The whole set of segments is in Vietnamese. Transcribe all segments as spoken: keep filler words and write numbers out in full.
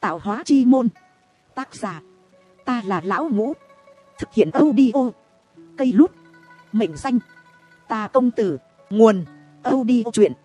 Tạo hóa chi môn. Tác giả, ta là Lão Ngũ. Thực hiện audio cây lút. Mệnh danh, ta công tử. Nguồn audio chuyện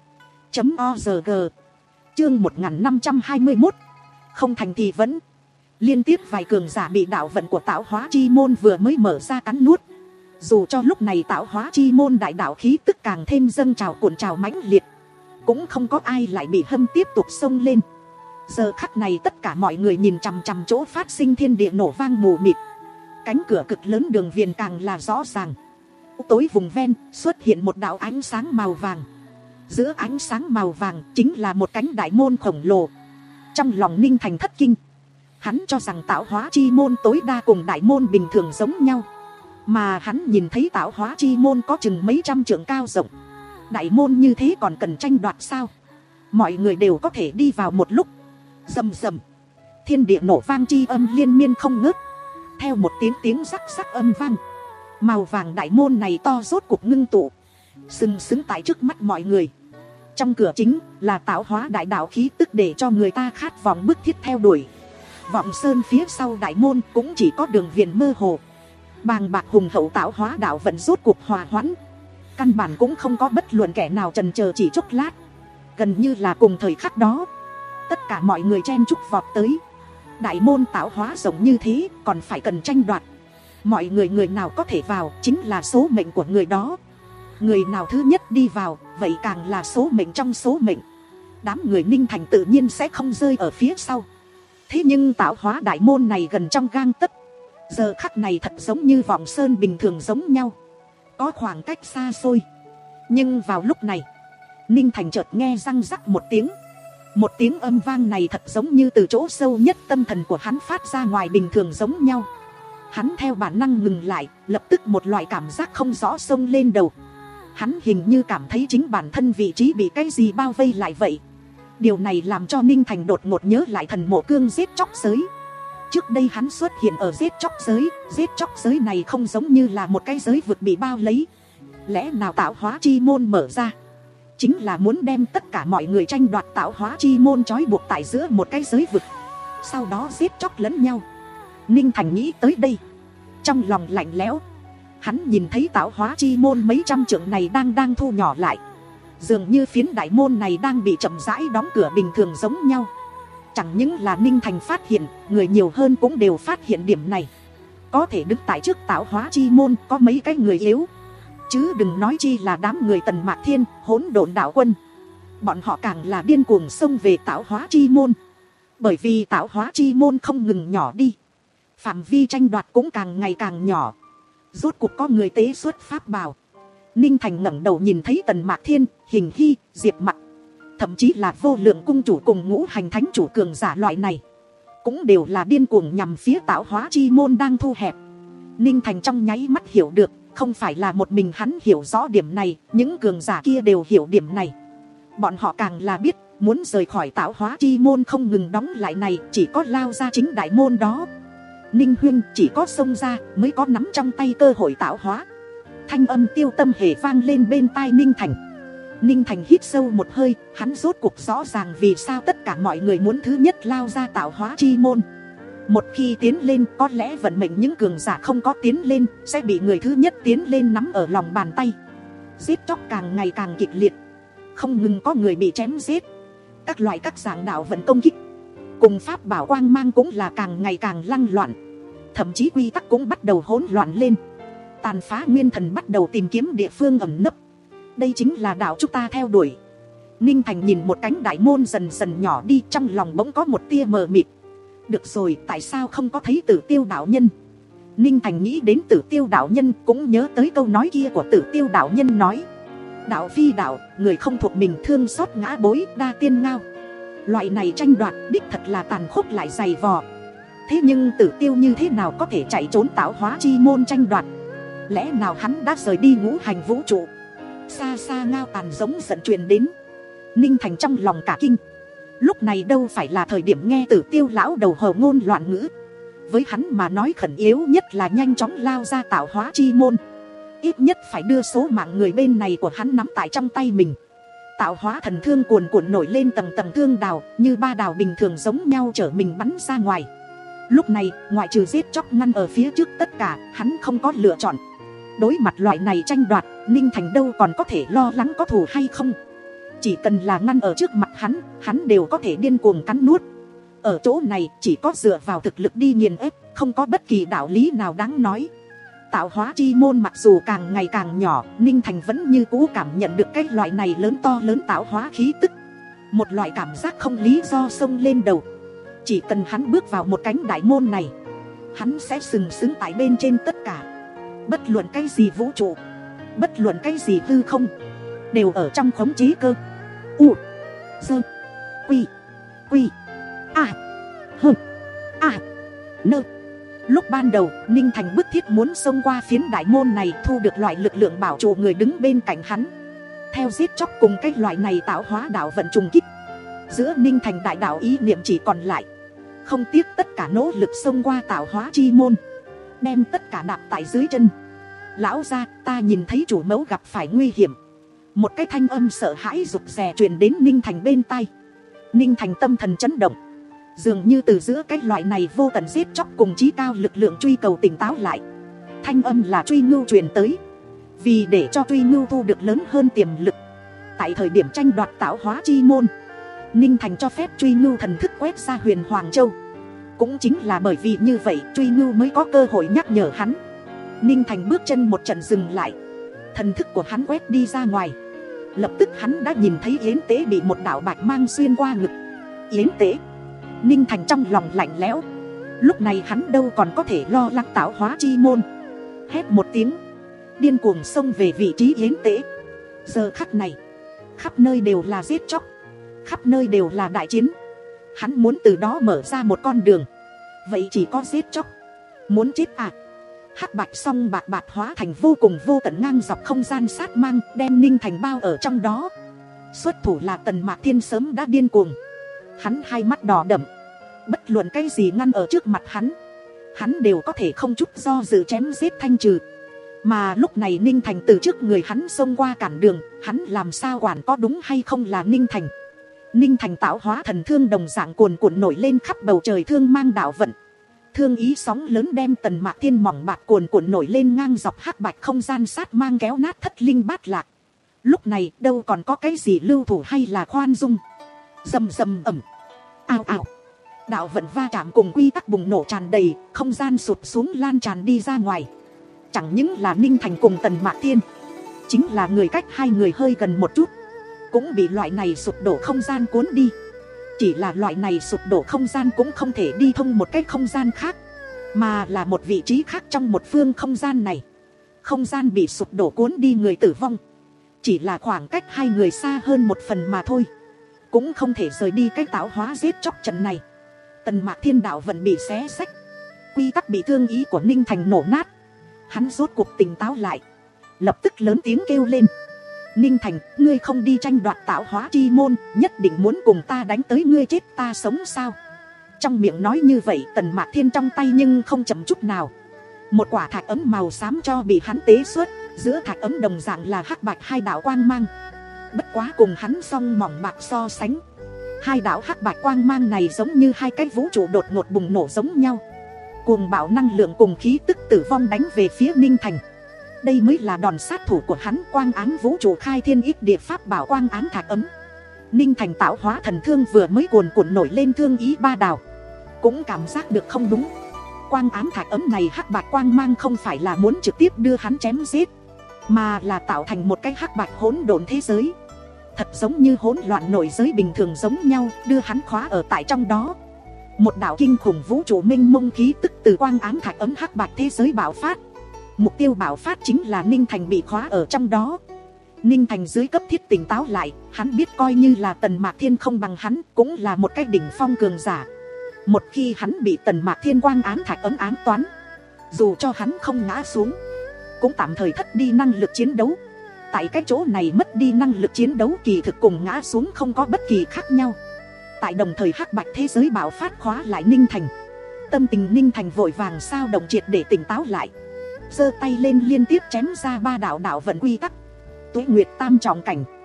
.org. Chương một nghìn năm trăm hai mươi mốt. Không thành thì vẫn. Liên tiếp vài cường giả bị đạo vận của tạo hóa chi môn vừa mới mở ra cắn nuốt. Dù cho lúc này tạo hóa chi môn đại đạo khí tức càng thêm dâng trào cuộn trào mãnh liệt, cũng không có ai lại bị hâm tiếp tục xông lên. Giờ khắc này tất cả mọi người nhìn chằm chằm chỗ phát sinh thiên địa nổ vang mù mịt. Cánh cửa cực lớn đường viền càng là rõ ràng. Tối vùng ven xuất hiện một đạo ánh sáng màu vàng. Giữa ánh sáng màu vàng chính là một cánh đại môn khổng lồ. Trong lòng Ninh Thành thất kinh. Hắn cho rằng tạo hóa chi môn tối đa cùng đại môn bình thường giống nhau, mà hắn nhìn thấy tạo hóa chi môn có chừng mấy trăm trượng cao rộng. Đại môn như thế còn cần tranh đoạt sao? Mọi người đều có thể đi vào một lúc. Rầm rầm, thiên địa nổ vang chi âm liên miên không ngớt. Theo một tiếng tiếng rắc rắc âm vang, màu vàng đại môn này to rốt cục ngưng tụ, sừng sững tại trước mắt mọi người. Trong cửa chính là tạo hóa đại đạo khí tức để cho người ta khát vọng bức thiết theo đuổi. Vọng sơn phía sau đại môn cũng chỉ có đường viền mơ hồ. Bàng bạc hùng hậu tạo hóa đạo vận rốt cuộc hòa hoãn. Căn bản cũng không có bất luận kẻ nào chần chờ chỉ chốc lát. Gần như là cùng thời khắc đó, tất cả mọi người chen chúc vọt tới. Đại môn tạo hóa rộng như thế còn phải cần tranh đoạt. Mọi người người nào có thể vào chính là số mệnh của người đó. Người nào thứ nhất đi vào, vậy càng là số mệnh trong số mệnh. Đám người Ninh Thành tự nhiên sẽ không rơi ở phía sau. Thế nhưng tạo hóa đại môn này gần trong gang tấc. Giờ khắc này thật giống như vọng sơn bình thường giống nhau, có khoảng cách xa xôi. Nhưng vào lúc này, Ninh Thành chợt nghe răng rắc một tiếng. Một tiếng âm vang này thật giống như từ chỗ sâu nhất tâm thần của hắn phát ra ngoài bình thường giống nhau. Hắn theo bản năng ngừng lại, lập tức một loại cảm giác không rõ xông lên đầu. Hắn hình như cảm thấy chính bản thân vị trí bị cái gì bao vây lại vậy. Điều này làm cho Ninh Thành đột ngột nhớ lại thần mộ cương giết chóc giới. Trước đây hắn xuất hiện ở giết chóc giới. Giết chóc giới này không giống như là một cái giới vực bị bao lấy. Lẽ nào tạo hóa chi môn mở ra chính là muốn đem tất cả mọi người tranh đoạt tạo hóa chi môn trói buộc tại giữa một cái giới vực, sau đó giết chóc lẫn nhau. Ninh Thành nghĩ tới đây, trong lòng lạnh lẽo. Hắn nhìn thấy tạo hóa chi môn mấy trăm trượng này đang đang thu nhỏ lại, dường như phiến đại môn này đang bị chậm rãi đóng cửa bình thường giống nhau. Chẳng những là Ninh Thành phát hiện, người nhiều hơn cũng đều phát hiện điểm này. Có thể đứng tại trước tạo hóa chi môn có mấy cái người yếu, chứ đừng nói chi là đám người Tần Mạc Thiên, Hỗn Độn Đạo Quân. Bọn họ càng là điên cuồng xông về tạo hóa chi môn. Bởi vì tạo hóa chi môn không ngừng nhỏ đi, phạm vi tranh đoạt cũng càng ngày càng nhỏ. Rốt cuộc có người tế xuất pháp bảo. Ninh Thành ngẩng đầu nhìn thấy Tần Mạc Thiên, Hình Hy, Diệp Mặc, thậm chí là vô lượng cung chủ cùng ngũ hành thánh chủ cường giả loại này, cũng đều là điên cuồng nhằm phía tạo hóa chi môn đang thu hẹp. Ninh Thành trong nháy mắt hiểu được, không phải là một mình hắn hiểu rõ điểm này, những cường giả kia đều hiểu điểm này. Bọn họ càng là biết, muốn rời khỏi tạo hóa chi môn không ngừng đóng lại này, chỉ có lao ra chính đại môn đó. Ninh huynh, chỉ có xông ra mới có nắm trong tay cơ hội tạo hóa. Thanh âm Tiêu Tâm hề vang lên bên tai Ninh Thành. Ninh Thành hít sâu một hơi, hắn rốt cuộc rõ ràng vì sao tất cả mọi người muốn thứ nhất lao ra tạo hóa chi môn. Một khi tiến lên, có lẽ vận mệnh những cường giả không có tiến lên sẽ bị người thứ nhất tiến lên nắm ở lòng bàn tay. Giết chóc càng ngày càng kịch liệt, không ngừng có người bị chém giết. Các loại các dạng đạo vận công kích cùng pháp bảo quang mang cũng là càng ngày càng lăng loạn. Thậm chí quy tắc cũng bắt đầu hỗn loạn lên. Tàn phá nguyên thần bắt đầu tìm kiếm địa phương ẩn nấp. Đây chính là đạo chúng ta theo đuổi. Ninh Thành nhìn một cánh đại môn dần dần nhỏ đi, trong lòng bỗng có một tia mờ mịt. Được rồi, tại sao không có thấy Tử Tiêu đạo nhân? Ninh Thành nghĩ đến Tử Tiêu đạo nhân, cũng nhớ tới câu nói kia của Tử Tiêu đạo nhân nói: đạo phi đạo, người không thuộc mình thương xót ngã bối, đa tiên ngao. Loại này tranh đoạt đích thật là tàn khốc lại dày vò. Thế nhưng Tử Tiêu như thế nào có thể chạy trốn tạo hóa chi môn tranh đoạt? Lẽ nào hắn đã rời đi ngũ hành vũ trụ? Xa xa ngao tàn giống giận truyền đến. Ninh Thành trong lòng cả kinh. Lúc này đâu phải là thời điểm nghe Tử Tiêu lão đầu hầu ngôn loạn ngữ. Với hắn mà nói khẩn yếu nhất là nhanh chóng lao ra tạo hóa chi môn. Ít nhất phải đưa số mạng người bên này của hắn nắm tại trong tay mình. Tạo hóa thần thương cuồn cuộn nổi lên tầng tầng thương đào, như ba đào bình thường giống nhau chở mình bắn ra ngoài. Lúc này, ngoại trừ giết chóc ngăn ở phía trước tất cả, hắn không có lựa chọn. Đối mặt loại này tranh đoạt, Ninh Thành đâu còn có thể lo lắng có thù hay không. Chỉ cần là ngăn ở trước mặt hắn, hắn đều có thể điên cuồng cắn nuốt. Ở chỗ này chỉ có dựa vào thực lực đi nghiền ép, không có bất kỳ đạo lý nào đáng nói. Tạo hóa chi môn mặc dù càng ngày càng nhỏ, Ninh Thành vẫn như cũ cảm nhận được cái loại này lớn to lớn tạo hóa khí tức. Một loại cảm giác không lý do xông lên đầu. Chỉ cần hắn bước vào một cánh đại môn này, hắn sẽ sừng sững tại bên trên tất cả. Bất luận cái gì vũ trụ, bất luận cái gì hư không, đều ở trong khống chế cơ. U Dơ Quy Quy A Hơ A Nơ. Lúc ban đầu, Ninh Thành bức thiết muốn xông qua phiến đại môn này, thu được loại lực lượng bảo trụ người đứng bên cạnh hắn. Theo giết chóc cùng cái loại này tạo hóa đạo vận trùng kích, giữa Ninh Thành đại đạo ý niệm chỉ còn lại. Không tiếc tất cả nỗ lực xông qua tạo hóa chi môn, đem tất cả đạp tại dưới chân. Lão gia, ta nhìn thấy chủ mẫu gặp phải nguy hiểm. Một cái thanh âm sợ hãi rụt rè truyền đến Ninh Thành bên tai. Ninh Thành tâm thần chấn động, dường như từ giữa cái loại này vô tận giết chóc cùng chí cao lực lượng truy cầu tỉnh táo lại. Thanh âm là Truy Ngưu truyền tới. Vì để cho Truy Ngưu thu được lớn hơn tiềm lực, tại thời điểm tranh đoạt tạo hóa chi môn, Ninh Thành cho phép Truy Ngưu thần thức quét ra huyền Hoàng Châu. Cũng chính là bởi vì như vậy, Truy Ngưu mới có cơ hội nhắc nhở hắn. Ninh Thành bước chân một trận dừng lại, thần thức của hắn quét đi ra ngoài. Lập tức hắn đã nhìn thấy Yến Tế bị một đạo bạch mang xuyên qua ngực. Yến Tế. Ninh Thành trong lòng lạnh lẽo. Lúc này hắn đâu còn có thể lo lắng tạo hóa chi môn. Hét một tiếng, điên cuồng xông về vị trí Yến Tế. Giờ khắc này, khắp nơi đều là giết chóc, khắp nơi đều là đại chiến. Hắn muốn từ đó mở ra một con đường. Vậy chỉ có giết chóc. Muốn chết à? Hắc bạch song bạc bạc hóa thành vô cùng vô tận ngang dọc không gian sát mang, đem Ninh Thành bao ở trong đó. Xuất thủ là Tần Mạc Thiên sớm đã điên cuồng. Hắn hai mắt đỏ đậm, bất luận cái gì ngăn ở trước mặt hắn, hắn đều có thể không chút do dự chém giết thanh trừ. Mà lúc này Ninh Thành từ trước người hắn xông qua cản đường, hắn làm sao quản có đúng hay không là Ninh Thành. Ninh Thành tạo hóa thần thương đồng dạng cuồn cuộn nổi lên khắp bầu trời thương mang đạo vận. Thương ý sóng lớn đem Tần Mạc Thiên mỏng bạc cuồn cuộn nổi lên ngang dọc hắc bạch không gian sát mang kéo nát thất linh bát lạc. Lúc này đâu còn có cái gì lưu thủ hay là khoan dung. Rầm rầm ẩm, ao ao, đạo vận va chạm cùng quy tắc bùng nổ tràn đầy, không gian sụt xuống lan tràn đi ra ngoài. Chẳng những là Ninh Thành cùng Tần Mạc Thiên, chính là người cách hai người hơi gần một chút, cũng bị loại này sụp đổ không gian cuốn đi. Chỉ là loại này sụp đổ không gian cũng không thể đi thông một cái không gian khác, mà là một vị trí khác trong một phương không gian này. Không gian bị sụp đổ cuốn đi người tử vong, chỉ là khoảng cách hai người xa hơn một phần mà thôi, cũng không thể rời đi cái tạo hóa giết chóc trận này. Tần Mạc Thiên đạo vẫn bị xé xách, quy tắc bị thương ý của Ninh Thành nổ nát. Hắn rốt cuộc tỉnh táo lại, lập tức lớn tiếng kêu lên: Ninh Thành, ngươi không đi tranh đoạt tạo hóa chi môn, nhất định muốn cùng ta đánh tới ngươi chết ta sống sao? Trong miệng nói như vậy, Tần Mạc Thiên trong tay nhưng không chậm chút nào. Một quả thạch ấm màu xám cho bị hắn tế xuất, giữa thạch ấm đồng dạng là hắc bạch hai đạo quang mang. Bất quá cùng hắn song mỏng bạc so sánh, hai đạo hắc bạch quang mang này giống như hai cái vũ trụ đột ngột bùng nổ giống nhau, cuồng bạo năng lượng cùng khí tức tử vong đánh về phía Ninh Thành. Đây mới là đòn sát thủ của hắn, quang ám vũ trụ khai thiên ít địa pháp bảo quang ám thạch ấm. Ninh Thành tạo hóa thần thương vừa mới cuồn cuộn nổi lên thương ý ba đào, cũng cảm giác được không đúng. Quang ám thạch ấm này hắc bạch quang mang không phải là muốn trực tiếp đưa hắn chém giết, mà là tạo thành một cái hắc bạch hỗn độn thế giới, thật giống như hỗn loạn nội giới bình thường giống nhau, đưa hắn khóa ở tại trong đó. Một đạo kinh khủng vũ trụ minh mông khí tức từ quang ám thạch ấm hắc bạch thế giới bạo phát. Mục tiêu bạo phát chính là Ninh Thành bị khóa ở trong đó. Ninh Thành dưới cấp thiết tỉnh táo lại, hắn biết coi như là Tần Mạc Thiên không bằng hắn, cũng là một cái đỉnh phong cường giả. Một khi hắn bị Tần Mạc Thiên quang ám thạch ấm ám toán, dù cho hắn không ngã xuống, cũng tạm thời thất đi năng lực chiến đấu. Tại cái chỗ này mất đi năng lực chiến đấu kỳ thực cùng ngã xuống không có bất kỳ khác nhau. Tại đồng thời hắc bạch thế giới bạo phát khóa lại Ninh Thành. Tâm tình Ninh Thành vội vàng sao động triệt để tỉnh táo lại, giơ tay lên liên tiếp chém ra ba đạo đạo vận quy tắc: Tuế Nguyệt tam trọng cảnh,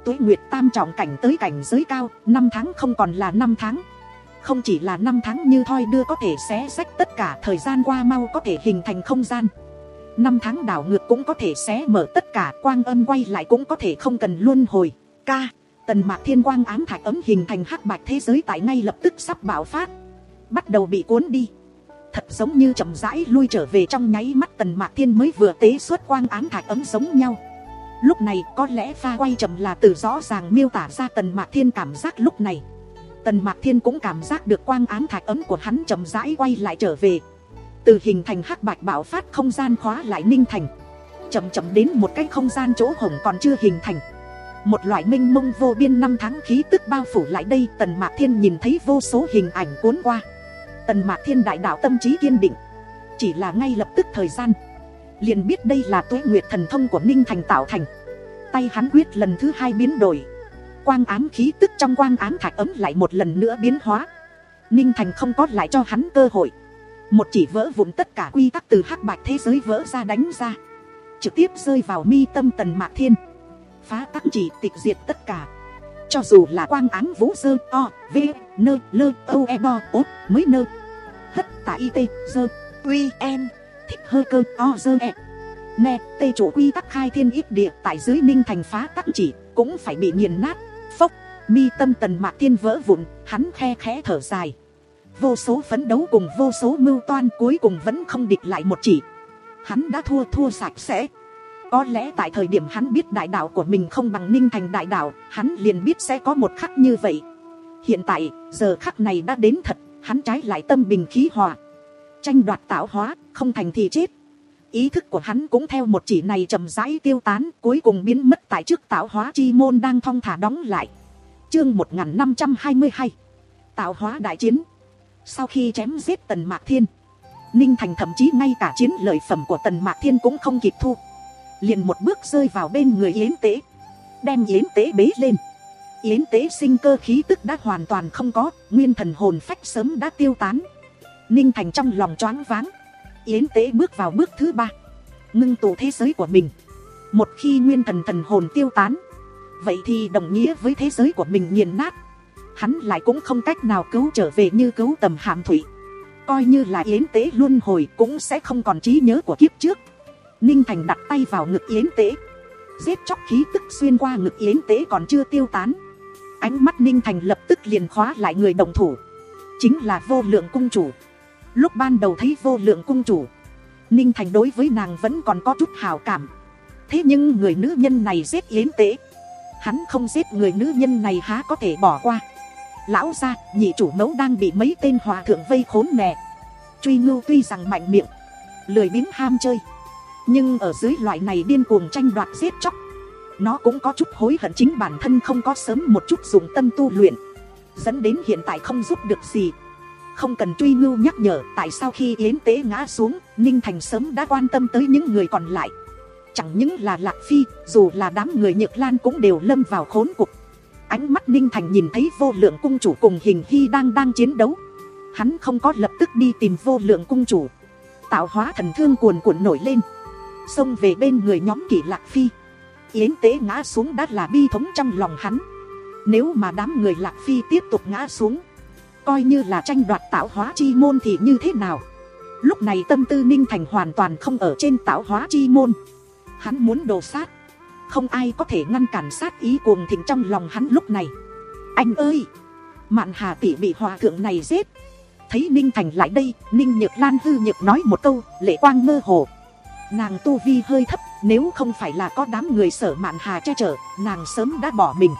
tuế nguyệt tam trọng cảnh tới cảnh giới cao, năm tháng không còn là năm tháng. Không chỉ là năm tháng như thoi đưa có thể xé rách tất cả, thời gian qua mau có thể hình thành không gian. Năm tháng đảo ngược cũng có thể xé mở tất cả, quang âm quay lại cũng có thể không cần luân hồi. Ca, Tần Mạc Thiên quang ám thạch ấm hình thành hắc bạch thế giới tại ngay lập tức sắp bạo phát, bắt đầu bị cuốn đi. Thật giống như chậm rãi lui trở về, trong nháy mắt Tần Mạc Thiên mới vừa tế xuất quang ám thạch ấm giống nhau. Lúc này có lẽ pha quay chậm là từ rõ ràng miêu tả ra Tần Mạc Thiên cảm giác lúc này. Tần Mạc Thiên cũng cảm giác được quang ám thạch ấm của hắn chậm rãi quay lại trở về. Từ hình thành hắc bạch bạo phát, không gian khóa lại ninh thành. Chậm chậm đến một cái không gian chỗ hổng còn chưa hình thành. Một loại mênh mông vô biên năm tháng khí tức bao phủ lại đây. Tần Mạc Thiên nhìn thấy vô số hình ảnh cuốn qua. Tần Mạc Thiên đại đạo tâm trí kiên định. Chỉ là ngay lập tức thời gian, liền biết đây là tuế nguyệt thần thông của ninh thành tạo thành. Tay hắn quyết lần thứ hai biến đổi. Quang ám khí tức trong quang ám thạch ấm lại một lần nữa biến hóa. Ninh thành không có lại cho hắn cơ hội. Một chỉ vỡ vụn tất cả quy tắc từ hắc bạch thế giới vỡ ra đánh ra, trực tiếp rơi vào mi tâm Tần Mạc Thiên. Phá tắc chỉ tịch diệt tất cả. Cho dù là quang ám vũ dơ o v nơ lơ âu e đo ốt mới nơ hất tả y tê dơ uy em thích hơi cơ o dơ e nghe tê chủ quy tắc khai thiên ít địa tại dưới ninh thành phá tắc chỉ cũng phải bị nghiền nát. Phốc, mi tâm Tần Mạc Thiên vỡ vụn, hắn khe khẽ thở dài. Vô số phấn đấu cùng vô số mưu toan cuối cùng vẫn không địch lại một chỉ. Hắn đã thua thua sạch sẽ. Có lẽ tại thời điểm hắn biết đại đạo của mình không bằng ninh thành đại đạo, hắn liền biết sẽ có một khắc như vậy. Hiện tại, giờ khắc này đã đến thật, hắn trái lại tâm bình khí hòa. Tranh đoạt tạo hóa, không thành thì chết. Ý thức của hắn cũng theo một chỉ này chậm rãi tiêu tán, cuối cùng biến mất tại trước tạo hóa chi môn đang thong thả đóng lại. Chương một nghìn năm trăm hai mươi hai, tạo hóa đại chiến. Sau khi chém giết Tần Mạc Thiên, ninh thành thậm chí ngay cả chiến lợi phẩm của Tần Mạc Thiên cũng không kịp thu, liền một bước rơi vào bên người Yến Tế, đem Yến Tế bế lên. Yến Tế sinh cơ khí tức đã hoàn toàn không có, nguyên thần hồn phách sớm đã tiêu tán. Ninh thành trong lòng choáng váng. Yến Tế bước vào bước thứ ba, ngưng tụ thế giới của mình. Một khi nguyên thần thần hồn tiêu tán, vậy thì đồng nghĩa với thế giới của mình nghiền nát. Hắn lại cũng không cách nào cứu trở về như cứu Tầm Hàm Thủy. Coi như là Yến Tế luân hồi cũng sẽ không còn trí nhớ của kiếp trước. Ninh thành đặt tay vào ngực Yến Tế, giết chóc khí tức xuyên qua ngực Yến Tế còn chưa tiêu tán. Ánh mắt Ninh thành lập tức liền khóa lại người đồng thủ, chính là Vô Lượng cung chủ. Lúc ban đầu thấy Vô Lượng cung chủ, Ninh thành đối với nàng vẫn còn có chút hào cảm. Thế nhưng người nữ nhân này giết Yến Tế, hắn không giết người nữ nhân này há có thể bỏ qua. Lão gia, nhị chủ mẫu đang bị mấy tên hòa thượng vây khốn nè. Truy Ngưu tuy rằng mạnh miệng, lười biếng ham chơi, nhưng ở dưới loại này điên cuồng tranh đoạt giết chóc, nó cũng có chút hối hận chính bản thân không có sớm một chút dùng tâm tu luyện, dẫn đến hiện tại không giúp được gì. Không cần Truy Ngưu nhắc nhở, tại sao khi Yến Tế ngã xuống, Ninh thành sớm đã quan tâm tới những người còn lại. Chẳng những là Lạc Phi, dù là đám người Nhược Lan cũng đều lâm vào khốn cục. Ánh mắt Ninh thành nhìn thấy Vô Lượng cung chủ cùng Hình Hy đang đang chiến đấu, hắn không có lập tức đi tìm Vô Lượng cung chủ. Tạo hóa thần thương cuồn cuộn nổi lên, xông về bên người nhóm Kỷ Lạc Phi. Yến Tế ngã xuống đã là bi thống trong lòng hắn. Nếu mà đám người Lạc Phi tiếp tục ngã xuống, coi như là tranh đoạt tạo hóa chi môn thì như thế nào? Lúc này tâm tư Ninh thành hoàn toàn không ở trên tạo hóa chi môn. Hắn muốn đồ sát, không ai có thể ngăn cản sát ý cuồng thịnh trong lòng hắn lúc này. Anh ơi, Mạn Hà tỷ bị hòa thượng này giết. Thấy Ninh thành lại đây, Ninh Nhược Lan hư nhược nói một câu, lệ quang mơ hồ. Nàng tu vi hơi thấp, nếu không phải là có đám người Sở Mạn Hà che chở, nàng sớm đã bỏ mình.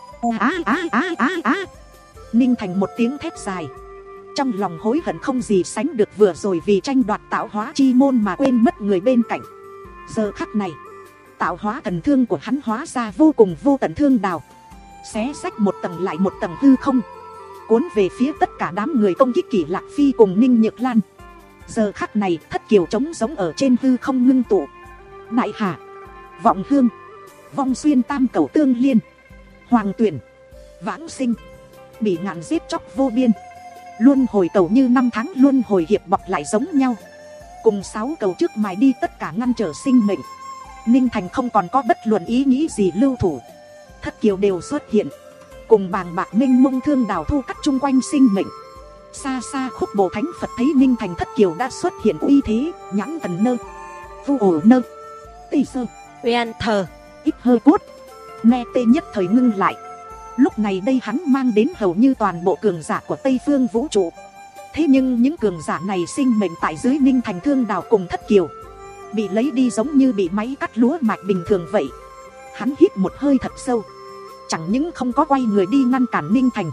Á á á á á. Ninh thành một tiếng thét dài, trong lòng hối hận không gì sánh được, vừa rồi vì tranh đoạt tạo hóa chi môn mà quên mất người bên cạnh. Giờ khắc này, tạo hóa thần thương của hắn hóa ra vô cùng vô tận thương đào, xé xách một tầng lại một tầng hư không, cuốn về phía tất cả đám người công kích Kỷ Lạc Phi cùng Ninh Nhược Lan. Giờ khắc này thất kiều trống giống ở trên hư không ngưng tụ. Đại Hà, Vọng Hương, Vong Xuyên tam cầu tương liên, Hoàng Tuyển, Vãng Sinh, Bỉ Ngạn giết chóc vô biên, luân hồi cầu như năm tháng luân hồi hiệp bọc lại giống nhau, cùng sáu cầu trước mài đi tất cả ngăn trở sinh mệnh. Ninh thành không còn có bất luận ý nghĩ gì lưu thủ, thất kiều đều xuất hiện, cùng bàng bạc minh mông thương đào thu cắt chung quanh sinh mệnh. Xa xa Khúc Bồ Thánh Phật thấy Ninh Thành thất kiều đã xuất hiện uy thế, nhãn thần nơ, vu ổ nơ, tây sơ, Uyên thờ, ít hơi cốt, nghe tê nhất thời ngưng lại. Lúc này đây hắn mang đến hầu như toàn bộ cường giả của Tây Phương vũ trụ. Thế nhưng những cường giả này sinh mệnh tại dưới Ninh Thành thương đào cùng thất kiều, bị lấy đi giống như bị máy cắt lúa mạch bình thường vậy. Hắn hít một hơi thật sâu, chẳng những không có quay người đi ngăn cản Ninh Thành,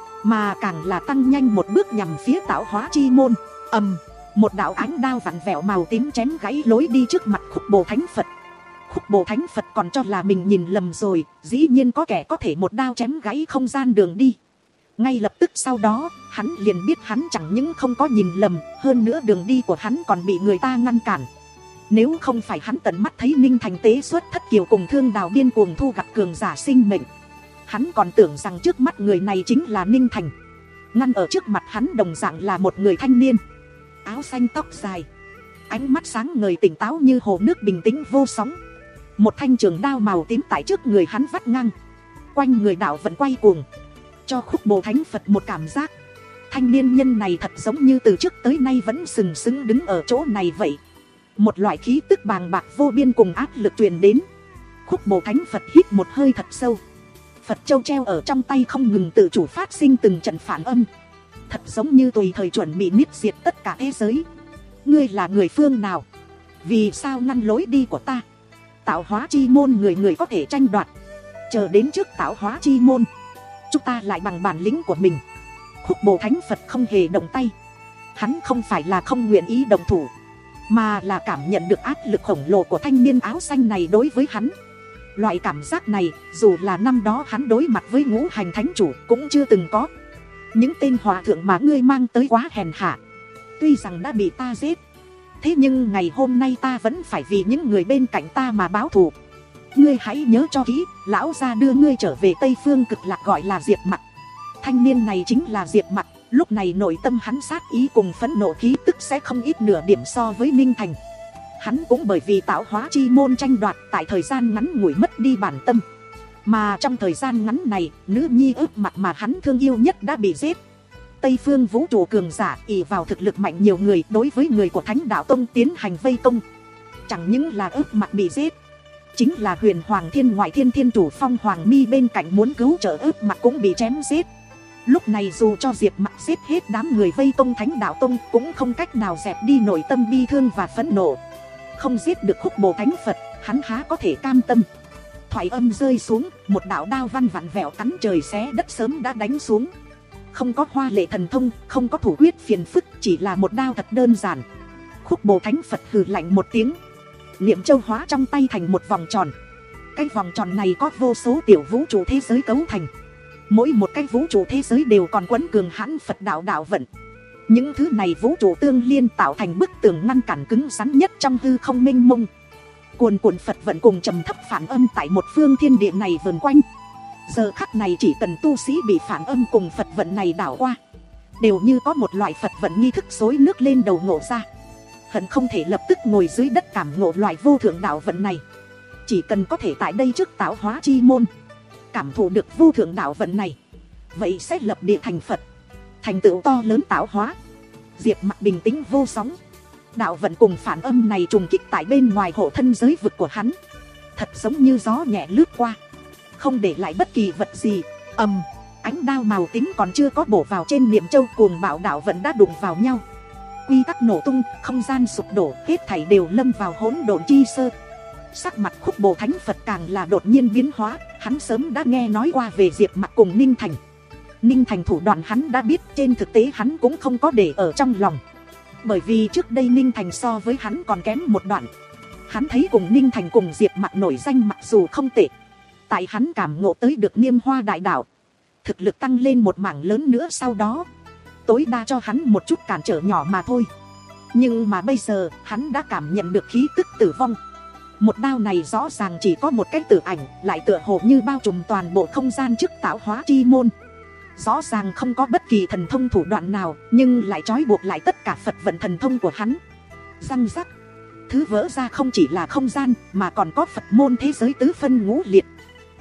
mà càng là tăng nhanh một bước nhằm phía tạo hóa chi môn. Ầm, một đạo ánh đao vặn vẹo màu tím chém gãy lối đi trước mặt Khúc Bồ Thánh Phật. Khúc Bồ Thánh Phật còn cho là mình nhìn lầm rồi, dĩ nhiên có kẻ có thể một đao chém gãy không gian đường đi. Ngay lập tức sau đó, hắn liền biết hắn chẳng những không có nhìn lầm, hơn nữa đường đi của hắn còn bị người ta ngăn cản. Nếu không phải hắn tận mắt thấy Ninh Thành tế xuất thất kiều cùng thương đào điên cuồng thu gặt cường giả sinh mệnh, hắn còn tưởng rằng trước mắt người này chính là Ninh Thành. Ngăn ở trước mặt hắn đồng dạng là một người thanh niên, áo xanh tóc dài, ánh mắt sáng ngời tỉnh táo như hồ nước bình tĩnh vô sóng. Một thanh trường đao màu tím tại trước người hắn vắt ngang, quanh người đạo vẫn quay cuồng, cho Khúc Bồ Thánh Phật một cảm giác thanh niên nhân này thật giống như từ trước tới nay vẫn sừng sững đứng ở chỗ này vậy. Một loại khí tức bàng bạc vô biên cùng áp lực truyền đến. Khúc Bồ Thánh Phật hít một hơi thật sâu, Phật châu treo ở trong tay không ngừng tự chủ phát sinh từng trận phản âm, thật giống như tùy thời chuẩn bị niết diệt tất cả thế giới. Ngươi là người phương nào? Vì sao ngăn lối đi của ta? Tạo hóa chi môn người người có thể tranh đoạt, chờ đến trước tạo hóa chi môn, chúng ta lại bằng bản lĩnh của mình. Khúc Bồ Thánh Phật không hề động tay. Hắn không phải là không nguyện ý động thủ, mà là cảm nhận được áp lực khổng lồ của thanh niên áo xanh này đối với hắn. Loại cảm giác này, dù là năm đó hắn đối mặt với ngũ hành thánh chủ cũng chưa từng có. Những tên hòa thượng mà ngươi mang tới quá hèn hạ, tuy rằng đã bị ta giết, thế nhưng ngày hôm nay ta vẫn phải vì những người bên cạnh ta mà báo thù. Ngươi hãy nhớ cho kỹ, lão gia đưa ngươi trở về Tây Phương Cực Lạc gọi là Diệp Mặc. Thanh niên này chính là Diệp Mặc. Lúc này nội tâm hắn sát ý cùng phẫn nộ khí tức sẽ không ít nửa điểm so với Ninh Thành. Hắn cũng bởi vì tạo hóa chi môn tranh đoạt tại thời gian ngắn ngủi mất đi bản tâm. Mà trong thời gian ngắn này, nữ nhi ước mặt mà hắn thương yêu nhất đã bị giết. Tây Phương vũ trụ cường giả ỷ vào thực lực mạnh nhiều người đối với người của Thánh Đạo Tông tiến hành vây công. Chẳng những là ước mặt bị giết, chính là Huyền Hoàng Thiên Ngoại Thiên Thiên Chủ Phong Hoàng Mi bên cạnh muốn cứu trợ ước mặt cũng bị chém giết. Lúc này dù cho Diệp Mặc giết hết đám người vây công Thánh Đạo Tông cũng không cách nào dẹp đi nội tâm bi thương và phẫn nộ. Không giết được Khúc Bồ Thánh Phật, hắn há có thể cam tâm. Thoại âm rơi xuống, một đạo đao văn vặn vẹo cắn trời xé đất sớm đã đánh xuống. Không có hoa lệ thần thông, không có thủ quyết phiền phức, chỉ là một đao thật đơn giản. Khúc Bồ Thánh Phật hừ lạnh một tiếng, niệm châu hóa trong tay thành một vòng tròn. Cái vòng tròn này có vô số tiểu vũ trụ thế giới cấu thành. Mỗi một cái vũ trụ thế giới đều còn quấn cường hãn Phật đạo đạo vận. Những thứ này vũ trụ tương liên tạo thành bức tường ngăn cản cứng rắn nhất trong hư không mênh mông. Cuồn cuộn Phật vận cùng trầm thấp phản âm tại một phương thiên địa này vần quanh. Giờ khắc này chỉ cần tu sĩ bị phản âm cùng Phật vận này đảo qua, đều như có một loại Phật vận nghi thức xối nước lên đầu ngộ ra. Hận không thể lập tức ngồi dưới đất cảm ngộ loại vô thượng đạo vận này. Chỉ cần có thể tại đây trước tạo hóa chi môn cảm thụ được vô thượng đạo vận này, vậy sẽ lập địa thành Phật, thành tựu to lớn tạo hóa. Diệp Mặc bình tĩnh vô sóng. Đạo vận cùng phản âm này trùng kích tại bên ngoài hộ thân giới vực của hắn, thật giống như gió nhẹ lướt qua, không để lại bất kỳ vật gì. Ầm, ánh đao màu tím còn chưa có bổ vào trên niệm châu, cuồng bạo đạo vận đã đụng vào nhau. Quy tắc nổ tung, không gian sụp đổ, hết thảy đều lâm vào hỗn độn chi sơ. Sắc mặt Khúc Bồ Thánh Phật càng là đột nhiên biến hóa. Hắn sớm đã nghe nói qua về Diệp Mặc cùng Ninh Thành. Ninh Thành thủ đoạn hắn đã biết, trên thực tế hắn cũng không có để ở trong lòng. Bởi vì trước đây Ninh Thành so với hắn còn kém một đoạn. Hắn thấy cùng Ninh Thành cùng Diệp Mặc nổi danh mặc dù không tệ, tại hắn cảm ngộ tới được Niêm Hoa Đại Đạo, thực lực tăng lên một mảng lớn nữa sau đó, tối đa cho hắn một chút cản trở nhỏ mà thôi. Nhưng mà bây giờ hắn đã cảm nhận được khí tức tử vong. Một đao này rõ ràng chỉ có một cái tử ảnh, lại tựa hồ như bao trùm toàn bộ không gian trước tạo hóa chi môn. Rõ ràng không có bất kỳ thần thông thủ đoạn nào, nhưng lại trói buộc lại tất cả Phật vận thần thông của hắn. Răng rắc, thứ vỡ ra không chỉ là không gian, mà còn có Phật môn thế giới tứ phân ngũ liệt.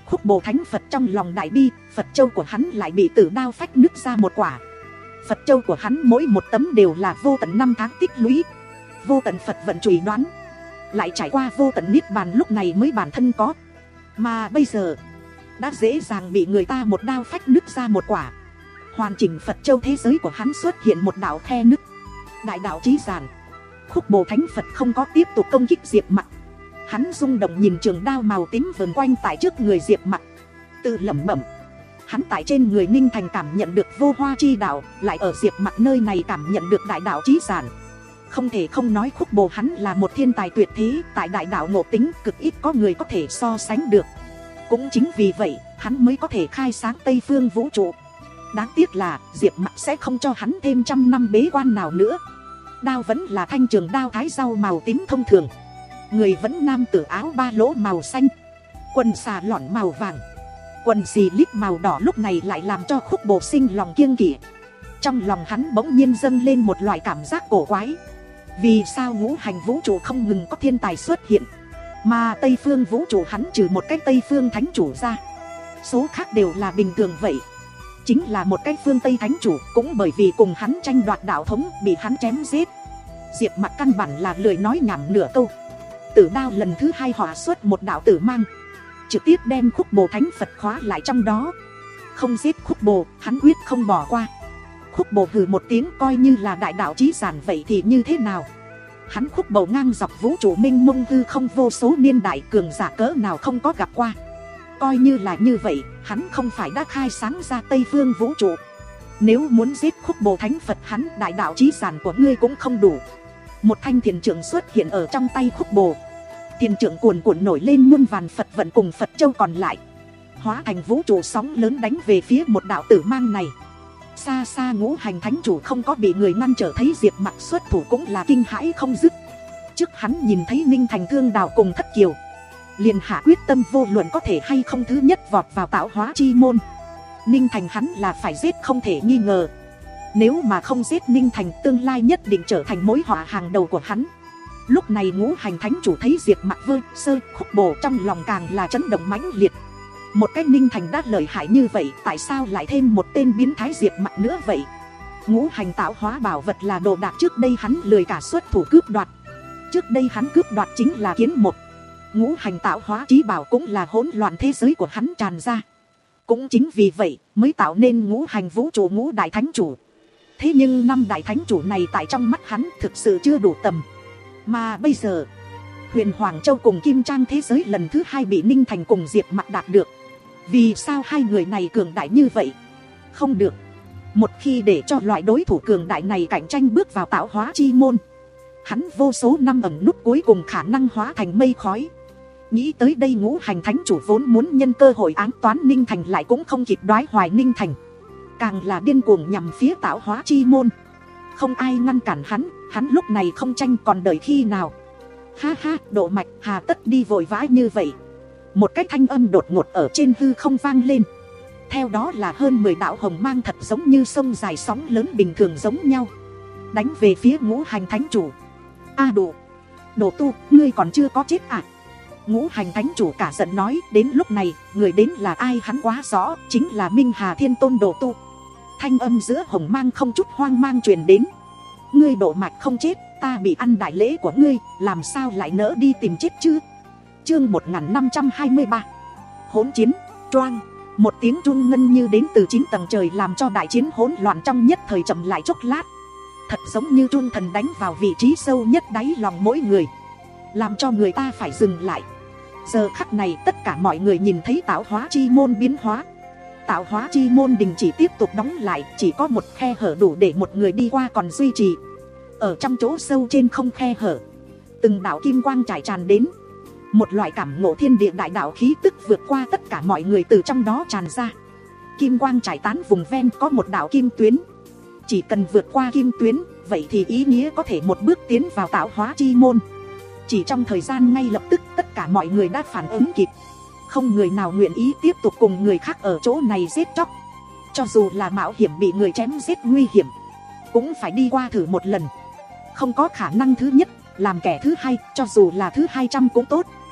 Khúc Bồ Thánh Phật trong lòng đại bi, Phật châu của hắn lại bị tử đao phách nứt ra một quả. Phật châu của hắn mỗi một tấm đều là vô tận năm tháng tích lũy, vô tận Phật vận chùy đoán, lại trải qua vô tận niết bàn lúc này mới bản thân có. Mà bây giờ đã dễ dàng bị người ta một đao phách nứt ra một quả. Hoàn chỉnh Phật châu thế giới của hắn xuất hiện một đạo khe nứt. Đại đạo chí giản. Khúc Bồ Thánh Phật không có tiếp tục công kích Diệp Mặc. Hắn rung động nhìn trường đao màu tím vờn quanh tại trước người Diệp Mặc, tự lẩm bẩm. Hắn tại trên người Ninh Thành cảm nhận được vô hoa chi đạo, lại ở Diệp Mặc nơi này cảm nhận được đại đạo chí giản. Không thể không nói Khúc Bồ hắn là một thiên tài tuyệt thế, tại đại đạo ngộ tính cực ít có người có thể so sánh được. Cũng chính vì vậy, hắn mới có thể khai sáng Tây Phương vũ trụ. Đáng tiếc là Diệp Mặc sẽ không cho hắn thêm trăm năm bế quan nào nữa. Đao vẫn là thanh trường đao thái rau màu tím thông thường. Người vẫn nam tử áo ba lỗ màu xanh, quần xà lỏn màu vàng, quần xì lít màu đỏ lúc này lại làm cho Khúc Bồ sinh lòng kiêng kỵ. Trong lòng hắn bỗng nhiên dâng lên một loại cảm giác cổ quái. Vì sao ngũ hành vũ trụ không ngừng có thiên tài xuất hiện, mà Tây Phương vũ trụ hắn trừ một cái Tây Phương thánh chủ ra, số khác đều là bình thường vậy. Chính là một cái phương Tây thánh chủ cũng bởi vì cùng hắn tranh đoạt đạo thống bị hắn chém giết. Diệp Mặc căn bản là lười nói nhảm nửa câu. Tử đao lần thứ hai hỏa xuất một đạo tử mang, trực tiếp đem Khúc Bồ Thánh Phật khóa lại trong đó. Không giết Khúc Bồ, hắn quyết không bỏ qua. Khúc Bồ hừ một tiếng, coi như là đại đạo chí giản vậy thì như thế nào? Hắn Khúc Bồ ngang dọc vũ trụ minh mông hư không vô số niên đại, cường giả cỡ nào không có gặp qua. Coi như là như vậy, hắn không phải đã khai sáng ra Tây Phương vũ trụ. Nếu muốn giết Khúc Bồ Thánh Phật, hắn đại đạo chí giản của ngươi cũng không đủ. Một thanh thiền trượng xuất hiện ở trong tay Khúc Bồ. Thiền trượng cuồn cuộn nổi lên muôn vàn Phật vận cùng Phật châu còn lại, hóa thành vũ trụ sóng lớn đánh về phía một đạo tử mang này. Xa xa ngũ hành thánh chủ không có bị người ngăn trở, thấy Diệp Mặc xuất thủ cũng là kinh hãi không dứt. Trước hắn nhìn thấy Ninh Thành Thương Đào cùng Thất Kiều, liền hạ quyết tâm vô luận có thể hay không thứ nhất vọt vào tạo hóa chi môn. Ninh Thành hắn là phải giết không thể nghi ngờ. Nếu mà không giết Ninh Thành, tương lai nhất định trở thành mối họa hàng đầu của hắn. Lúc này ngũ hành thánh chủ thấy Diệp Mặc vơ sơ Khúc Bồ, trong lòng càng là chấn động mãnh liệt. Một cái Ninh Thành đã lợi hại như vậy, tại sao lại thêm một tên biến thái Diệp Mặc nữa vậy? Ngũ hành tạo hóa bảo vật là đồ đạc trước đây hắn lười cả xuất thủ cướp đoạt. Trước đây hắn cướp đoạt chính là kiến một. Ngũ hành tạo hóa chí bảo cũng là hỗn loạn thế giới của hắn tràn ra. Cũng chính vì vậy mới tạo nên ngũ hành vũ trụ ngũ đại thánh chủ. Thế nhưng năm đại thánh chủ này tại trong mắt hắn thực sự chưa đủ tầm. Mà bây giờ Huyền Hoàng Châu cùng Kim Trang thế giới lần thứ hai bị Ninh Thành cùng Diệp Mặc đạt được. Vì sao hai người này cường đại như vậy? Không được. Một khi để cho loại đối thủ cường đại này cạnh tranh bước vào tạo hóa chi môn, hắn vô số năm ẩn nút cuối cùng khả năng hóa thành mây khói. Nghĩ tới đây, ngũ hành thánh chủ vốn muốn nhân cơ hội ám toán Ninh Thành lại cũng không kịp đoái hoài Ninh Thành, càng là điên cuồng nhằm phía tạo hóa chi môn. Không ai ngăn cản hắn, hắn lúc này không tranh còn đợi khi nào? Ha ha, Độ Mạch, hà tất đi vội vã như vậy? Một cái thanh âm đột ngột ở trên hư không vang lên. Theo đó là hơn mười đạo hồng mang thật giống như sông dài sóng lớn bình thường giống nhau, đánh về phía ngũ hành thánh chủ. A Độ, Đồ Tu, ngươi còn chưa có chết à? Ngũ hành thánh chủ cả giận nói. Đến lúc này, người đến là ai hắn quá rõ, chính là Minh Hà Thiên Tôn Đồ Tu. Thanh âm giữa hồng mang không chút hoang mang truyền đến. Ngươi Độ Mạch không chết, ta bị ăn đại lễ của ngươi, làm sao lại nỡ đi tìm chết chứ? Chương một nghìn năm trăm hai mươi ba Hỗn chiến. Choang. Một tiếng rung ngân như đến từ chín tầng trời làm cho đại chiến hỗn loạn trong nhất thời chậm lại chốc lát. Thật giống như run thần đánh vào vị trí sâu nhất đáy lòng mỗi người, làm cho người ta phải dừng lại. Giờ khắc này tất cả mọi người nhìn thấy tạo hóa chi môn biến hóa. Tạo hóa chi môn đình chỉ tiếp tục đóng lại, chỉ có một khe hở đủ để một người đi qua còn duy trì. Ở trong chỗ sâu trên không khe hở, từng đạo kim quang trải tràn đến. Một loại cảm ngộ thiên địa đại đạo khí tức vượt qua tất cả mọi người từ trong đó tràn ra. Kim quang trải tán vùng ven có một đạo kim tuyến. Chỉ cần vượt qua kim tuyến, vậy thì ý nghĩa có thể một bước tiến vào tạo hóa chi môn. Chỉ trong thời gian ngay lập tức tất cả mọi người đã phản ứng kịp. Không người nào nguyện ý tiếp tục cùng người khác ở chỗ này giết chóc. Cho dù là mạo hiểm bị người chém giết nguy hiểm, cũng phải đi qua thử một lần. Không có khả năng thứ nhất làm kẻ thứ hai, cho dù là thứ hai trăm cũng tốt.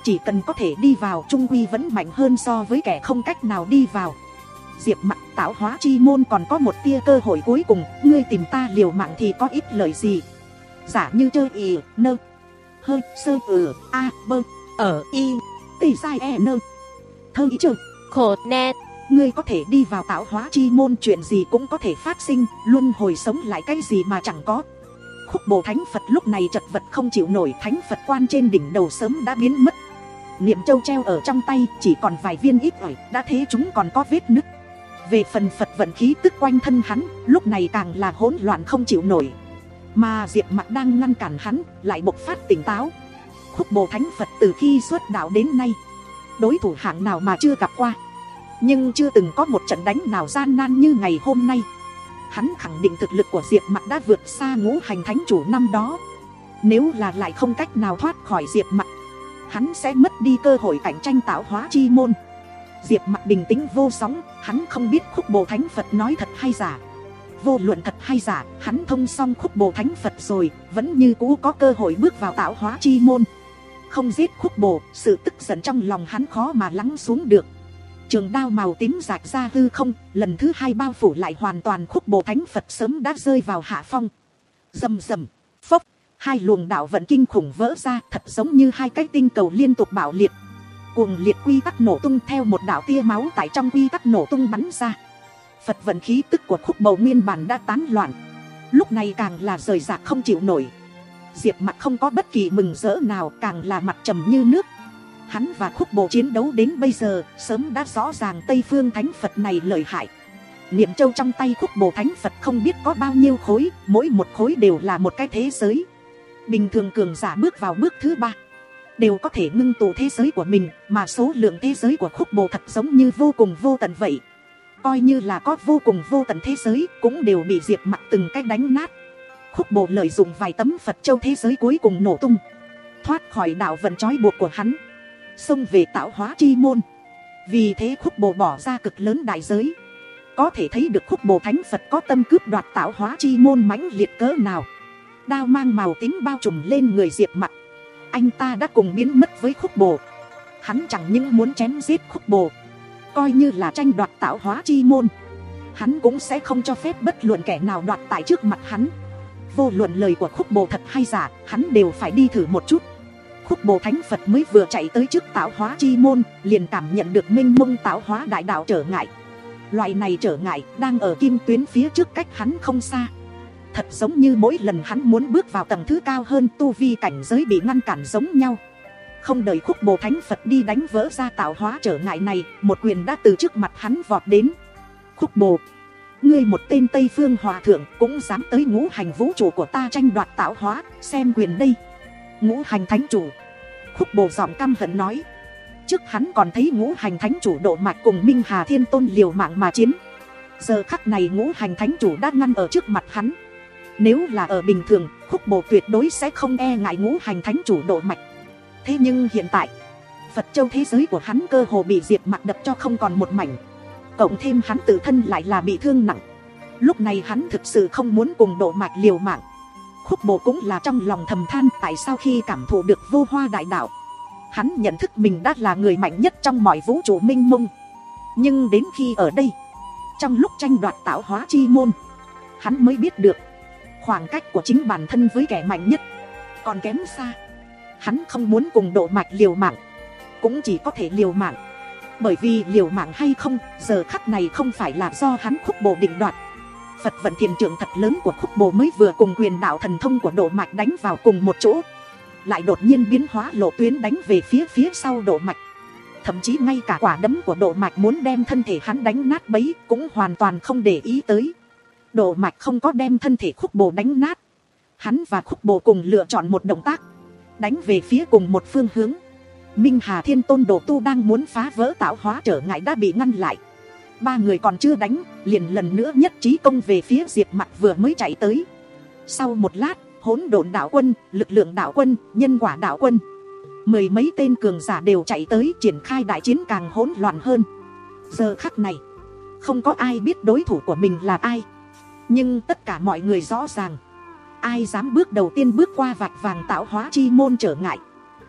chỉ cần có thể đi vào trung quy vẫn mạnh hơn so với kẻ không cách nào đi vào. Diệp Mặc, tạo hóa chi môn còn có một tia cơ hội cuối cùng, ngươi tìm ta liều mạng thì có ích lợi gì. Giả như chơi ì, nơ, hơi, sơ, ừ, a, bơ, ở, y, tì sai e nơ, thơ ý chơi, khổ nét. Ngươi có thể đi vào tạo hóa chi môn, chuyện gì cũng có thể phát sinh, luân hồi sống lại cái gì mà chẳng có. Khúc Bồ Thánh Phật lúc này chật vật không chịu nổi, thánh Phật quan trên đỉnh đầu sớm đã biến mất. Niệm châu treo ở trong tay chỉ còn vài viên ít ỏi, đã thế chúng còn có vết nứt. Về phần Phật vận khí tức quanh thân hắn, lúc này càng là hỗn loạn không chịu nổi. Mà Diệp Mặc đang ngăn cản hắn, lại bộc phát tỉnh táo. Khúc Bồ Thánh Phật từ khi xuất đạo đến nay, đối thủ hạng nào mà chưa gặp qua, nhưng chưa từng có một trận đánh nào gian nan như ngày hôm nay. Hắn khẳng định thực lực của Diệp Mặc đã vượt xa ngũ hành thánh chủ năm đó. Nếu là lại không cách nào thoát khỏi Diệp Mặc, hắn sẽ mất đi cơ hội cạnh tranh tạo hóa chi môn. Diệp Mặc bình tĩnh vô sóng, hắn không biết Khúc Bồ Thánh Phật nói thật hay giả. Vô luận thật hay giả, hắn thông xong Khúc Bồ Thánh Phật rồi, vẫn như cũ có cơ hội bước vào tạo hóa chi môn. Không giết Khúc Bồ, sự tức giận trong lòng hắn khó mà lắng xuống được. Trường đao màu tím rạch ra hư không, lần thứ hai bao phủ lại hoàn toàn Khúc Bồ Thánh Phật sớm đã rơi vào hạ phong. Rầm rầm, phốc, hai luồng đạo vận kinh khủng vỡ ra, thật giống như hai cái tinh cầu liên tục bạo liệt. Cuồng liệt quy tắc nổ tung, theo một đạo tia máu tại trong quy tắc nổ tung bắn ra. Phật vận khí tức của Khúc Bồ nguyên bản đã tán loạn, lúc này càng là rời rạc không chịu nổi. Diệp Mặc không có bất kỳ mừng rỡ nào, càng là mặt trầm như nước. Hắn và Khúc Bồ chiến đấu đến bây giờ, sớm đã rõ ràng Tây Phương Thánh Phật này lợi hại. Niệm châu trong tay Khúc Bồ Thánh Phật không biết có bao nhiêu khối, mỗi một khối đều là một cái thế giới. Bình thường cường giả bước vào bước thứ ba, đều có thể ngưng tụ thế giới của mình, mà số lượng thế giới của Khúc Bồ thật giống như vô cùng vô tận vậy. Coi như là có vô cùng vô tận thế giới, cũng đều bị Diệp Mặc từng cái đánh nát. Khúc Bồ lợi dụng vài tấm Phật châu thế giới cuối cùng nổ tung, thoát khỏi đạo vận trói buộc của hắn, xông về tạo hóa chi môn. Vì thế Khúc Bồ bỏ ra cực lớn đại giới. Có thể thấy được Khúc Bồ Thánh Phật có tâm cướp đoạt tạo hóa chi môn mãnh liệt cỡ nào. Đao mang màu tím bao trùm lên người Diệp Mặc. Anh ta đã cùng biến mất với Khúc Bồ. Hắn chẳng những muốn chém giết Khúc Bồ, coi như là tranh đoạt tạo hóa chi môn, hắn cũng sẽ không cho phép bất luận kẻ nào đoạt tại trước mặt hắn. Vô luận lời của Khúc Bồ thật hay giả, hắn đều phải đi thử một chút. Khúc Bồ Thánh Phật mới vừa chạy tới trước tạo hóa chi môn, liền cảm nhận được mênh mông tạo hóa đại đạo trở ngại. Loại này trở ngại đang ở kim tuyến phía trước cách hắn không xa. Thật giống như mỗi lần hắn muốn bước vào tầng thứ cao hơn, tu vi cảnh giới bị ngăn cản giống nhau. Không đợi Khúc Bồ Thánh Phật đi đánh vỡ ra tạo hóa trở ngại này, một quyền đã từ trước mặt hắn vọt đến. Khúc Bồ, ngươi một tên Tây Phương Hòa Thượng cũng dám tới ngũ hành vũ trụ của ta tranh đoạt tạo hóa, xem quyền đây. Ngũ hành thánh chủ. Khúc Bồ giọng căm hận nói. Trước hắn còn thấy ngũ hành thánh chủ Độ Mạch cùng Minh Hà Thiên Tôn liều mạng mà chiến. Giờ khắc này ngũ hành thánh chủ đã ngăn ở trước mặt hắn. Nếu là ở bình thường, Khúc Bồ tuyệt đối sẽ không e ngại ngũ hành thánh chủ Độ Mạch. Thế nhưng hiện tại, Phật châu thế giới của hắn cơ hồ bị Diệp Mặc đập cho không còn một mảnh. Cộng thêm hắn tự thân lại là bị thương nặng. Lúc này hắn thực sự không muốn cùng Độ Mạch liều mạng. Khúc Bồ cũng là trong lòng thầm than, tại sao khi cảm thụ được vô hoa đại đạo, hắn nhận thức mình đã là người mạnh nhất trong mọi vũ trụ mênh mông. Nhưng đến khi ở đây, trong lúc tranh đoạt tạo hóa chi môn, hắn mới biết được khoảng cách của chính bản thân với kẻ mạnh nhất còn kém xa. Hắn không muốn cùng Độ Mạch liều mạng, cũng chỉ có thể liều mạng. Bởi vì liều mạng hay không, giờ khắc này không phải là do hắn Khúc Bồ định đoạt. Phật vận thiền trưởng thật lớn của Khúc Bồ mới vừa cùng quyền đạo thần thông của Độ Mạch đánh vào cùng một chỗ, lại đột nhiên biến hóa lộ tuyến đánh về phía phía sau Độ Mạch. Thậm chí ngay cả quả đấm của Độ Mạch muốn đem thân thể hắn đánh nát bấy cũng hoàn toàn không để ý tới. Độ Mạch không có đem thân thể Khúc Bồ đánh nát. Hắn và Khúc Bồ cùng lựa chọn một động tác, đánh về phía cùng một phương hướng. Minh Hà Thiên Tôn Đồ Tu đang muốn phá vỡ tạo hóa trở ngại đã bị ngăn lại. Ba người còn chưa đánh, liền lần nữa nhất trí công về phía Diệp Mặc vừa mới chạy tới. Sau một lát, Hỗn Độn Đạo Quân, Lực Lượng Đạo Quân, Nhân Quả Đạo Quân, mười mấy tên cường giả đều chạy tới, triển khai đại chiến càng hỗn loạn hơn. Giờ khắc này, không có ai biết đối thủ của mình là ai, nhưng tất cả mọi người rõ ràng, ai dám bước đầu tiên bước qua vạch vàng tạo hóa chi môn trở ngại,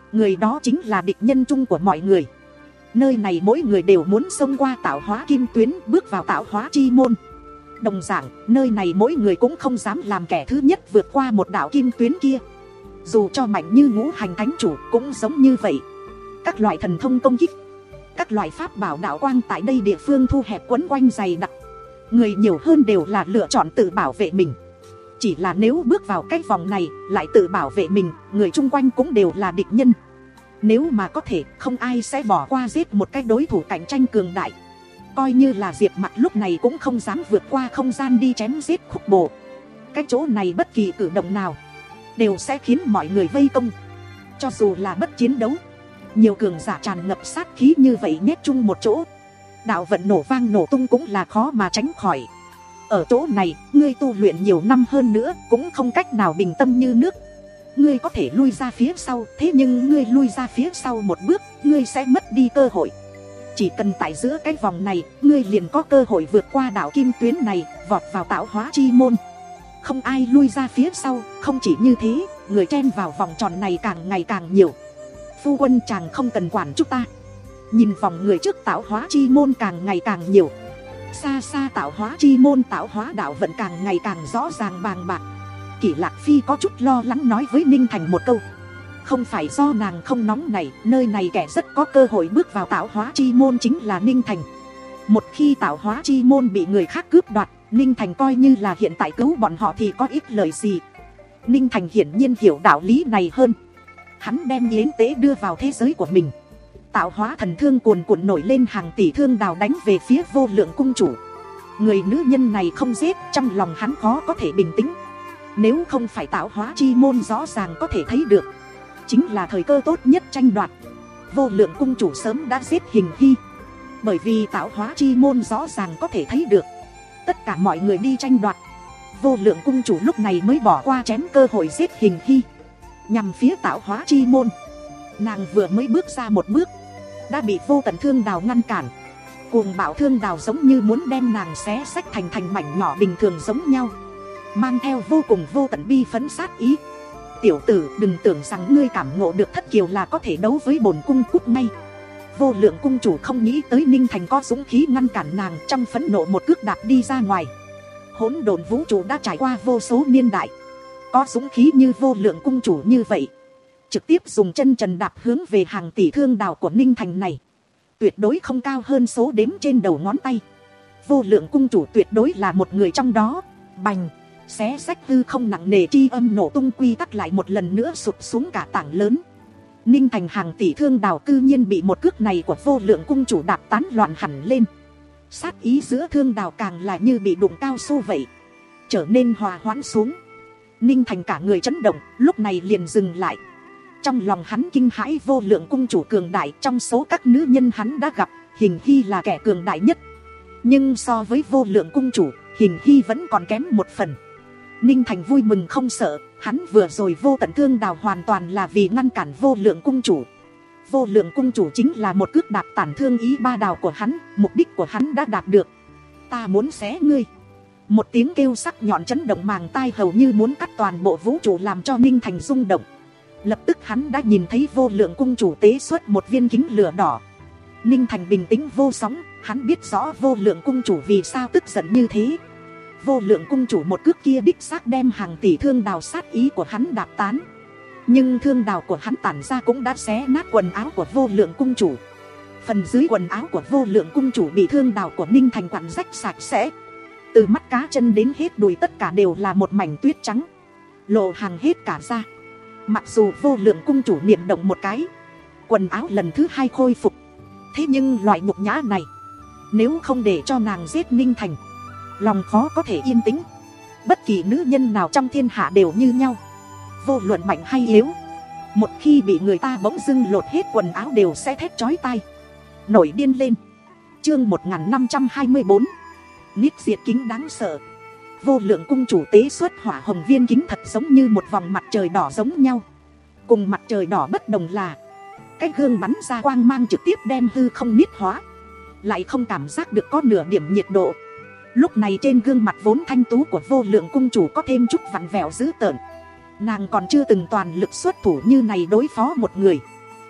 người đó chính là địch nhân chung của mọi người. Nơi này mỗi người đều muốn xông qua tạo hóa kim tuyến, bước vào tạo hóa chi môn. Đồng dạng, nơi này mỗi người cũng không dám làm kẻ thứ nhất vượt qua một đạo kim tuyến kia. Dù cho mạnh như ngũ hành thánh chủ cũng giống như vậy. Các loại thần thông công kích, các loại pháp bảo đạo quang tại đây địa phương thu hẹp quấn quanh dày đặc. Người nhiều hơn đều là lựa chọn tự bảo vệ mình. Chỉ là nếu bước vào cái vòng này lại tự bảo vệ mình, người chung quanh cũng đều là địch nhân. Nếu mà có thể, không ai sẽ bỏ qua giết một cái đối thủ cạnh tranh cường đại. Coi như là Diệp Mặt lúc này cũng không dám vượt qua không gian đi chém giết khúc bộ. Cái chỗ này bất kỳ cử động nào đều sẽ khiến mọi người vây công. Cho dù là bất chiến đấu, nhiều cường giả tràn ngập sát khí như vậy nhét chung một chỗ, đạo vận nổ vang nổ tung cũng là khó mà tránh khỏi. Ở chỗ này, ngươi tu luyện nhiều năm hơn nữa cũng không cách nào bình tâm như nước. Ngươi có thể lui ra phía sau, thế nhưng ngươi lui ra phía sau một bước, ngươi sẽ mất đi cơ hội. Chỉ cần tại giữa cái vòng này, ngươi liền có cơ hội vượt qua đảo kim tuyến này, vọt vào tạo hóa chi môn. Không ai lui ra phía sau, không chỉ như thế, người chen vào vòng tròn này càng ngày càng nhiều. Phu quân chàng không cần quản chúng ta. Nhìn vòng người trước tạo hóa chi môn càng ngày càng nhiều. Xa xa tạo hóa chi môn tạo hóa đạo vận càng ngày càng rõ ràng bàng bạc. Kỷ Lạc Phi có chút lo lắng nói với Ninh Thành một câu. Không phải do nàng không nóng này, nơi này kẻ rất có cơ hội bước vào tạo hóa chi môn chính là Ninh Thành. Một khi tạo hóa chi môn bị người khác cướp đoạt, Ninh Thành coi như là hiện tại cứu bọn họ thì có ích lợi gì. Ninh Thành hiển nhiên hiểu đạo lý này hơn. Hắn đem yến tế đưa vào thế giới của mình. Tạo hóa thần thương cuồn cuộn nổi lên, hàng tỷ thương đào đánh về phía Vô Lượng cung chủ. Người nữ nhân này không giết, trong lòng hắn khó có thể bình tĩnh. Nếu không phải tạo hóa chi môn rõ ràng có thể thấy được, chính là thời cơ tốt nhất tranh đoạt. Vô Lượng cung chủ sớm đã giết Hình Hy. Bởi vì tạo hóa chi môn rõ ràng có thể thấy được, tất cả mọi người đi tranh đoạt. Vô Lượng cung chủ lúc này mới bỏ qua chém cơ hội giết Hình Hy, nhằm phía tạo hóa chi môn. Nàng vừa mới bước ra một bước đã bị vô tận thương đào ngăn cản. Cuồng bạo thương đào giống như muốn đem nàng xé xách thành thành mảnh nhỏ bình thường giống nhau, mang theo vô cùng vô tận bi phấn sát ý. Tiểu tử, đừng tưởng rằng ngươi cảm ngộ được thất kiều là có thể đấu với bổn cung, cút ngay. Vô Lượng cung chủ không nghĩ tới Ninh Thành có dũng khí ngăn cản nàng, trong phẫn nộ một cước đạp đi ra ngoài. Hỗn độn vũ trụ đã trải qua vô số niên đại, có dũng khí như Vô Lượng cung chủ như vậy, trực tiếp dùng chân trần đạp hướng về hàng tỷ thương đào của Ninh Thành này, tuyệt đối không cao hơn số đếm trên đầu ngón tay. Vô Lượng cung chủ tuyệt đối là một người trong đó. Bành, xé sách hư không nặng nề chi âm nổ tung, quy tắc lại một lần nữa sụp xuống cả tảng lớn. Ninh Thành hàng tỷ thương đào cư nhiên bị một cước này của Vô Lượng cung chủ đạp tán loạn hẳn lên. Sát ý giữa thương đào càng là như bị đụng cao su vậy, trở nên hòa hoãn xuống. Ninh Thành cả người chấn động, lúc này liền dừng lại. Trong lòng hắn kinh hãi, Vô Lượng cung chủ cường đại, trong số các nữ nhân hắn đã gặp, Hình Hy là kẻ cường đại nhất. Nhưng so với Vô Lượng cung chủ, Hình Hy vẫn còn kém một phần. Ninh Thành vui mừng không sợ, hắn vừa rồi vô tận thương đào hoàn toàn là vì ngăn cản Vô Lượng cung chủ. Vô Lượng cung chủ chính là một cước đạp tản thương ý ba đào của hắn, mục đích của hắn đã đạt được. Ta muốn xé ngươi. Một tiếng kêu sắc nhọn chấn động màng tai, hầu như muốn cắt toàn bộ vũ trụ, làm cho Ninh Thành rung động. Lập tức hắn đã nhìn thấy Vô Lượng cung chủ tế xuất một viên kính lửa đỏ. Ninh Thành bình tĩnh vô sóng, hắn biết rõ Vô Lượng cung chủ vì sao tức giận như thế. Vô Lượng cung chủ một cước kia đích xác đem hàng tỷ thương đào sát ý của hắn đạp tán. Nhưng thương đào của hắn tản ra cũng đã xé nát quần áo của Vô Lượng cung chủ. Phần dưới quần áo của Vô Lượng cung chủ bị thương đào của Ninh Thành quặn rách sạch sẽ. Từ mắt cá chân đến hết đùi tất cả đều là một mảnh tuyết trắng, lộ hàng hết cả ra. Mặc dù Vô Lượng cung chủ niệm động một cái, quần áo lần thứ hai khôi phục, thế nhưng loại nhục nhã này, nếu không để cho nàng giết Ninh Thành, lòng khó có thể yên tĩnh. Bất kỳ nữ nhân nào trong thiên hạ đều như nhau, vô luận mạnh hay yếu, một khi bị người ta bỗng dưng lột hết quần áo đều sẽ thét chói tai, nổi điên lên. Chương một nghìn năm trăm hai mươi bốn, Niết diệt kính đáng sợ. Vô Lượng cung chủ tế xuất hỏa hồng viên kính thật giống như một vòng mặt trời đỏ giống nhau. Cùng mặt trời đỏ bất đồng là, cái gương bắn ra quang mang trực tiếp đem hư không niết hóa, lại không cảm giác được có nửa điểm nhiệt độ. Lúc này trên gương mặt vốn thanh tú của Vô Lượng cung chủ có thêm chút vặn vẹo dữ tợn. Nàng còn chưa từng toàn lực xuất thủ như này đối phó một người,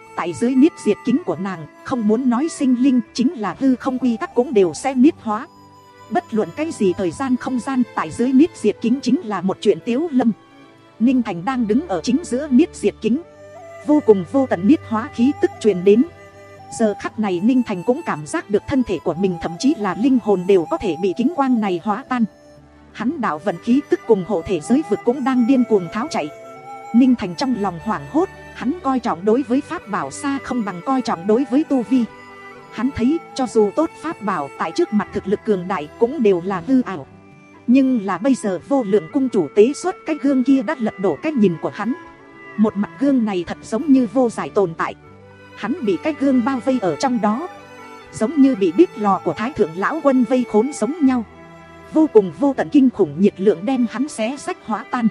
Tại dưới niết diệt kính của nàng, không muốn nói sinh linh, chính là hư không quy tắc cũng đều sẽ niết hóa. Bất luận cái gì thời gian không gian, tại dưới niết diệt kính chính là một chuyện tiếu lâm. Ninh Thành đang đứng ở chính giữa niết diệt kính, vô cùng vô tận niết hóa khí tức truyền đến. Giờ khắc này Ninh Thành cũng cảm giác được thân thể của mình, thậm chí là linh hồn đều có thể bị kính quang này hóa tan. Hắn đạo vận khí tức cùng hộ thể giới vực cũng đang điên cuồng tháo chạy. Ninh Thành trong lòng hoảng hốt, hắn coi trọng đối với pháp bảo xa không bằng coi trọng đối với tu vi. Hắn thấy cho dù tốt pháp bảo tại trước mặt thực lực cường đại cũng đều là hư ảo. Nhưng là bây giờ vô lượng cung chủ tế xuất cái gương kia đã lật đổ cái nhìn của hắn. Một mặt gương này thật giống như vô giải tồn tại. Hắn bị cái gương bao vây ở trong đó, giống như bị bít lò của Thái Thượng Lão Quân vây khốn giống nhau. Vô cùng vô tận kinh khủng nhiệt lượng đem hắn xé rách hóa tan.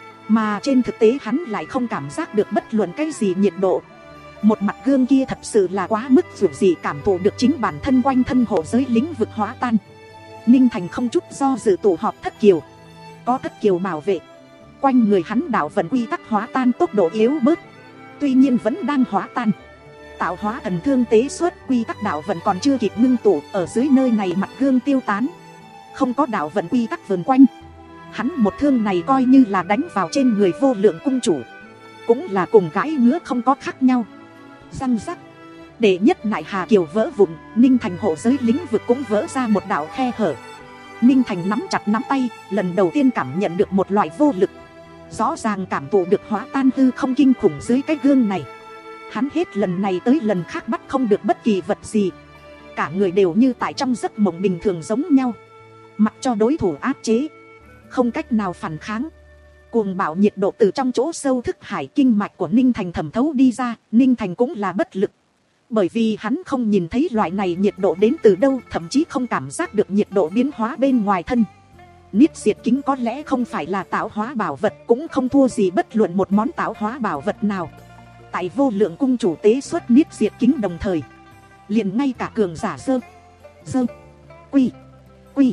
Mà trên thực tế hắn lại không cảm giác được bất luận cái gì nhiệt độ. Một mặt gương kia thật sự là quá mức dù gì, cảm thụ được chính bản thân quanh thân hộ giới lĩnh vực hóa tan. Ninh Thành không chút do dự tụ họp thất kiều. Có thất kiều bảo vệ, quanh người hắn đạo vận quy tắc hóa tan tốc độ yếu bớt. Tuy nhiên vẫn đang hóa tan. Tạo hóa thần thương tế xuất, quy tắc đạo vận còn chưa kịp ngưng tụ, ở dưới nơi này mặt gương tiêu tán. Không có đạo vận quy tắc vần quanh. Hắn một thương này coi như là đánh vào trên người vô lượng cung chủ, cũng là cùng gãi ngứa không có khác nhau. Răng rắc, để nhất nại hà kiều vỡ vụn, Ninh Thành hộ giới lĩnh vực cũng vỡ ra một đạo khe hở. Ninh Thành nắm chặt nắm tay, lần đầu tiên cảm nhận được một loại vô lực. Rõ ràng cảm thụ được hóa tan hư không kinh khủng dưới cái gương này. Hắn hết lần này tới lần khác bắt không được bất kỳ vật gì. Cả người đều như tại trong giấc mộng bình thường giống nhau. Mặc cho đối thủ áp chế, không cách nào phản kháng. Cuồng bạo nhiệt độ từ trong chỗ sâu thức hải kinh mạch của Ninh Thành thẩm thấu đi ra. Ninh Thành cũng là bất lực, bởi vì hắn không nhìn thấy loại này nhiệt độ đến từ đâu, thậm chí không cảm giác được nhiệt độ biến hóa bên ngoài thân. Niết diệt kính có lẽ không phải là tạo hóa bảo vật, cũng không thua gì bất luận một món tạo hóa bảo vật nào. Tại vô lượng cung chủ tế xuất niết diệt kính đồng thời, liền ngay cả cường giả dơ dơ quy quy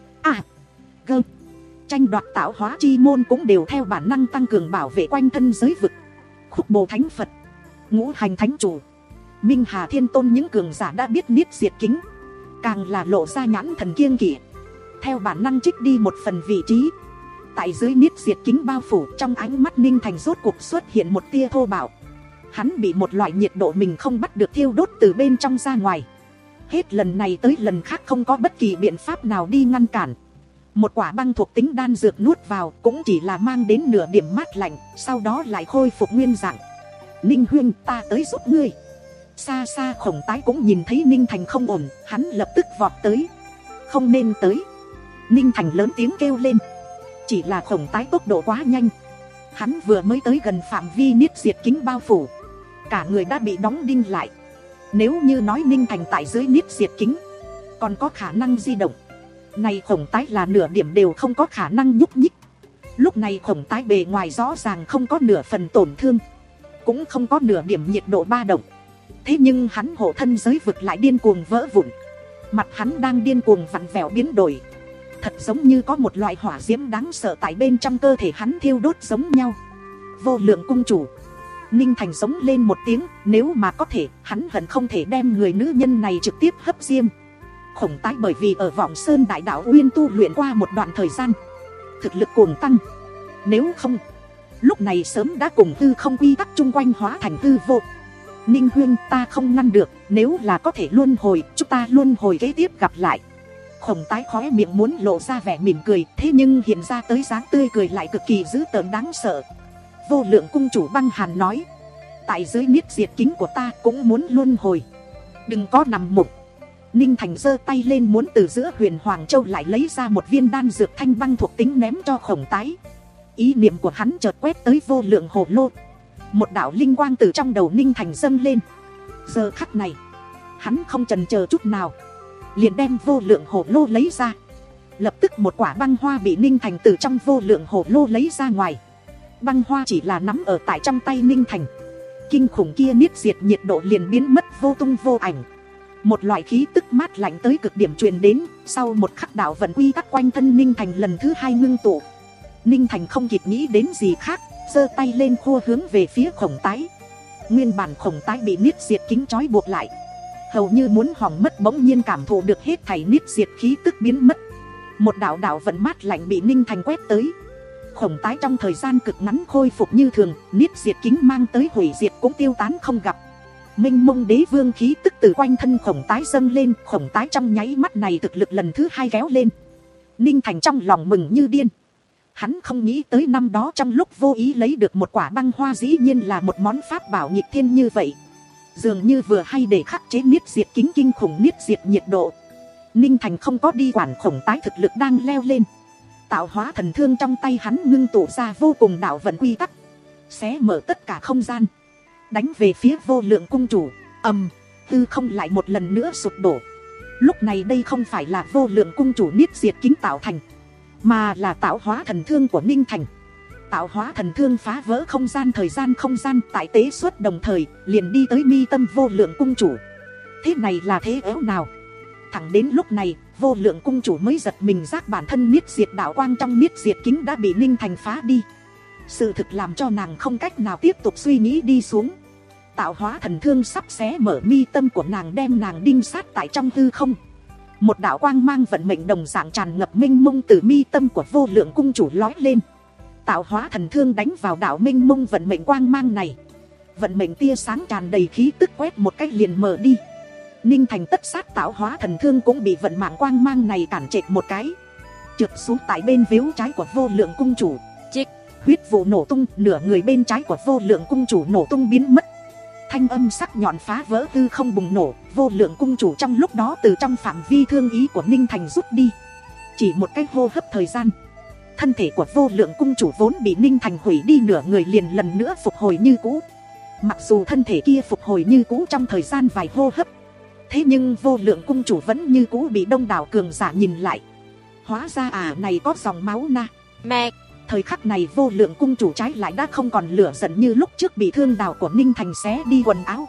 a gơ tranh đoạt tạo hóa chi môn cũng đều theo bản năng tăng cường bảo vệ quanh thân giới vực. Khúc Bồ Thánh Phật, Ngũ Hành Thánh Chủ, Minh Hà Thiên Tôn, những cường giả đã biết niết diệt kính, càng là lộ ra nhãn thần kiêng kỵ, theo bản năng trích đi một phần vị trí. Tại dưới niết diệt kính bao phủ, trong ánh mắt Ninh Thành rốt cuộc xuất hiện một tia thô bạo. Hắn bị một loại nhiệt độ mình không bắt được thiêu đốt từ bên trong ra ngoài. Hết lần này tới lần khác không có bất kỳ biện pháp nào đi ngăn cản. Một quả băng thuộc tính đan dược nuốt vào cũng chỉ là mang đến nửa điểm mát lạnh, sau đó lại khôi phục nguyên dạng. Ninh huynh, ta tới giúp ngươi. Xa xa Khổng Tái cũng nhìn thấy Ninh Thành không ổn, hắn lập tức vọt tới. Không nên tới. Ninh Thành lớn tiếng kêu lên. Chỉ là Khổng Tái tốc độ quá nhanh. Hắn vừa mới tới gần phạm vi niết diệt kính bao phủ, cả người đã bị đóng đinh lại. Nếu như nói Ninh Thành tại dưới niết diệt kính còn có khả năng di động, này Khổng Tái là nửa điểm đều không có khả năng nhúc nhích. Lúc này Khổng Tái bề ngoài rõ ràng không có nửa phần tổn thương, cũng không có nửa điểm nhiệt độ ba động. Thế nhưng hắn hộ thân giới vực lại điên cuồng vỡ vụn. Mặt hắn đang điên cuồng vặn vẹo biến đổi, thật giống như có một loại hỏa diễm đáng sợ tại bên trong cơ thể hắn thiêu đốt giống nhau. Vô lượng cung chủ, Ninh Thành giống lên một tiếng, nếu mà có thể, hắn hận không thể đem người nữ nhân này trực tiếp hấp diêm. Khổng Tái bởi vì ở Vọng Sơn Đại Đạo Uyên tu luyện qua một đoạn thời gian, thực lực cuồng tăng. Nếu không, lúc này sớm đã cùng hư không quy tắc chung quanh hóa thành hư vô. Ninh huynh, ta không ngăn được, nếu là có thể luân hồi, chúng ta luân hồi kế tiếp gặp lại. Khổng Tái khóe miệng muốn lộ ra vẻ mỉm cười, thế nhưng hiện ra tới dáng tươi cười lại cực kỳ dữ tợn đáng sợ. Vô lượng cung chủ băng hàn nói, tại dưới niết diệt kính của ta cũng muốn luân hồi, đừng có nằm mộng. Ninh Thành giơ tay lên muốn từ giữa huyền Hoàng Châu lại lấy ra một viên đan dược thanh băng thuộc tính ném cho Khổng Tái. Ý niệm của hắn chợt quét tới vô lượng hồ lô, một đạo linh quang từ trong đầu Ninh Thành dâng lên. Giờ khắc này, hắn không chần chờ chút nào, liền đem vô lượng hồ lô lấy ra. Lập tức một quả băng hoa bị Ninh Thành từ trong vô lượng hồ lô lấy ra ngoài. Băng hoa chỉ là nắm ở tại trong tay Ninh Thành, kinh khủng kia niết diệt nhiệt độ liền biến mất vô tung vô ảnh. Một loại khí tức mát lạnh tới cực điểm truyền đến. Sau một khắc đạo vận quy tắc quanh thân Ninh Thành lần thứ hai ngưng tụ. Ninh Thành không kịp nghĩ đến gì khác, giơ tay lên khua hướng về phía Khổng Tái. Nguyên bản khổng tái bị niết diệt kính trói buộc lại, hầu như muốn hỏng mất, bỗng nhiên cảm thụ được hết thảy niết diệt khí tức biến mất. Một đạo đạo vận mát lạnh bị Ninh Thành quét tới. Khổng tái trong thời gian cực ngắn khôi phục như thường, niết diệt kính mang tới hủy diệt cũng tiêu tán không gặp. Minh mông đế vương khí tức từ quanh thân khổng tái dâng lên, khổng tái trong nháy mắt này thực lực lần thứ hai kéo lên. Ninh Thành trong lòng mừng như điên. Hắn không nghĩ tới năm đó trong lúc vô ý lấy được một quả băng hoa dĩ nhiên là một món pháp bảo nghịch thiên như vậy. Dường như vừa hay để khắc chế niết diệt kính kinh khủng niết diệt nhiệt độ. Ninh Thành không có đi quản khổng tái thực lực đang leo lên. Tạo hóa thần thương trong tay hắn ngưng tụ ra vô cùng đạo vận quy tắc, xé mở tất cả không gian, đánh về phía vô lượng cung chủ. Ầm, tư không lại một lần nữa sụp đổ. Lúc này đây không phải là vô lượng cung chủ niết diệt kính tạo thành, mà là tạo hóa thần thương của Ninh Thành. Tạo hóa thần thương phá vỡ không gian thời gian không gian tại tế xuất đồng thời, liền đi tới mi tâm vô lượng cung chủ. Thế này là thế ếu nào? Thẳng đến lúc này, vô lượng cung chủ mới giật mình giác bản thân niết diệt đạo quang trong niết diệt kính đã bị Ninh Thành phá đi. Sự thực làm cho nàng không cách nào tiếp tục suy nghĩ đi xuống. Tạo hóa thần thương sắp xé mở mi tâm của nàng, đem nàng đinh sát tại trong hư không. Một đạo quang mang vận mệnh đồng dạng tràn ngập minh mông từ mi tâm của vô lượng cung chủ lói lên. Tạo hóa thần thương đánh vào đạo minh mông vận mệnh quang mang này. Vận mệnh tia sáng tràn đầy khí tức quét một cách liền mở đi. Ninh Thành tất sát tạo hóa thần thương cũng bị vận mạng quang mang này cản trệt một cái, trượt xuống tại bên vếu trái của vô lượng cung chủ. Chích, huyết vụ nổ tung, nửa người bên trái của vô lượng cung chủ nổ tung biến mất. Thanh âm sắc nhọn phá vỡ tư không bùng nổ. Vô lượng cung chủ trong lúc đó từ trong phạm vi thương ý của Ninh Thành rút đi. Chỉ một cái hô hấp thời gian, thân thể của vô lượng cung chủ vốn bị Ninh Thành hủy đi nửa người liền lần nữa phục hồi như cũ. Mặc dù thân thể kia phục hồi như cũ trong thời gian vài hô hấp, thế nhưng vô lượng cung chủ vẫn như cũ bị đông đảo cường giả nhìn lại. Hóa ra à, này có dòng máu na mẹ. Thời khắc này vô lượng cung chủ trái lại đã không còn lửa giận như lúc trước bị thương đào của Ninh Thành xé đi quần áo,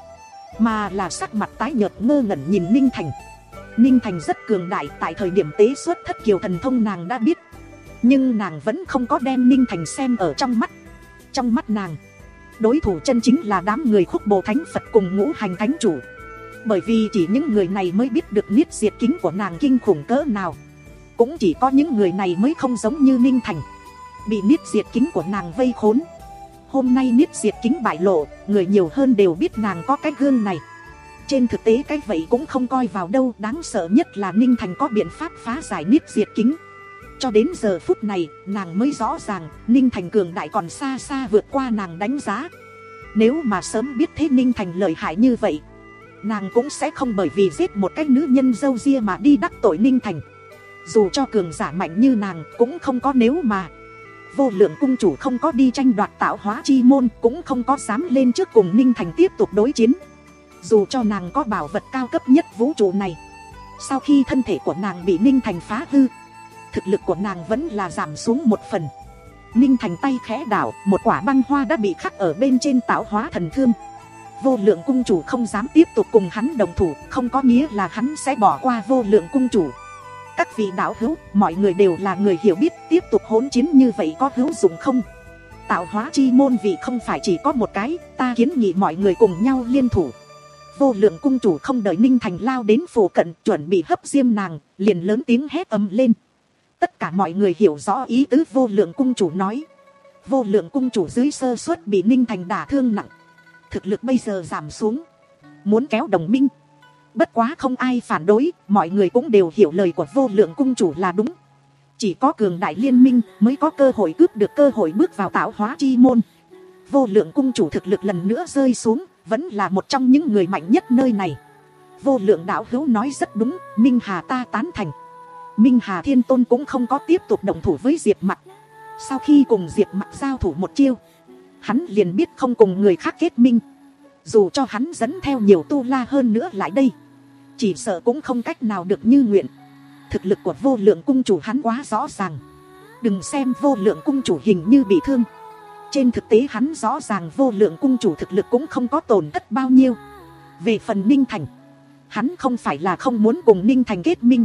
mà là sắc mặt tái nhợt ngơ ngẩn nhìn Ninh Thành. Ninh Thành rất cường đại, tại thời điểm tế xuất thất kiều thần thông nàng đã biết, nhưng nàng vẫn không có đem Ninh Thành xem ở trong mắt. Trong mắt nàng, đối thủ chân chính là đám người Khúc Bồ Thánh Phật cùng Ngũ Hành Thánh Chủ. Bởi vì chỉ những người này mới biết được niết diệt kính của nàng kinh khủng cỡ nào. Cũng chỉ có những người này mới không giống như Ninh Thành, bị niết diệt kính của nàng vây khốn. Hôm nay niết diệt kính bại lộ, người nhiều hơn đều biết nàng có cái gương này. Trên thực tế cái vậy cũng không coi vào đâu. Đáng sợ nhất là Ninh Thành có biện pháp phá giải niết diệt kính. Cho đến giờ phút này, nàng mới rõ ràng Ninh Thành cường đại còn xa xa vượt qua nàng đánh giá. Nếu mà sớm biết thế Ninh Thành lợi hại như vậy, nàng cũng sẽ không bởi vì giết một cái nữ nhân râu ria mà đi đắc tội Ninh Thành. Dù cho cường giả mạnh như nàng cũng không có nếu mà. Vô lượng cung chủ không có đi tranh đoạt tạo hóa chi môn, cũng không có dám lên trước cùng Ninh Thành tiếp tục đối chiến. Dù cho nàng có bảo vật cao cấp nhất vũ trụ này, sau khi thân thể của nàng bị Ninh Thành phá hư, thực lực của nàng vẫn là giảm xuống một phần. Ninh Thành tay khẽ đảo, một quả băng hoa đã bị khắc ở bên trên tạo hóa thần thương. Vô lượng cung chủ không dám tiếp tục cùng hắn đồng thủ, không có nghĩa là hắn sẽ bỏ qua vô lượng cung chủ. Các vị đạo hữu, mọi người đều là người hiểu biết, tiếp tục hỗn chiến như vậy có hữu dụng không? Tạo hóa chi môn vì không phải chỉ có một cái, ta kiến nghị mọi người cùng nhau liên thủ. Vô lượng cung chủ không đợi Ninh Thành lao đến phủ cận chuẩn bị hấp diêm nàng, liền lớn tiếng hét ầm lên. Tất cả mọi người hiểu rõ ý tứ vô lượng cung chủ nói. Vô lượng cung chủ dưới sơ suất bị Ninh Thành đả thương nặng, thực lực bây giờ giảm xuống, muốn kéo đồng minh. Bất quá không ai phản đối, mọi người cũng đều hiểu lời của vô lượng cung chủ là đúng. Chỉ có cường đại liên minh mới có cơ hội cướp được cơ hội bước vào tạo hóa chi môn. Vô lượng cung chủ thực lực lần nữa rơi xuống, vẫn là một trong những người mạnh nhất nơi này. Vô lượng đạo hữu nói rất đúng, Minh Hà ta tán thành. Minh Hà Thiên Tôn cũng không có tiếp tục đồng thủ với Diệp Mặc. Sau khi cùng Diệp Mặc giao thủ một chiêu, hắn liền biết không cùng người khác kết minh. Dù cho hắn dẫn theo nhiều tu la hơn nữa lại đây, chỉ sợ cũng không cách nào được như nguyện. Thực lực của vô lượng cung chủ hắn quá rõ ràng. Đừng xem vô lượng cung chủ hình như bị thương, trên thực tế hắn rõ ràng vô lượng cung chủ thực lực cũng không có tổn thất bao nhiêu. Về phần Ninh Thành, hắn không phải là không muốn cùng Ninh Thành kết minh,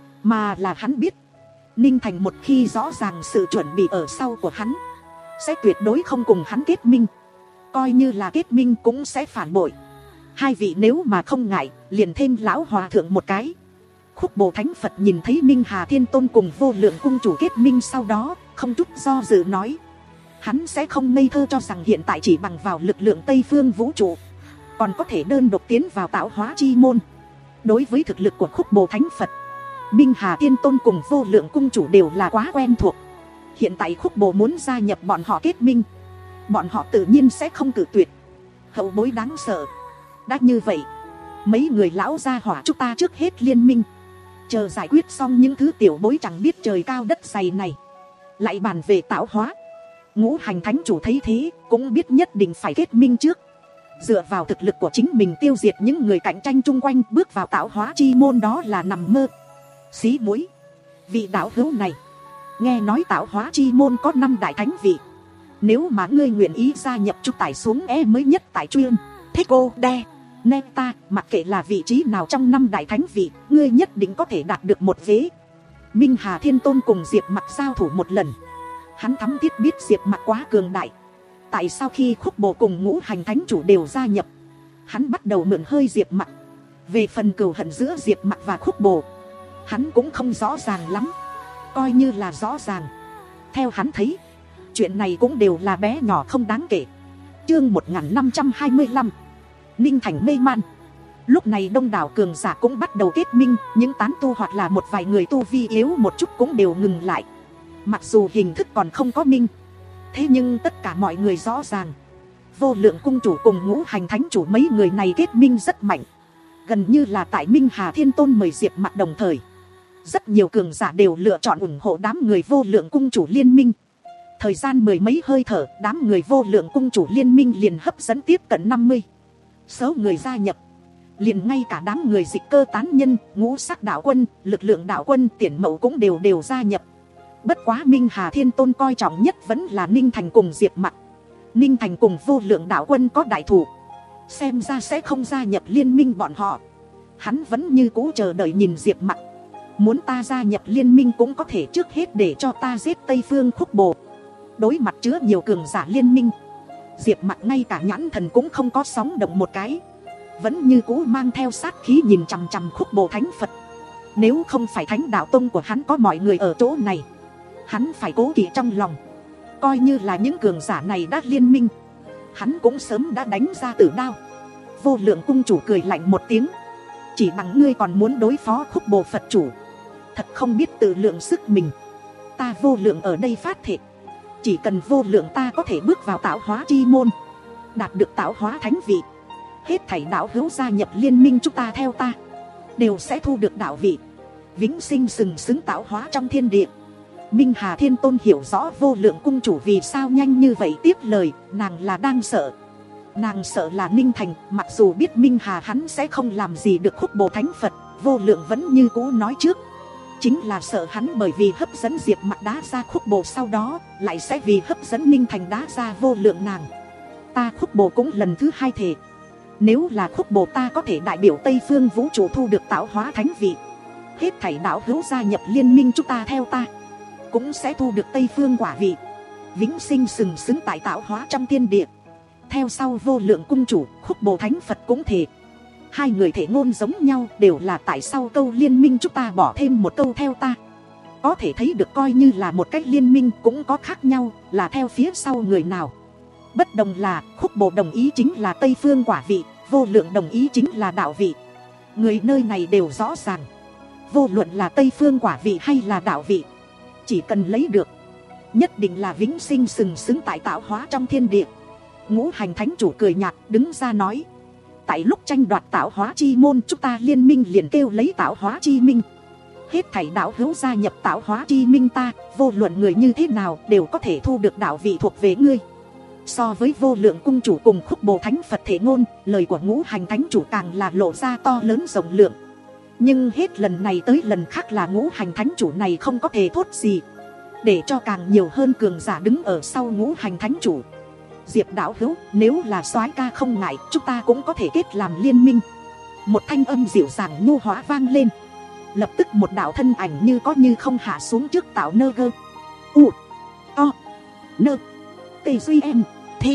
mà là hắn biết Ninh Thành một khi rõ ràng sự chuẩn bị ở sau của hắn, sẽ tuyệt đối không cùng hắn kết minh. coi như là kết minh cũng sẽ phản bội. Hai vị nếu mà không ngại, liền thêm lão hòa thượng một cái. Khúc Bồ Thánh Phật nhìn thấy Minh Hà Thiên Tôn cùng Vô Lượng Cung chủ kết minh, sau đó không chút do dự nói, hắn sẽ không ngây thơ cho rằng hiện tại chỉ bằng vào lực lượng Tây Phương vũ trụ còn có thể đơn độc tiến vào tạo hóa chi môn. Đối với thực lực của Khúc Bồ Thánh Phật, Minh Hà Thiên Tôn cùng Vô Lượng Cung chủ đều là quá quen thuộc. Hiện tại Khúc Bồ muốn gia nhập bọn họ kết minh, bọn họ tự nhiên sẽ không cự tuyệt. Hậu bối đáng sợ. Đã như vậy, mấy người lão gia hỏa chúng ta trước hết liên minh, chờ giải quyết xong những thứ tiểu bối chẳng biết trời cao đất dày này, lại bàn về tạo hóa. Ngũ Hành Thánh chủ thấy thế cũng biết nhất định phải kết minh trước, dựa vào thực lực của chính mình tiêu diệt những người cạnh tranh chung quanh, bước vào tạo hóa chi môn đó là nằm mơ. Xí muối, vị đạo hữu này, nghe nói tạo hóa chi môn có năm đại thánh vị, nếu mà ngươi nguyện ý gia nhập chu tải xuống e mới nhất tại chuyên thích cô đe nè ta, mặc kệ là vị trí nào trong năm đại thánh vị, ngươi nhất định có thể đạt được một vế. Minh Hà Thiên Tôn cùng Diệp Mặc giao thủ một lần, hắn thắm thiết biết Diệp Mặc quá cường đại. Tại sao khi Khúc Bồ cùng Ngũ Hành Thánh chủ đều gia nhập, hắn bắt đầu mượn hơi Diệp Mặc. Về phần cừu hận giữa Diệp Mặc và Khúc Bồ, hắn cũng không rõ ràng lắm. Coi như là rõ ràng, theo hắn thấy, chuyện này cũng đều là bé nhỏ không đáng kể. Chương một nghìn năm trăm hai mươi lăm, Ninh Thành mê man. Lúc này đông đảo cường giả cũng bắt đầu kết minh, những tán tu hoặc là một vài người tu vi yếu một chút cũng đều ngừng lại. Mặc dù hình thức còn không có minh, thế nhưng tất cả mọi người rõ ràng, Vô Lượng Cung chủ cùng Ngũ Hành Thánh chủ mấy người này kết minh rất mạnh. Gần như là tại Minh Hà Thiên Tôn mời Diệp Mặc đồng thời, rất nhiều cường giả đều lựa chọn ủng hộ đám người Vô Lượng Cung chủ liên minh. Thời gian mười mấy hơi thở, đám người Vô Lượng Cung chủ liên minh liền hấp dẫn tiếp cận năm mươi số người gia nhập. Liền ngay cả đám người Dịch Cơ tán nhân, Ngũ Sắc đạo quân, Lực lượng đạo quân, Tiền Mậu cũng đều đều gia nhập. Bất quá Minh Hà Thiên Tôn coi trọng nhất vẫn là Ninh Thành cùng Diệp Mặc. Ninh Thành cùng Vô Lượng đạo quân có đại thủ, xem ra sẽ không gia nhập liên minh bọn họ. Hắn vẫn như cũ chờ đợi nhìn Diệp Mặc. Muốn ta gia nhập liên minh cũng có thể, trước hết để cho ta giết Tây Phương Khúc Bồ. Đối mặt chứa nhiều cường giả liên minh, Diệp Mặc ngay cả nhãn thần cũng không có sóng động một cái, vẫn như cũ mang theo sát khí nhìn chằm chằm Khúc Bồ Thánh Phật. Nếu không phải Thánh đạo tông của hắn có mọi người ở chỗ này, hắn phải cố kỵ trong lòng. Coi như là những cường giả này đã liên minh, hắn cũng sớm đã đánh ra tử đao. Vô Lượng Cung chủ cười lạnh một tiếng, chỉ bằng ngươi còn muốn đối phó Khúc Bồ Phật chủ, thật không biết tự lượng sức mình. Ta Vô Lượng ở đây phát thệ, chỉ cần Vô Lượng ta có thể bước vào tạo hóa chi môn, đạt được tạo hóa thánh vị, hết thảy đạo hữu gia nhập liên minh chúng ta theo ta, đều sẽ thu được đạo vị, vĩnh sinh sừng sững tạo hóa trong thiên địa. Minh Hà Thiên Tôn hiểu rõ Vô Lượng Cung chủ vì sao nhanh như vậy tiếp lời, nàng là đang sợ. Nàng sợ là Ninh Thành, mặc dù biết Minh Hà hắn sẽ không làm gì được Khúc Bồ Thánh Phật, Vô Lượng vẫn như cũ nói trước. Chính là sợ hắn bởi vì hấp dẫn Diệp Mặc đá ra Khúc Bồ, sau đó lại sẽ vì hấp dẫn Ninh Thành đá ra Vô Lượng nàng. Ta Khúc Bồ cũng lần thứ hai thề, nếu là Khúc Bồ ta có thể đại biểu Tây Phương vũ trụ thu được tạo hóa thánh vị, hết thảy đạo hữu gia nhập liên minh chúng ta theo ta, cũng sẽ thu được Tây Phương quả vị, vĩnh sinh sừng sững tại tạo hóa trong thiên địa. Theo sau Vô Lượng Cung chủ, Khúc Bồ Thánh Phật cũng thề. Hai người thể ngôn giống nhau, đều là tại sau câu liên minh chúng ta bỏ thêm một câu theo ta. Có thể thấy được coi như là một cách liên minh cũng có khác nhau, là theo phía sau người nào. Bất đồng là Khúc Bồ đồng ý chính là Tây Phương quả vị, Vô Lượng đồng ý chính là đạo vị. Người nơi này đều rõ ràng, vô luận là Tây Phương quả vị hay là đạo vị, chỉ cần lấy được, nhất định là vĩnh sinh sừng sững tại tạo hóa trong thiên địa. Ngũ Hành Thánh chủ cười nhạt đứng ra nói, tại lúc tranh đoạt tạo hóa chi môn, chúng ta liên minh liền kêu lấy tạo hóa chi minh. Hết thảy đạo hữu gia nhập tạo hóa chi minh ta, vô luận người như thế nào đều có thể thu được đạo vị thuộc về ngươi. So với Vô Lượng Cung chủ cùng Khúc Bồ Thánh Phật thể ngôn, lời của Ngũ Hành Thánh chủ càng là lộ ra to lớn rộng lượng. Nhưng hết lần này tới lần khác là Ngũ Hành Thánh chủ này không có thể thốt gì, để cho càng nhiều hơn cường giả đứng ở sau Ngũ Hành Thánh chủ. Diệp đạo hữu, nếu là soái ca không ngại, chúng ta cũng có thể kết làm liên minh. Một thanh âm dịu dàng nhu hóa vang lên. Lập tức một đạo thân ảnh như có như không hạ xuống trước tạo nơ gơ u o nơ tê duy em thi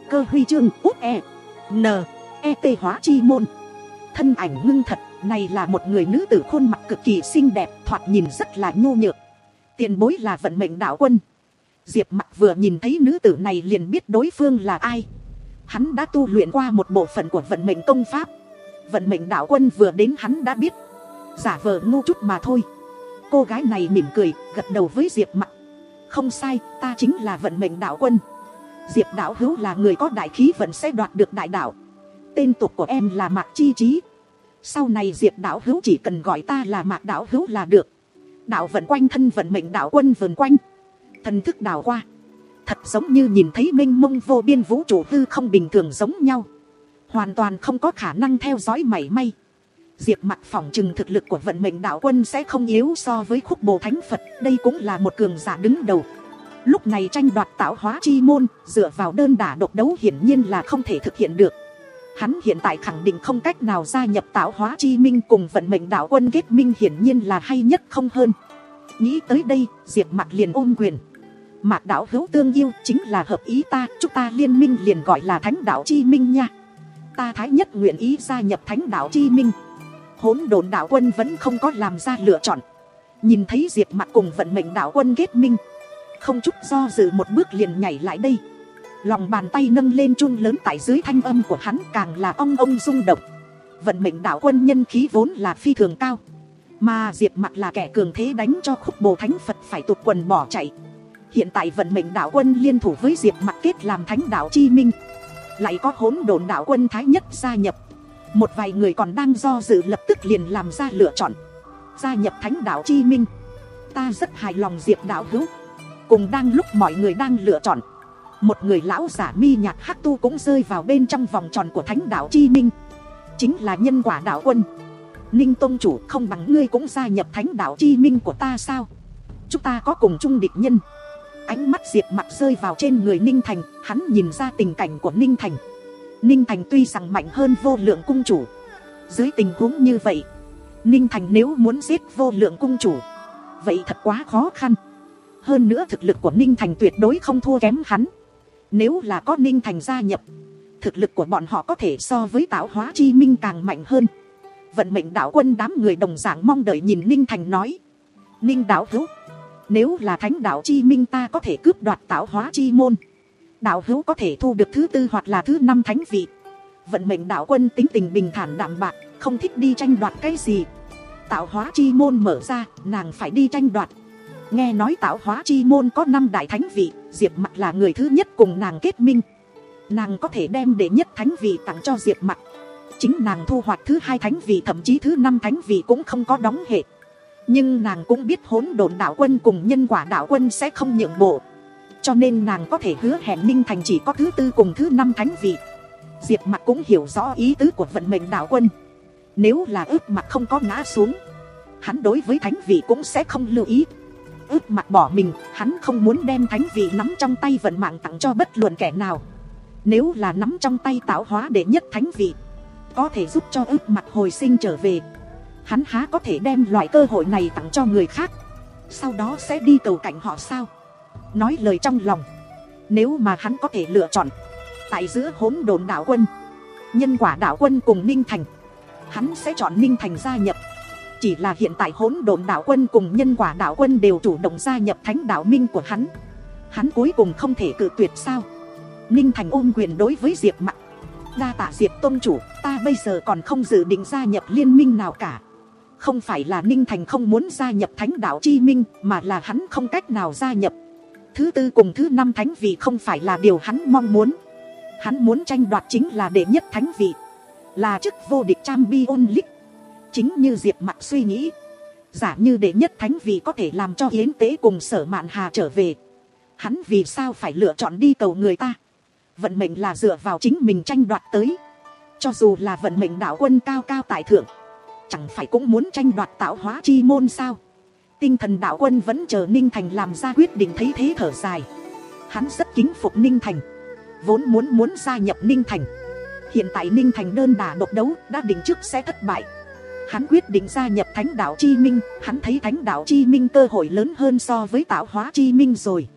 cơ huy chương út e n e t hóa chi môn. Thân ảnh ngưng thật, này là một người nữ tử khuôn mặt cực kỳ xinh đẹp, thoạt nhìn rất là nhu nhược. Tiền bối là vận mệnh đạo quân. Diệp Mặc vừa nhìn thấy nữ tử này liền biết đối phương là ai. Hắn đã tu luyện qua một bộ phận của vận mệnh công pháp. Vận mệnh đạo quân vừa đến hắn đã biết. Giả vờ ngu chút mà thôi. Cô gái này mỉm cười, gật đầu với Diệp Mặc. Không sai, ta chính là vận mệnh đạo quân. Diệp đạo hữu là người có đại khí vận sẽ đoạt được đại đạo. Tên tục của em là Mạc Chi Trí. Sau này Diệp đạo hữu chỉ cần gọi ta là Mạc đạo hữu là được. Đạo vận quanh thân vận mệnh đạo quân vần quanh. Thần thức đảo qua, thật giống như nhìn thấy mênh mông vô biên vũ trụ hư không bình thường giống nhau. Hoàn toàn không có khả năng theo dõi mảy may. Diệp Mặc phỏng chừng thực lực của vận mệnh đạo quân sẽ không yếu so với Khúc Bồ Thánh Phật. Đây cũng là một cường giả đứng đầu. Lúc này tranh đoạt tạo hóa chi môn dựa vào đơn đả độc đấu hiển nhiên là không thể thực hiện được. Hắn hiện tại khẳng định không cách nào gia nhập tạo hóa chi minh cùng vận mệnh đạo quân kết minh, hiển nhiên là hay nhất không hơn. Nghĩ tới đây, Diệp Mặc liền ôm quyền. Mạc đạo hữu tương yêu chính là hợp ý ta, chúng ta liên minh liền gọi là Thánh đạo chi minh nha. Ta thái nhất nguyện ý gia nhập Thánh đạo chi minh. Hỗn độn đạo quân vẫn không có làm ra lựa chọn. Nhìn thấy Diệp Mặc cùng vận mệnh đạo quân kết minh, không chút do dự một bước liền nhảy lại đây. Lòng bàn tay nâng lên chun lớn tại dưới, thanh âm của hắn càng là ong ong rung động. Vận mệnh đạo quân nhân khí vốn là phi thường cao, mà Diệp Mặc là kẻ cường thế đánh cho Khúc Bồ Thánh Phật phải tụt quần bỏ chạy. Hiện tại vận mệnh đạo quân liên thủ với Diệp Mặc kết làm Thánh đạo chi minh, lại có hỗn độn đạo quân thái nhất gia nhập. Một vài người còn đang do dự lập tức liền làm ra lựa chọn gia nhập Thánh đạo chi minh. Ta rất hài lòng Diệp đạo hữu. Cùng đang lúc mọi người đang lựa chọn, một người lão giả mi nhạt hắc tu cũng rơi vào bên trong vòng tròn của Thánh đạo chi minh. Chính là Nhân Quả đạo quân. Ninh tông chủ, không bằng ngươi cũng gia nhập Thánh đạo chi minh của ta sao? Chúng ta có cùng chung địch nhân. Ánh mắt Diệp Mặc rơi vào trên người Ninh Thành. Hắn nhìn ra tình cảnh của Ninh Thành. Ninh Thành tuy rằng mạnh hơn Vô Lượng cung chủ, dưới tình huống như vậy, Ninh Thành nếu muốn giết Vô Lượng cung chủ, vậy thật quá khó khăn. Hơn nữa thực lực của Ninh Thành tuyệt đối không thua kém hắn. Nếu là có Ninh Thành gia nhập, thực lực của bọn họ có thể so với tạo hóa chi minh càng mạnh hơn. Vận mệnh đạo quân đám người đồng dạng mong đợi nhìn Ninh Thành nói. Ninh đạo hữu, nếu là Thánh đạo chi minh ta có thể cướp đoạt tạo hóa chi môn. Đạo hữu có thể thu được thứ tư hoặc là thứ năm thánh vị. Vận mệnh đạo quân tính tình bình thản đạm bạc, không thích đi tranh đoạt cái gì. Tạo hóa chi môn mở ra, nàng phải đi tranh đoạt. Nghe nói tạo hóa chi môn có năm đại thánh vị, Diệp Mặc là người thứ nhất cùng nàng kết minh. Nàng có thể đem đệ nhất thánh vị tặng cho Diệp Mặc. Chính nàng thu hoạch thứ hai thánh vị, thậm chí thứ năm thánh vị cũng không có đóng hệ. Nhưng nàng cũng biết hỗn độn đạo quân cùng Nhân Quả đạo quân sẽ không nhượng bộ, cho nên nàng có thể hứa hẹn Ninh Thành chỉ có thứ tư cùng thứ năm thánh vị. Diệp Mặc cũng hiểu rõ ý tứ của vận mệnh đạo quân. Nếu là Ước Mặc không có ngã xuống, hắn đối với thánh vị cũng sẽ không lưu ý. Ước Mặc bỏ mình, hắn không muốn đem thánh vị nắm trong tay vận mạng tặng cho bất luận kẻ nào. Nếu là nắm trong tay tạo hóa đệ nhất thánh vị, có thể giúp cho Ước Mặc hồi sinh trở về, hắn há có thể đem loại cơ hội này tặng cho người khác, sau đó sẽ đi cầu cạnh họ sao? Nói lời trong lòng. Nếu mà hắn có thể lựa chọn tại giữa hỗn độn đạo quân, Nhân Quả đạo quân cùng Ninh Thành, hắn sẽ chọn Ninh Thành gia nhập. Chỉ là hiện tại hỗn độn đạo quân cùng Nhân Quả đạo quân đều chủ động gia nhập Thánh đạo minh của hắn, hắn cuối cùng không thể cự tuyệt sao? Ninh Thành ôm quyền đối với Diệp Mặc. Đa tạ Diệp tôn chủ, ta bây giờ còn không dự định gia nhập liên minh nào cả. Không phải là Ninh Thành không muốn gia nhập Thánh đạo chi minh, mà là hắn không cách nào gia nhập. Thứ tư cùng thứ năm thánh vị không phải là điều hắn mong muốn. Hắn muốn tranh đoạt chính là đệ nhất thánh vị, là chức vô địch Champions League. Chính như Diệp Mặc suy nghĩ, giả như đệ nhất thánh vị có thể làm cho Yến Tế cùng Sở Mạn Hà trở về, hắn vì sao phải lựa chọn đi cầu người ta? Vận mệnh là dựa vào chính mình tranh đoạt tới. Cho dù là vận mệnh đạo quân cao cao tại thượng, chẳng phải cũng muốn tranh đoạt tạo hóa chi môn sao? Tinh thần đạo quân vẫn chờ Ninh Thành làm ra quyết định, thấy thế thở dài. Hắn rất kính phục Ninh Thành, vốn muốn muốn gia nhập Ninh Thành. Hiện tại Ninh Thành đơn đả độc đấu đã định trước sẽ thất bại, hắn quyết định gia nhập Thánh đạo chi minh. Hắn thấy Thánh đạo chi minh cơ hội lớn hơn so với tạo hóa chi minh rồi.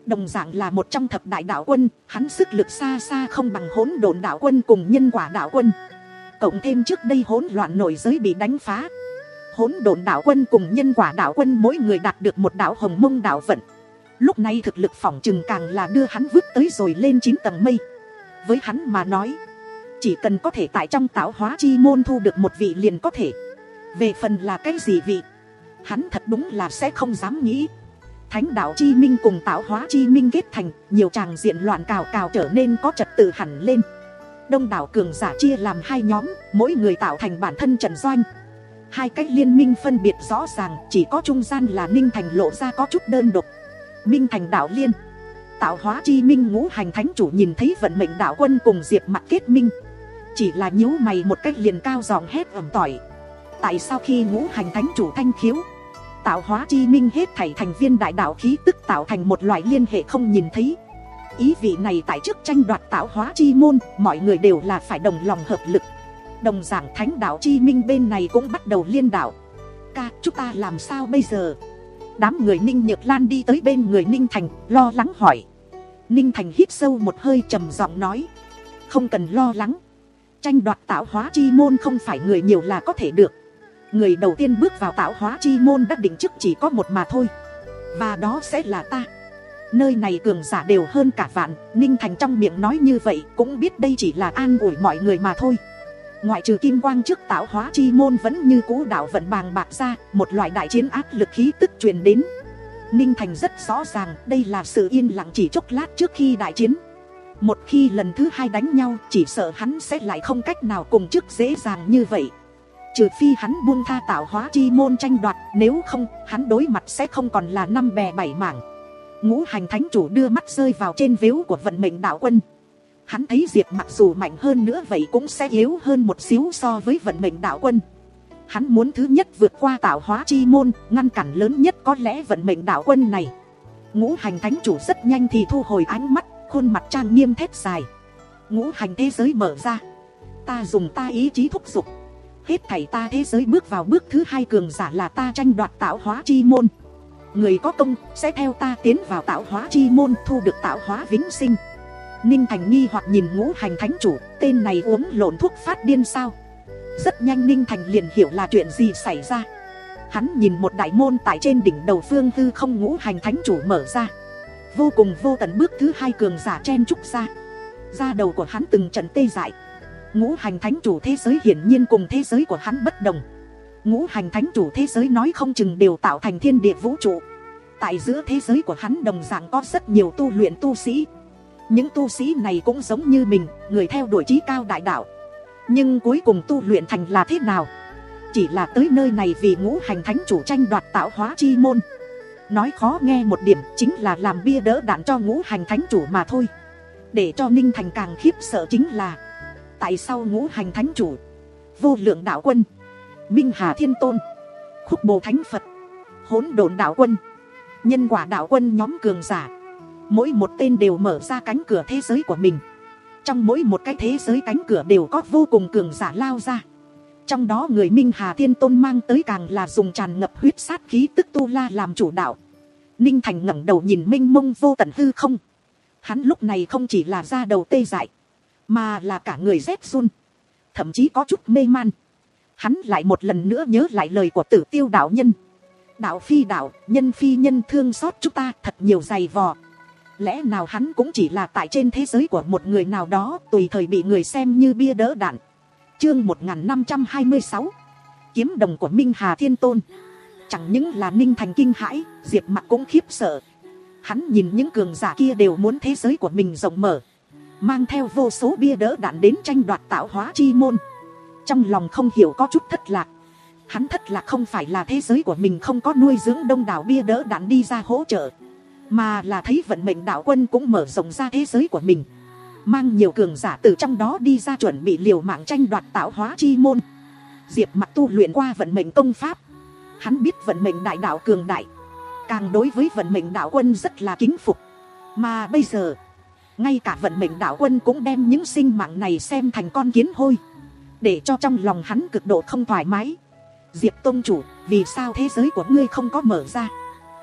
đồng dạng là một trong thập đại đạo quân, hắn sức lực xa xa không bằng hỗn độn đạo quân cùng nhân quả đạo quân. Cộng thêm trước đây hỗn loạn nổi giới bị đánh phá, hỗn độn đạo quân cùng nhân quả đạo quân mỗi người đạt được một đạo hồng mông đạo vận. Lúc này thực lực phỏng chừng càng là đưa hắn vứt tới rồi lên chín tầng mây. Với hắn mà nói, chỉ cần có thể tại trong tạo hóa chi môn thu được một vị liền có thể. Về phần là cái gì vị, hắn thật đúng là sẽ không dám nghĩ. Thánh đạo chi minh cùng tạo hóa chi minh kết thành, nhiều tràng diện loạn cào cào trở nên có trật tự hẳn lên. Đông đảo cường giả chia làm hai nhóm, mỗi người tạo thành bản thân trận doanh. Hai cách liên minh phân biệt rõ ràng, chỉ có trung gian là Ninh Thành lộ ra có chút đơn độc. Minh Thành đạo liên, tạo hóa chi minh ngũ hành thánh chủ nhìn thấy vận mệnh đạo quân cùng Diệp Mặc kết minh, chỉ là nhíu mày một cách liền cao giọng hét ầm tỏi. Tại sao khi ngũ hành thánh chủ thanh khiếu, tạo hóa chi minh hết thảy thành viên đại đạo khí tức tạo thành một loại liên hệ không nhìn thấy. Ý vị này tại trước tranh đoạt tạo hóa chi môn, mọi người đều là phải đồng lòng hợp lực. Đồng giảng thánh đạo chi minh bên này cũng bắt đầu liên đạo. Ca, chúng ta làm sao bây giờ? Đám người Ninh Nhược Lan đi tới bên người Ninh Thành, lo lắng hỏi. Ninh Thành hít sâu một hơi trầm giọng nói, không cần lo lắng. Tranh đoạt tạo hóa chi môn không phải người nhiều là có thể được. Người đầu tiên bước vào tạo hóa chi môn đã định trước chỉ có một mà thôi, và đó sẽ là ta. Nơi này cường giả đều hơn cả vạn. Ninh Thành trong miệng nói như vậy cũng biết đây chỉ là an ủi mọi người mà thôi. Ngoại trừ kim quang trước tạo hóa chi môn vẫn như cũ đạo vận bàng bạc ra, một loại đại chiến áp lực khí tức truyền đến. Ninh Thành rất rõ ràng đây là sự yên lặng chỉ chốc lát trước khi đại chiến. Một khi lần thứ hai đánh nhau, chỉ sợ hắn sẽ lại không cách nào cùng trước dễ dàng như vậy. Trừ phi hắn buông tha tạo hóa chi môn tranh đoạt, nếu không, hắn đối mặt sẽ không còn là năm bè bảy mảng. Ngũ hành thánh chủ đưa mắt rơi vào trên vếu của vận mệnh đạo quân. Hắn thấy Diệp mặc dù mạnh hơn nữa vậy cũng sẽ yếu hơn một xíu so với vận mệnh đạo quân. Hắn muốn thứ nhất vượt qua tạo hóa chi môn, ngăn cản lớn nhất có lẽ vận mệnh đạo quân này. Ngũ hành thánh chủ rất nhanh thì thu hồi ánh mắt, khuôn mặt trang nghiêm thét dài. Ngũ hành thế giới mở ra, ta dùng ta ý chí thúc giục. Hết thảy ta thế giới bước vào bước thứ hai cường giả là ta tranh đoạt tạo hóa chi môn. Người có công sẽ theo ta tiến vào tạo hóa chi môn, thu được tạo hóa vĩnh sinh. Ninh Thành nghi hoặc nhìn ngũ hành thánh chủ, tên này uống lộn thuốc phát điên sao? Rất nhanh Ninh Thành liền hiểu là chuyện gì xảy ra. Hắn nhìn một đại môn tại trên đỉnh đầu phương hư không ngũ hành thánh chủ mở ra. Vô cùng vô tận bước thứ hai cường giả chen trúc ra. Da đầu của hắn từng trận tê dại. Ngũ hành thánh chủ thế giới hiển nhiên cùng thế giới của hắn bất đồng. Ngũ hành thánh chủ thế giới nói không chừng đều tạo thành thiên địa vũ trụ. Tại giữa thế giới của hắn đồng dạng có rất nhiều tu luyện tu sĩ. Những tu sĩ này cũng giống như mình, người theo đuổi chí cao đại đạo. Nhưng cuối cùng tu luyện thành là thế nào? Chỉ là tới nơi này vì ngũ hành thánh chủ tranh đoạt tạo hóa chi môn. Nói khó nghe một điểm chính là làm bia đỡ đạn cho ngũ hành thánh chủ mà thôi. Để cho Ninh Thành càng khiếp sợ chính là, tại sao ngũ hành thánh chủ, vô lượng đạo quân, Minh Hà Thiên Tôn, Khúc Bồ Thánh Phật, Hỗn Độn đạo quân, Nhân Quả đạo quân nhóm cường giả, mỗi một tên đều mở ra cánh cửa thế giới của mình. Trong mỗi một cái thế giới cánh cửa đều có vô cùng cường giả lao ra. Trong đó người Minh Hà Thiên Tôn mang tới càng là dùng tràn ngập huyết sát khí tức tu la làm chủ đạo. Ninh Thành ngẩng đầu nhìn mênh mông vô tận hư không. Hắn lúc này không chỉ là da đầu tê dại, mà là cả người rét run, thậm chí có chút mê man. Hắn lại một lần nữa nhớ lại lời của Tử Tiêu đạo nhân. Đạo phi đạo, nhân phi nhân, thương xót chúng ta thật nhiều dày vò. Lẽ nào hắn cũng chỉ là tại trên thế giới của một người nào đó, tùy thời bị người xem như bia đỡ đạn. Chương một nghìn năm trăm hai mươi sáu, kiếm đồng của Minh Hà Thiên Tôn. Chẳng những là Ninh Thành kinh hãi, Diệp Mặc cũng khiếp sợ. Hắn nhìn những cường giả kia đều muốn thế giới của mình rộng mở, mang theo vô số bia đỡ đạn đến tranh đoạt tạo hóa chi môn. Trong lòng không hiểu có chút thất lạc. Hắn thất lạc không phải là thế giới của mình không có nuôi dưỡng đông đảo bia đỡ đạn đi ra hỗ trợ, mà là thấy vận mệnh đạo quân cũng mở rộng ra thế giới của mình, mang nhiều cường giả từ trong đó đi ra chuẩn bị liều mạng tranh đoạt tạo hóa chi môn. Diệp Mặc tu luyện qua vận mệnh công pháp, hắn biết vận mệnh đại đạo cường đại, càng đối với vận mệnh đạo quân rất là kính phục. Mà bây giờ, ngay cả vận mệnh đạo quân cũng đem những sinh mạng này xem thành con kiến hôi, để cho trong lòng hắn cực độ không thoải mái. Diệp tông chủ, vì sao thế giới của ngươi không có mở ra?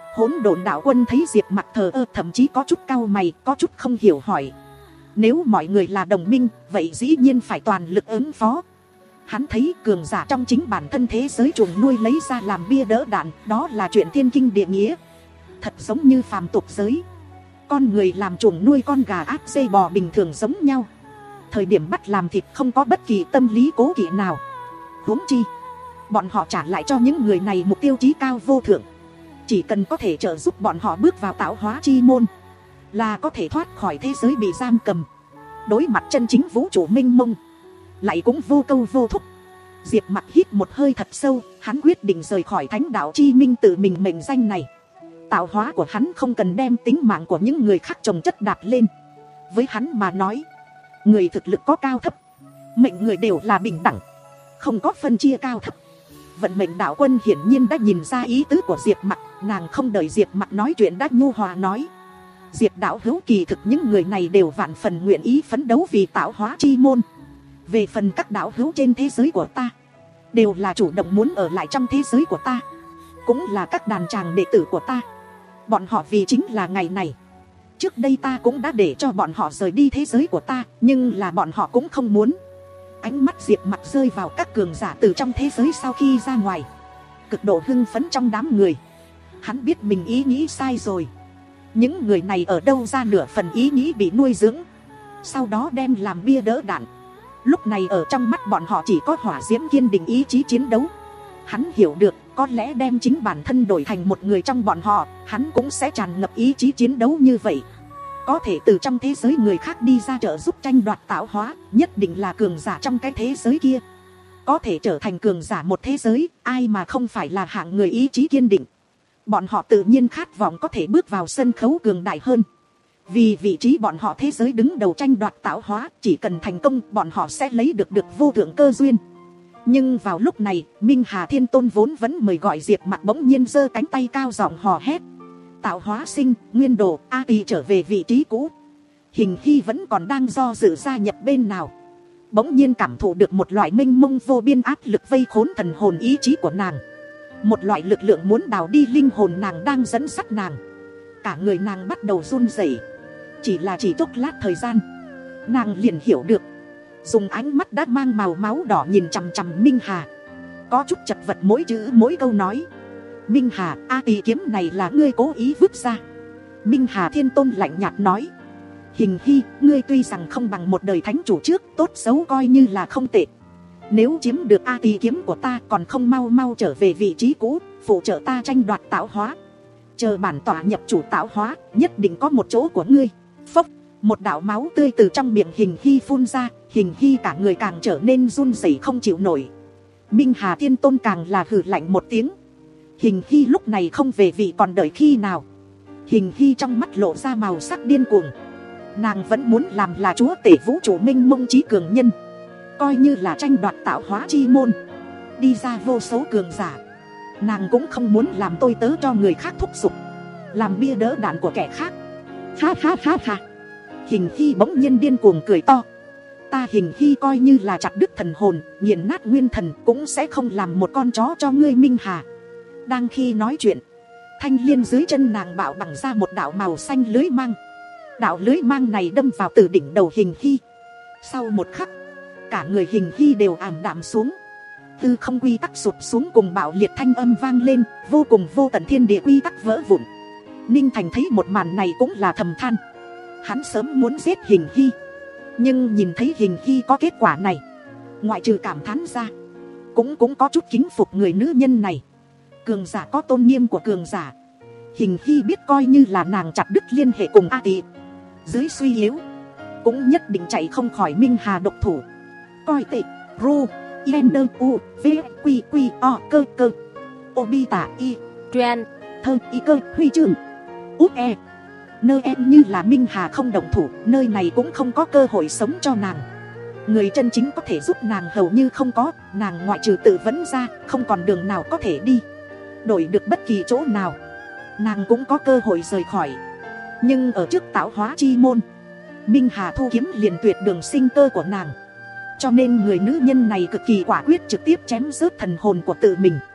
Hỗn độn đạo quân thấy Diệp Mặc thờ ơ, thậm chí có chút cau mày, có chút không hiểu hỏi. Nếu mọi người là đồng minh, vậy dĩ nhiên phải toàn lực ứng phó. Hắn thấy cường giả trong chính bản thân thế giới chuồng nuôi lấy ra làm bia đỡ đạn, đó là chuyện thiên kinh địa nghĩa. Thật giống như phàm tục giới, con người làm chuồng nuôi con gà áp dê bò bình thường giống nhau. Thời điểm bắt làm thịt không có bất kỳ tâm lý cố kỵ nào. Huống chi bọn họ trả lại cho những người này mục tiêu chí cao vô thượng. Chỉ cần có thể trợ giúp bọn họ bước vào tạo hóa chi môn, là có thể thoát khỏi thế giới bị giam cầm, đối mặt chân chính vũ trụ mênh mông, lại cũng vô câu vô thúc. Diệp Mặc hít một hơi thật sâu, hắn quyết định rời khỏi thánh đạo chi minh tự mình mệnh danh này. Tạo hóa của hắn không cần đem tính mạng của những người khác chồng chất đạp lên. Với hắn mà nói, người thực lực có cao thấp, mệnh người đều là bình đẳng, không có phân chia cao thấp. Vận mệnh đạo quân hiển nhiên đã nhìn ra ý tứ của Diệp Mặc, nàng không đợi Diệp Mặc nói chuyện đã nhu hòa nói. Diệp đạo hữu, kỳ thực những người này đều vạn phần nguyện ý phấn đấu vì tạo hóa chi môn. Về phần các đạo hữu trên thế giới của ta, đều là chủ động muốn ở lại trong thế giới của ta, cũng là các đàn tràng đệ tử của ta. Bọn họ vì chính là ngày này. Trước đây ta cũng đã để cho bọn họ rời đi thế giới của ta, nhưng là bọn họ cũng không muốn. Ánh mắt Diệp Mặc rơi vào các cường giả từ trong thế giới sau khi ra ngoài, cực độ hưng phấn trong đám người. Hắn biết mình ý nghĩ sai rồi. Những người này ở đâu ra nửa phần ý nghĩ bị nuôi dưỡng, sau đó đem làm bia đỡ đạn. Lúc này ở trong mắt bọn họ chỉ có hỏa diễm kiên định ý chí chiến đấu. Hắn hiểu được, có lẽ đem chính bản thân đổi thành một người trong bọn họ, hắn cũng sẽ tràn ngập ý chí chiến đấu như vậy. Có thể từ trong thế giới người khác đi ra trợ giúp tranh đoạt tạo hóa, nhất định là cường giả trong cái thế giới kia. Có thể trở thành cường giả một thế giới, ai mà không phải là hạng người ý chí kiên định. Bọn họ tự nhiên khát vọng có thể bước vào sân khấu cường đại hơn. Vì vị trí bọn họ thế giới đứng đầu tranh đoạt tạo hóa, chỉ cần thành công bọn họ sẽ lấy được được vô thượng cơ duyên. Nhưng vào lúc này, Minh Hà Thiên Tôn vốn vẫn mời gọi Diệp Mặc bỗng nhiên giơ cánh tay cao giọng hò hét. Tạo hóa sinh, nguyên đồ, A Tỳ trở về vị trí cũ. Hình Hy vẫn còn đang do dự gia nhập bên nào, bỗng nhiên cảm thụ được một loại mênh mông vô biên áp lực vây khốn thần hồn ý chí của nàng. Một loại lực lượng muốn đào đi linh hồn nàng đang dẫn dắt nàng. Cả người nàng bắt đầu run rẩy. Chỉ là chỉ chốc lát thời gian, nàng liền hiểu được. Dùng ánh mắt đã mang màu máu đỏ nhìn chằm chằm Minh Hà, có chút chật vật mỗi chữ mỗi câu nói. Minh Hà, A Tỳ kiếm này là ngươi cố ý vứt ra. Minh Hà Thiên Tôn lạnh nhạt nói. Hình Hy, ngươi tuy rằng không bằng một đời thánh chủ trước, tốt xấu coi như là không tệ. Nếu chiếm được A Tỳ kiếm của ta, còn không mau mau trở về vị trí cũ, phụ trợ ta tranh đoạt tạo hóa. Chờ bản tỏa nhập chủ tạo hóa, nhất định có một chỗ của ngươi. Phốc, một đạo máu tươi từ trong miệng Hình Hy phun ra. Hình Hy cả người càng trở nên run rẩy không chịu nổi. Minh Hà Thiên Tôn càng là hừ lạnh một tiếng. Hình Hy lúc này không về vị còn đợi khi nào. Hình Hy trong mắt lộ ra màu sắc điên cuồng. Nàng vẫn muốn làm là chúa tể vũ trụ minh mông trí cường nhân. Coi như là tranh đoạt tạo hóa chi môn, đi ra vô số cường giả, nàng cũng không muốn làm tôi tớ cho người khác thúc giục, làm bia đỡ đạn của kẻ khác. Ha ha ha ha. Hình Hy bỗng nhiên điên cuồng cười to. Ta Hình Hy coi như là chặt đứt thần hồn, nghiền nát nguyên thần, cũng sẽ không làm một con chó cho ngươi Minh Hà. Đang khi nói chuyện, thanh liên dưới chân nàng bạo bằng ra một đạo màu xanh lưới mang. Đạo lưới mang này đâm vào từ đỉnh đầu Hình Hy. Sau một khắc, cả người Hình Hy đều ảm đạm xuống. Tư không quy tắc sụp xuống cùng bạo liệt thanh âm vang lên, vô cùng vô tận thiên địa quy tắc vỡ vụn. Ninh Thành thấy một màn này cũng là thầm than. Hắn sớm muốn giết Hình Hy, nhưng nhìn thấy Hình Hy có kết quả này, ngoại trừ cảm thán ra, cũng cũng có chút kính phục người nữ nhân này. Cường giả có tôn nghiêm của cường giả. Hình Hy biết coi như là nàng chặt đứt liên hệ cùng A Tỳ, dưới suy yếu, cũng nhất định chạy không khỏi Minh Hà độc thủ. Coi tệ, ru, Ender U, V, Quy, Quy, O, cơ, cơ, Obita, I, Tren, Thơ, I, cơ, huy chương, Úp, E. Nơi em như là Minh Hà không động thủ, nơi này cũng không có cơ hội sống cho nàng. Người chân chính có thể giúp nàng hầu như không có, nàng ngoại trừ tự vấn ra, không còn đường nào có thể đi. Đổi được bất kỳ chỗ nào, nàng cũng có cơ hội rời khỏi. Nhưng ở trước tạo hóa chi môn, Minh Hà thu kiếm liền tuyệt đường sinh cơ của nàng. Cho nên người nữ nhân này cực kỳ quả quyết, trực tiếp chém rớt thần hồn của tự mình.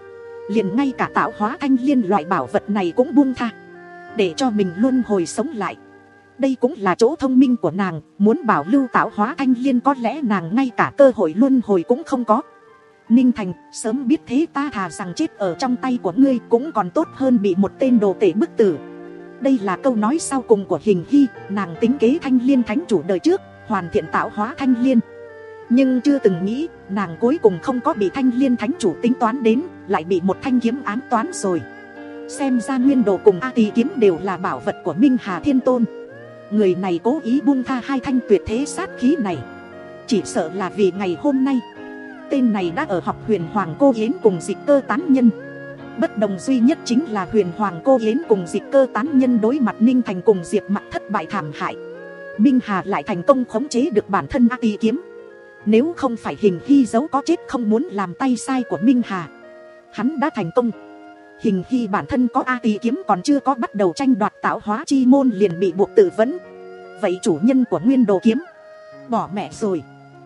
liền ngay cả tạo hóa thanh liên loại bảo vật này cũng buông tha, để cho mình luân hồi sống lại. Đây cũng là chỗ thông minh của nàng, muốn bảo lưu tạo hóa thanh liên có lẽ nàng ngay cả cơ hội luân hồi cũng không có. Ninh Thành, sớm biết thế ta thà rằng chết ở trong tay của ngươi cũng còn tốt hơn bị một tên đồ tể bức tử. Đây là câu nói sau cùng của Hình Hy, nàng tính kế thanh liên thánh chủ đời trước, hoàn thiện tạo hóa thanh liên. Nhưng chưa từng nghĩ, nàng cuối cùng không có bị thanh liên thánh chủ tính toán đến, lại bị một thanh kiếm ám toán rồi. Xem ra nguyên đồ cùng A Tỳ kiếm đều là bảo vật của Minh Hà Thiên Tôn. Người này cố ý buông tha hai thanh tuyệt thế sát khí này, chỉ sợ là vì ngày hôm nay tên này đã ở học Huyền Hoàng Cô Yến cùng Dịch Cơ tán nhân. Bất đồng duy nhất chính là Huyền Hoàng Cô Yến cùng Dịch Cơ tán nhân đối mặt Ninh Thành cùng Diệp Mặc thất bại thảm hại, Minh Hà lại thành công khống chế được bản thân A Tỳ kiếm. Nếu không phải Hình Hy giấu có chết không muốn làm tay sai của Minh Hà, hắn đã thành công. Hình Hy bản thân có A Tỳ kiếm còn chưa có bắt đầu tranh đoạt tạo hóa chi môn liền bị buộc tự vấn. Vậy chủ nhân của nguyên đồ kiếm bỏ mẹ rồi.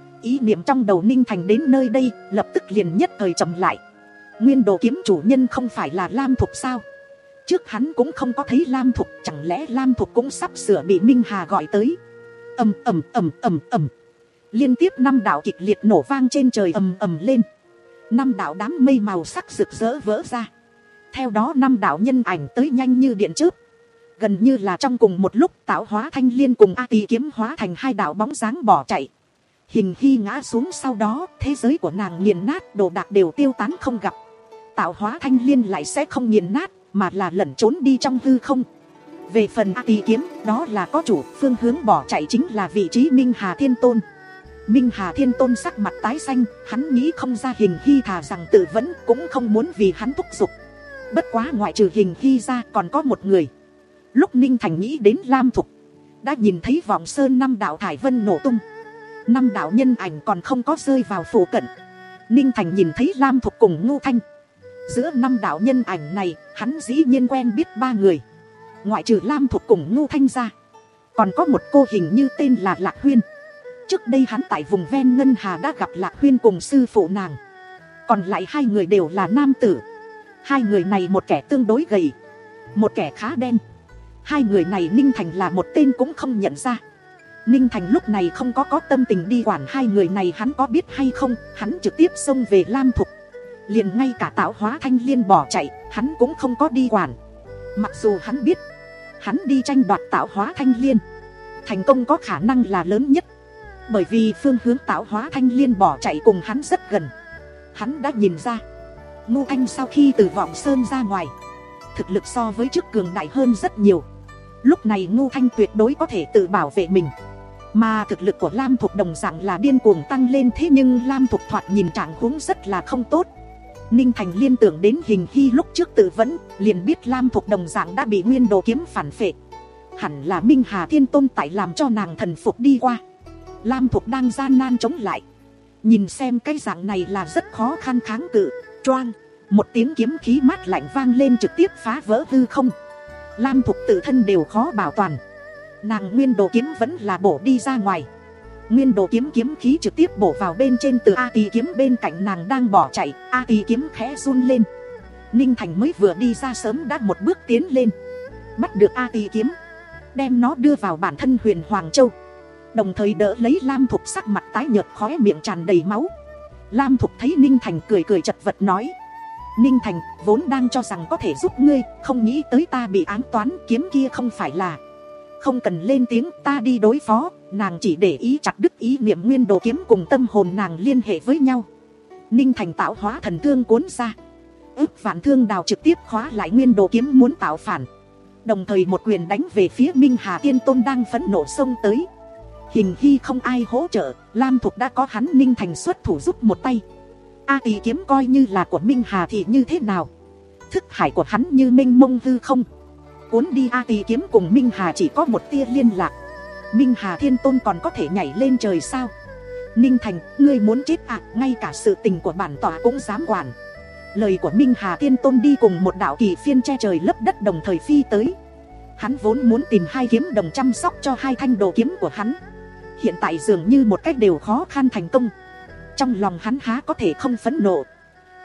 Ý niệm trong đầu Ninh Thành đến nơi đây lập tức liền nhất thời chậm lại. Nguyên đồ kiếm chủ nhân không phải là Lam Thục sao? Trước hắn cũng không có thấy Lam Thục, chẳng lẽ Lam Thục cũng sắp sửa bị Minh Hà gọi tới? Ầm ầm ầm ầm ầm. Liên tiếp năm đạo kịch liệt nổ vang trên trời ầm ầm lên. Năm đạo đám mây màu sắc rực rỡ vỡ ra. Theo đó năm đạo nhân ảnh tới nhanh như điện chớp. Gần như là trong cùng một lúc tạo hóa thanh liên cùng A Tỳ kiếm hóa thành hai đạo bóng dáng bỏ chạy. Hình Hy ngã xuống, sau đó thế giới của nàng nghiền nát, đồ đạc đều tiêu tán không gặp. Tạo hóa thanh liên lại sẽ không nghiền nát, mà là lẩn trốn đi trong hư không. Về phần A Tỳ kiếm, đó là có chủ, phương hướng bỏ chạy chính là vị trí Minh Hà Thiên Tôn. Minh Hà Thiên Tôn sắc mặt tái xanh, hắn nghĩ không ra Hình Hy thà rằng tự vẫn cũng không muốn vì hắn thúc giục. Bất quá ngoại trừ Hình Hy ra còn có một người. Lúc Ninh Thành nghĩ đến Lam Thục, đã nhìn thấy vọng sơn năm đạo thải vân nổ tung. Năm đạo nhân ảnh còn không có rơi vào phủ cận. Ninh Thành nhìn thấy Lam Thục cùng Ngưu Thanh. Giữa năm đạo nhân ảnh này, hắn dĩ nhiên quen biết ba người. Ngoại trừ Lam Thục cùng Ngưu Thanh ra, còn có một cô hình như tên là Lạc Huyên. Trước đây hắn tại vùng ven Ngân Hà đã gặp Lạc Huyên cùng sư phụ nàng. Còn lại hai người đều là nam tử. Hai người này một kẻ tương đối gầy, một kẻ khá đen. Hai người này Ninh Thành là một tên cũng không nhận ra. Ninh Thành lúc này không có có tâm tình đi quản hai người này hắn có biết hay không. Hắn trực tiếp xông về Lam Thục. Liền ngay cả tạo hóa thanh liên bỏ chạy, hắn cũng không có đi quản. Mặc dù hắn biết, hắn đi tranh đoạt tạo hóa thanh liên, thành công có khả năng là lớn nhất. Bởi vì phương hướng tạo hóa thanh liên bỏ chạy cùng hắn rất gần. Hắn đã nhìn ra, Ngưu Thanh sau khi từ Vọng Sơn ra ngoài, thực lực so với trước cường đại hơn rất nhiều. Lúc này Ngưu Thanh tuyệt đối có thể tự bảo vệ mình. Mà thực lực của Lam Thục đồng dạng là điên cuồng tăng lên. Thế nhưng Lam Thục thoạt nhìn trạng huống rất là không tốt. Ninh Thành liên tưởng đến Hình Hy lúc trước tự vấn, liền biết Lam Thục đồng dạng đã bị nguyên đồ kiếm phản phệ. Hẳn là Minh Hà Thiên Tôn tại làm cho nàng thần phục đi qua. Lam Thục đang gian nan chống lại. Nhìn xem cái dạng này là rất khó khăn kháng cự. Choang, một tiếng kiếm khí mát lạnh vang lên trực tiếp phá vỡ hư không. Lam Thục tự thân đều khó bảo toàn. Nàng nguyên đồ kiếm vẫn là bổ đi ra ngoài. Nguyên đồ kiếm kiếm khí trực tiếp bổ vào bên trên từ A Tỳ kiếm bên cạnh nàng đang bỏ chạy. A Tỳ kiếm khẽ run lên. Ninh Thành mới vừa đi ra sớm đã một bước tiến lên, bắt được A Tỳ kiếm, đem nó đưa vào bản thân Huyền Hoàng Châu, đồng thời đỡ lấy Lam Thục sắc mặt tái nhợt khóe miệng tràn đầy máu. Lam Thục thấy Ninh Thành cười cười chật vật nói: Ninh Thành, vốn đang cho rằng có thể giúp ngươi, không nghĩ tới ta bị ám toán, kiếm kia không phải là... Không cần lên tiếng, ta đi đối phó. Nàng chỉ để ý chặt đứt ý niệm nguyên đồ kiếm cùng tâm hồn nàng liên hệ với nhau. Ninh Thành tạo hóa thần thương cuốn ra, ức vạn thương đào trực tiếp khóa lại nguyên đồ kiếm muốn tạo phản, đồng thời một quyền đánh về phía Minh Hà Tiên Tôn đang phẫn nộ xông tới. Hình Hy không ai hỗ trợ, Lam Thục đã có hắn Ninh Thành xuất thủ giúp một tay. A Tỳ kiếm coi như là của Minh Hà thì như thế nào? Thức hải của hắn như mênh mông hư không, cuốn đi A Tỳ kiếm cùng Minh Hà chỉ có một tia liên lạc. Minh Hà Thiên Tôn còn có thể nhảy lên trời sao? Ninh Thành, ngươi muốn chết à? Ngay cả sự tình của bản tọa cũng dám quản. Lời của Minh Hà Thiên Tôn đi cùng một đạo kỳ phiên che trời lấp đất đồng thời phi tới. Hắn vốn muốn tìm hai kiếm đồng chăm sóc cho hai thanh đồ kiếm của hắn, hiện tại dường như một cách đều khó khăn thành công. Trong lòng hắn há có thể không phẫn nộ.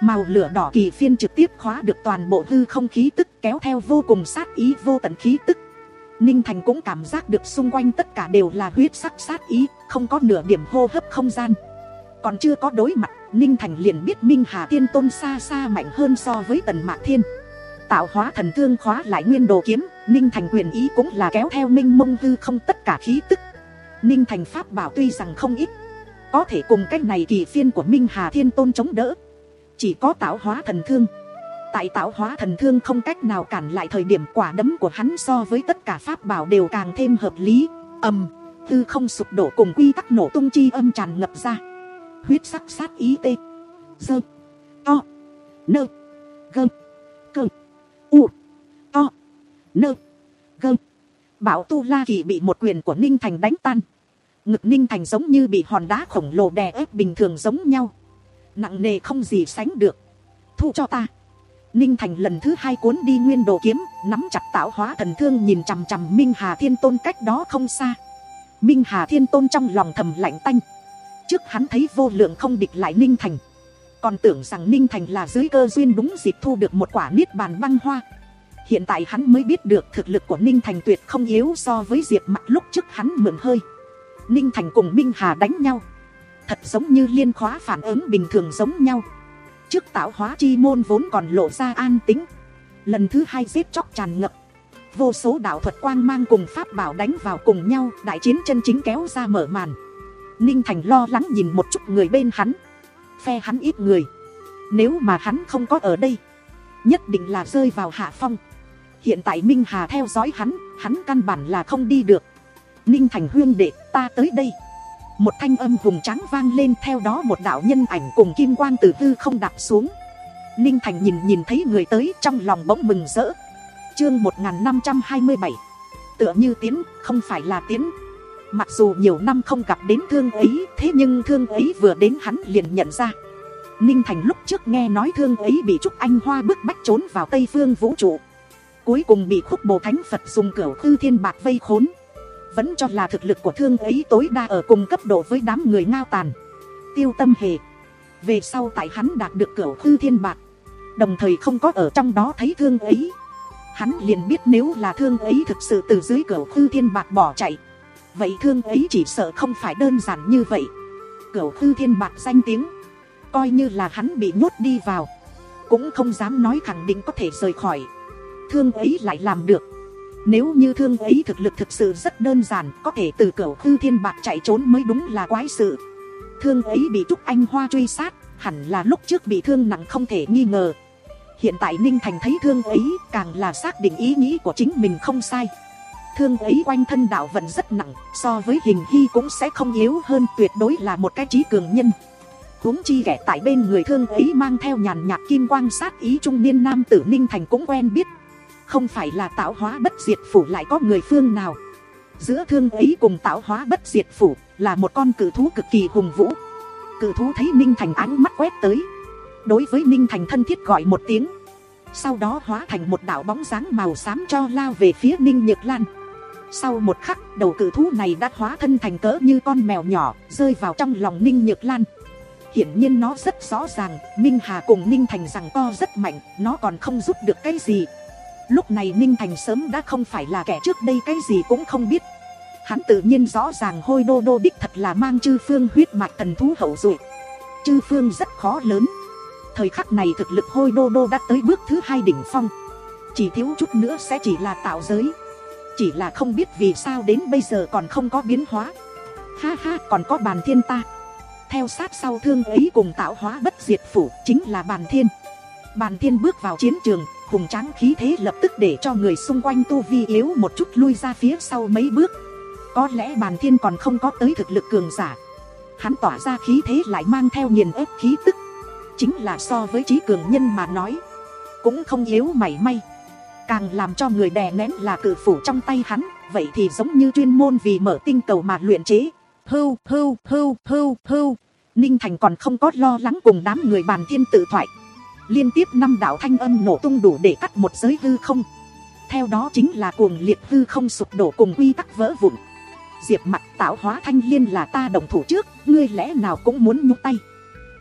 Màu lửa đỏ kỳ phiên trực tiếp khóa được toàn bộ hư không khí tức, kéo theo vô cùng sát ý vô tận khí tức. Ninh Thành cũng cảm giác được xung quanh tất cả đều là huyết sắc sát ý, không có nửa điểm hô hấp không gian. Còn chưa có đối mặt, Ninh Thành liền biết Minh Hà Thiên Tôn xa xa mạnh hơn so với Tần Mạc Thiên. Tạo hóa thần thương khóa lại nguyên đồ kiếm, Ninh Thành quyền ý cũng là kéo theo minh mông hư không tất cả khí tức. Ninh Thành pháp bảo tuy rằng không ít, có thể cùng cách này kỳ phiên của Minh Hà Thiên Tôn chống đỡ. Chỉ có tạo hóa thần thương. Tại tạo hóa thần thương không cách nào cản lại thời điểm quả đấm của hắn so với tất cả pháp bảo đều càng thêm hợp lý. Ầm, hư không sụp đổ cùng quy tắc nổ tung chi âm tràn ngập ra. Huyết sắc sát ý tê, dơ, to, nơ, gơ, cơ, u, to, nơ, gơ. Bảo tu la kỳ bị một quyền của Ninh Thành đánh tan. Ngực Ninh Thành giống như bị hòn đá khổng lồ đè ép bình thường giống nhau, nặng nề không gì sánh được. Thu cho ta. Ninh Thành lần thứ hai cuốn đi nguyên đồ kiếm, nắm chặt tạo hóa thần thương nhìn chằm chằm Minh Hà Thiên Tôn cách đó không xa. Minh Hà Thiên Tôn trong lòng thầm lạnh tanh. Trước hắn thấy vô lượng không địch lại Ninh Thành, còn tưởng rằng Ninh Thành là dưới cơ duyên đúng dịp thu được một quả niết bàn băng hoa. Hiện tại hắn mới biết được thực lực của Ninh Thành tuyệt không yếu so với Diệp Mặc lúc trước hắn mượn hơi. Ninh Thành cùng Minh Hà đánh nhau, thật giống như liên khóa phản ứng bình thường giống nhau. Trước tạo hóa chi môn vốn còn lộ ra an tĩnh, lần thứ hai giết chóc tràn ngập. Vô số đạo thuật quang mang cùng pháp bảo đánh vào cùng nhau, đại chiến chân chính kéo ra mở màn. Ninh Thành lo lắng nhìn một chút người bên hắn. Phe hắn ít người, nếu mà hắn không có ở đây, nhất định là rơi vào hạ phong. Hiện tại Minh Hà theo dõi hắn, hắn căn bản là không đi được. Ninh Thành huynh đệ, ta tới đây. Một thanh âm hùng tráng vang lên, theo đó một đạo nhân ảnh cùng kim quang từ hư không đạp xuống. Ninh Thành nhìn nhìn thấy người tới, trong lòng bỗng mừng rỡ. Chương một nghìn năm trăm hai mươi bảy. Tựa như tiến, không phải là tiến. Mặc dù nhiều năm không gặp đến thương ấy, thế nhưng thương ấy vừa đến hắn liền nhận ra. Ninh Thành lúc trước nghe nói thương ấy bị Trúc Anh Hoa bức bách trốn vào Tây Phương vũ trụ, cuối cùng bị Khúc Bồ Thánh Phật dùng cửu Khư Thiên Bạc vây khốn. Vẫn cho là thực lực của thương ấy tối đa ở cùng cấp độ với đám người Ngao Tàn, Tiêu Tâm Hề. Về sau tại hắn đạt được cửu Khư Thiên Bạc, đồng thời không có ở trong đó thấy thương ấy, hắn liền biết nếu là thương ấy thực sự từ dưới cửu Khư Thiên Bạc bỏ chạy, vậy thương ấy chỉ sợ không phải đơn giản như vậy. Cửu Khư Thiên Bạc danh tiếng, coi như là hắn bị nhốt đi vào, cũng không dám nói khẳng định có thể rời khỏi. Thương ấy lại làm được. Nếu như thương ấy thực lực thực sự rất đơn giản, có thể từ cửu Khư Thiên Bạc chạy trốn mới đúng là quái sự. Thương ấy bị Trúc Anh Hoa truy sát, hẳn là lúc trước bị thương nặng không thể nghi ngờ. Hiện tại Ninh Thành thấy thương ấy, càng là xác định ý nghĩ của chính mình không sai. Thương ấy quanh thân đạo vận rất nặng, so với Hình Hy cũng sẽ không yếu hơn, tuyệt đối là một cái trí cường nhân. Huống chi kẻ tại bên người thương ấy mang theo nhàn nhạt kim quang sát ý trung niên nam tử, Ninh Thành cũng quen biết. Không phải là tạo hóa bất diệt phủ lại có người phương nào. Giữa thương ấy cùng tạo hóa bất diệt phủ là một con cự thú cực kỳ hùng vũ. Cự thú thấy Ninh Thành ánh mắt quét tới, đối với Ninh Thành thân thiết gọi một tiếng, sau đó hóa thành một đạo bóng dáng màu xám cho lao về phía Ninh Nhược Lan. Sau một khắc, đầu cự thú này đã hóa thân thành cỡ như con mèo nhỏ, rơi vào trong lòng Ninh Nhược Lan. Hiển nhiên nó rất rõ ràng, Minh Hà cùng Ninh Thành giằng co rất mạnh, nó còn không giúp được cái gì. Lúc này Ninh Thành sớm đã không phải là kẻ trước đây cái gì cũng không biết. Hắn tự nhiên rõ ràng Hôi Đô Đô đích thật là mang chư phương huyết mạch thần thú hậu duệ. Chư phương rất khó lớn. Thời khắc này thực lực Hôi Đô Đô đã tới bước thứ hai đỉnh phong, chỉ thiếu chút nữa sẽ chỉ là tạo giới. Chỉ là không biết vì sao đến bây giờ còn không có biến hóa. Ha ha, còn có Bàn Thiên ta. Theo sát sau thương ấy cùng tạo hóa bất diệt phủ chính là Bàn Thiên. Bàn Thiên bước vào chiến trường, hùng tráng khí thế lập tức để cho người xung quanh tu vi yếu một chút lui ra phía sau mấy bước. Có lẽ Bàn Thiên còn không có tới thực lực cường giả, hắn tỏa ra khí thế lại mang theo nghiền ép khí tức, chính là so với trí cường nhân mà nói cũng không yếu mảy may. Càng làm cho người đè nén là cự phủ trong tay hắn, vậy thì giống như chuyên môn vì mở tinh cầu mà luyện chế. Hưu hưu hưu hưu hưu. Ninh Thành còn không có lo lắng cùng đám người Bàn Thiên tự thoại. Liên tiếp năm đạo thanh âm nổ tung đủ để cắt một giới hư không. Theo đó chính là cuồng liệt hư không sụp đổ cùng quy tắc vỡ vụn. Diệp Mặc, tạo hóa thanh liên là ta đồng thủ trước, ngươi lẽ nào cũng muốn nhúc tay.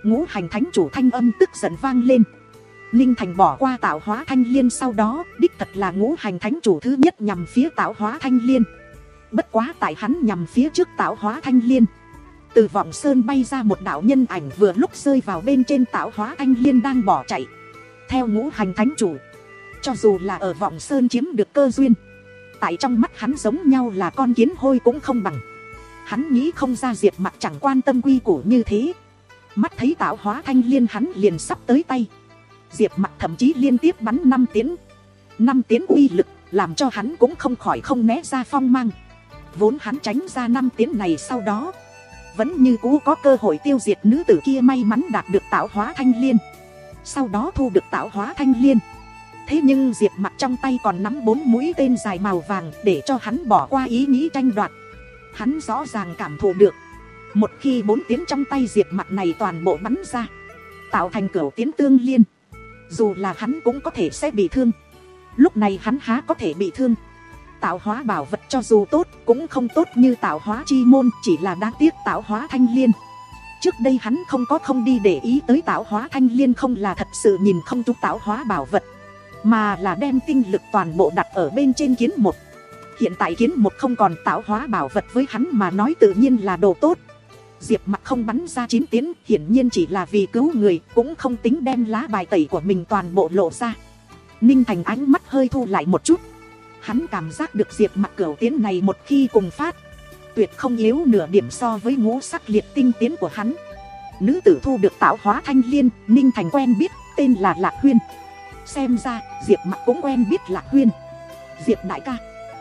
Ngũ hành thánh chủ thanh âm tức giận vang lên. Ninh Thành bỏ qua tạo hóa thanh liên, sau đó đích thật là ngũ hành thánh chủ thứ nhất nhằm phía tạo hóa thanh liên. Bất quá tại hắn nhằm phía trước tạo hóa thanh liên, từ vọng sơn bay ra một đạo nhân ảnh vừa lúc rơi vào bên trên tạo hóa thanh liên đang bỏ chạy. Theo ngũ hành thánh chủ, cho dù là ở vọng sơn chiếm được cơ duyên, tại trong mắt hắn giống nhau là con kiến hôi cũng không bằng. Hắn nghĩ không ra Diệp Mặc chẳng quan tâm quy củ như thế. Mắt thấy tạo hóa thanh liên hắn liền sắp tới tay, Diệp Mặc thậm chí liên tiếp bắn năm tiến. Năm tiến uy lực làm cho hắn cũng không khỏi không né ra phong mang. Vốn hắn tránh ra năm tiến này, sau đó vẫn như cũ có cơ hội tiêu diệt nữ tử kia may mắn đạt được tạo hóa thanh liên, sau đó thu được tạo hóa thanh liên. Thế nhưng Diệp Mặc trong tay còn nắm bốn mũi tên dài màu vàng, để cho hắn bỏ qua ý nghĩ tranh đoạt. Hắn rõ ràng cảm thụ được, một khi bốn tiến trong tay Diệp Mặc này toàn bộ bắn ra, tạo thành cửu tiến tương liên, dù là hắn cũng có thể sẽ bị thương. Lúc này hắn há có thể bị thương. Tạo hóa bảo vật cho dù tốt cũng không tốt như tạo hóa chi môn, chỉ là đáng tiếc tạo hóa thanh liên. Trước đây hắn không có không đi để ý tới tạo hóa thanh liên, không là thật sự nhìn không trúng tạo hóa bảo vật, mà là đem tinh lực toàn bộ đặt ở bên trên kiến một. Hiện tại kiến một không còn tạo hóa bảo vật, với hắn mà nói tự nhiên là đồ tốt. Diệp Mặc không bắn ra chín tiến, hiển nhiên chỉ là vì cứu người, cũng không tính đem lá bài tẩy của mình toàn bộ lộ ra. Ninh Thành ánh mắt hơi thu lại một chút. Hắn cảm giác được Diệp Mặc cửu tiến này một khi cùng phát, tuyệt không yếu nửa điểm so với ngũ sắc liệt tinh tiến của hắn. Nữ tử thu được tạo hóa thanh liên, Ninh Thành quen biết, tên là Lạc Huyên. Xem ra Diệp Mặc cũng quen biết Lạc Huyên. Diệp đại ca,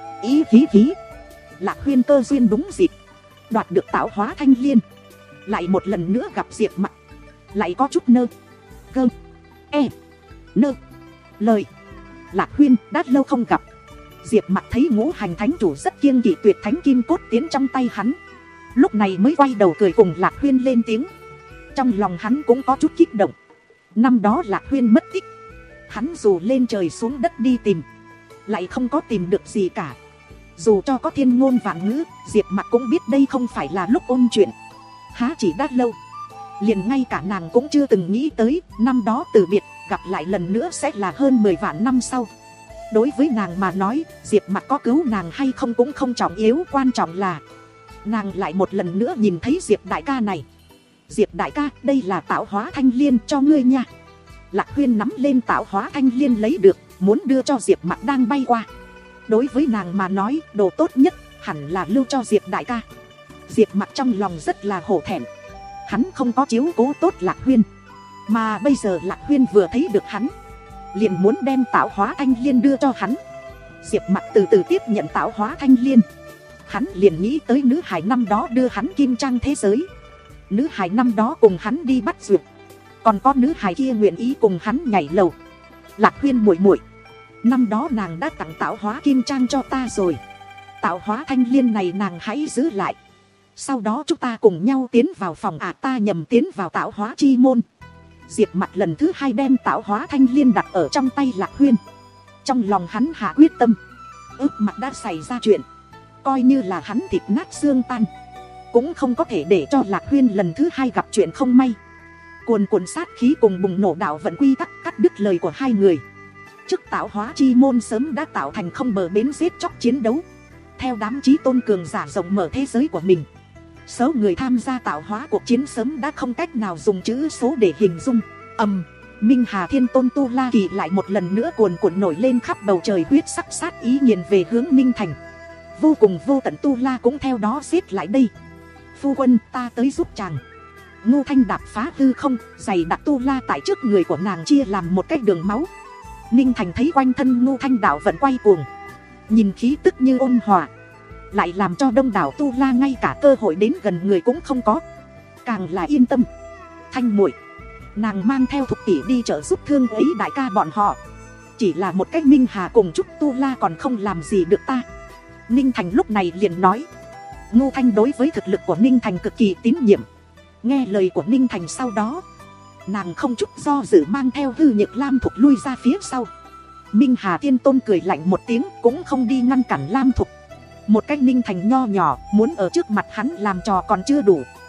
ý khí khí. Lạc Huyên cơ duyên đúng dịp đoạt được tạo hóa thanh liên, lại một lần nữa gặp Diệp Mặc, lại có chút nơ gơ e nơ lời. Lạc Huyên đã lâu không gặp. Diệp Mặc thấy ngũ hành thánh chủ rất kiêng kỵ tuyệt thánh kim cốt tiến trong tay hắn, lúc này mới quay đầu cười cùng Lạc Huyên lên tiếng. Trong lòng hắn cũng có chút kích động. Năm đó Lạc Huyên mất tích, hắn dù lên trời xuống đất đi tìm, lại không có tìm được gì cả. Dù cho có thiên ngôn vạn ngữ, Diệp Mặc cũng biết đây không phải là lúc ôn chuyện. Há chỉ đã lâu, liền ngay cả nàng cũng chưa từng nghĩ tới, năm đó từ biệt, gặp lại lần nữa sẽ là hơn mười vạn năm sau. Đối với nàng mà nói, Diệp Mặc có cứu nàng hay không cũng không trọng yếu, quan trọng là nàng lại một lần nữa nhìn thấy Diệp đại ca này. Diệp đại ca, đây là tạo hóa thanh liên cho ngươi nha. Lạc Huyên nắm lên tạo hóa thanh liên lấy được, muốn đưa cho Diệp Mặc đang bay qua. Đối với nàng mà nói, đồ tốt nhất hẳn là lưu cho Diệp đại ca. Diệp Mặc trong lòng rất là hổ thẹn. Hắn không có chiếu cố tốt Lạc Huyên, mà bây giờ Lạc Huyên vừa thấy được hắn, liền muốn đem tạo hóa thanh liên đưa cho hắn. Diệp Mặc từ từ tiếp nhận tạo hóa thanh liên. Hắn liền nghĩ tới nữ hài năm đó đưa hắn kim trang thế giới. Nữ hài năm đó cùng hắn đi bắt duyệt, còn có nữ hài kia nguyện ý cùng hắn nhảy lầu. Lạc Huyên muội muội, năm đó nàng đã tặng tạo hóa kim trang cho ta rồi. Tạo hóa thanh liên này nàng hãy giữ lại. Sau đó chúng ta cùng nhau tiến vào phòng, à ta nhầm, tiến vào tạo hóa chi môn. Diệp Mặc lần thứ hai đem tạo hóa thanh liên đặt ở trong tay Lạc Huyên. Trong lòng hắn hạ quyết tâm, ước Mặc đã xảy ra chuyện, coi như là hắn thịt nát xương tan, cũng không có thể để cho Lạc Huyên lần thứ hai gặp chuyện không may. Cuồn cuộn sát khí cùng bùng nổ đạo vận quy tắc cắt đứt lời của hai người. Trước tạo hóa chi môn sớm đã tạo thành không bờ bến giết chóc chiến đấu. Theo đám chí tôn cường giả rộng mở thế giới của mình, số người tham gia tạo hóa cuộc chiến sớm đã không cách nào dùng chữ số để hình dung. Ầm, Minh Hà Thiên Tôn Tu La Kỳ lại một lần nữa cuồn cuộn nổi lên khắp bầu trời, huyết sắc sát ý nghiền về hướng Ninh Thành. Vô cùng vô tận Tu La cũng theo đó giết lại đây. Phu quân, ta tới giúp chàng. Ngô Thanh đạp phá hư không, giày đặt Tu La tại trước người của nàng chia làm một cái đường máu. Ninh Thành thấy quanh thân Ngô Thanh đạo vẫn quay cuồng, nhìn khí tức như ôn hòa, lại làm cho đông đảo Tu La ngay cả cơ hội đến gần người cũng không có, càng là yên tâm. Thanh muội, nàng mang theo Thục tỷ đi trợ giúp thương ấy đại ca bọn họ. Chỉ là một cách Minh Hà cùng chút Tu La còn không làm gì được ta. Ninh Thành lúc này liền nói. Ngô Thanh đối với thực lực của Ninh Thành cực kỳ tín nhiệm. Nghe lời của Ninh Thành sau đó, nàng không chút do dự mang theo hư nhược Lam Thục lui ra phía sau. Minh Hà Thiên Tôn cười lạnh một tiếng, cũng không đi ngăn cản Lam Thục. Một cách Ninh Thành nho nhỏ muốn ở trước mặt hắn làm trò còn chưa đủ,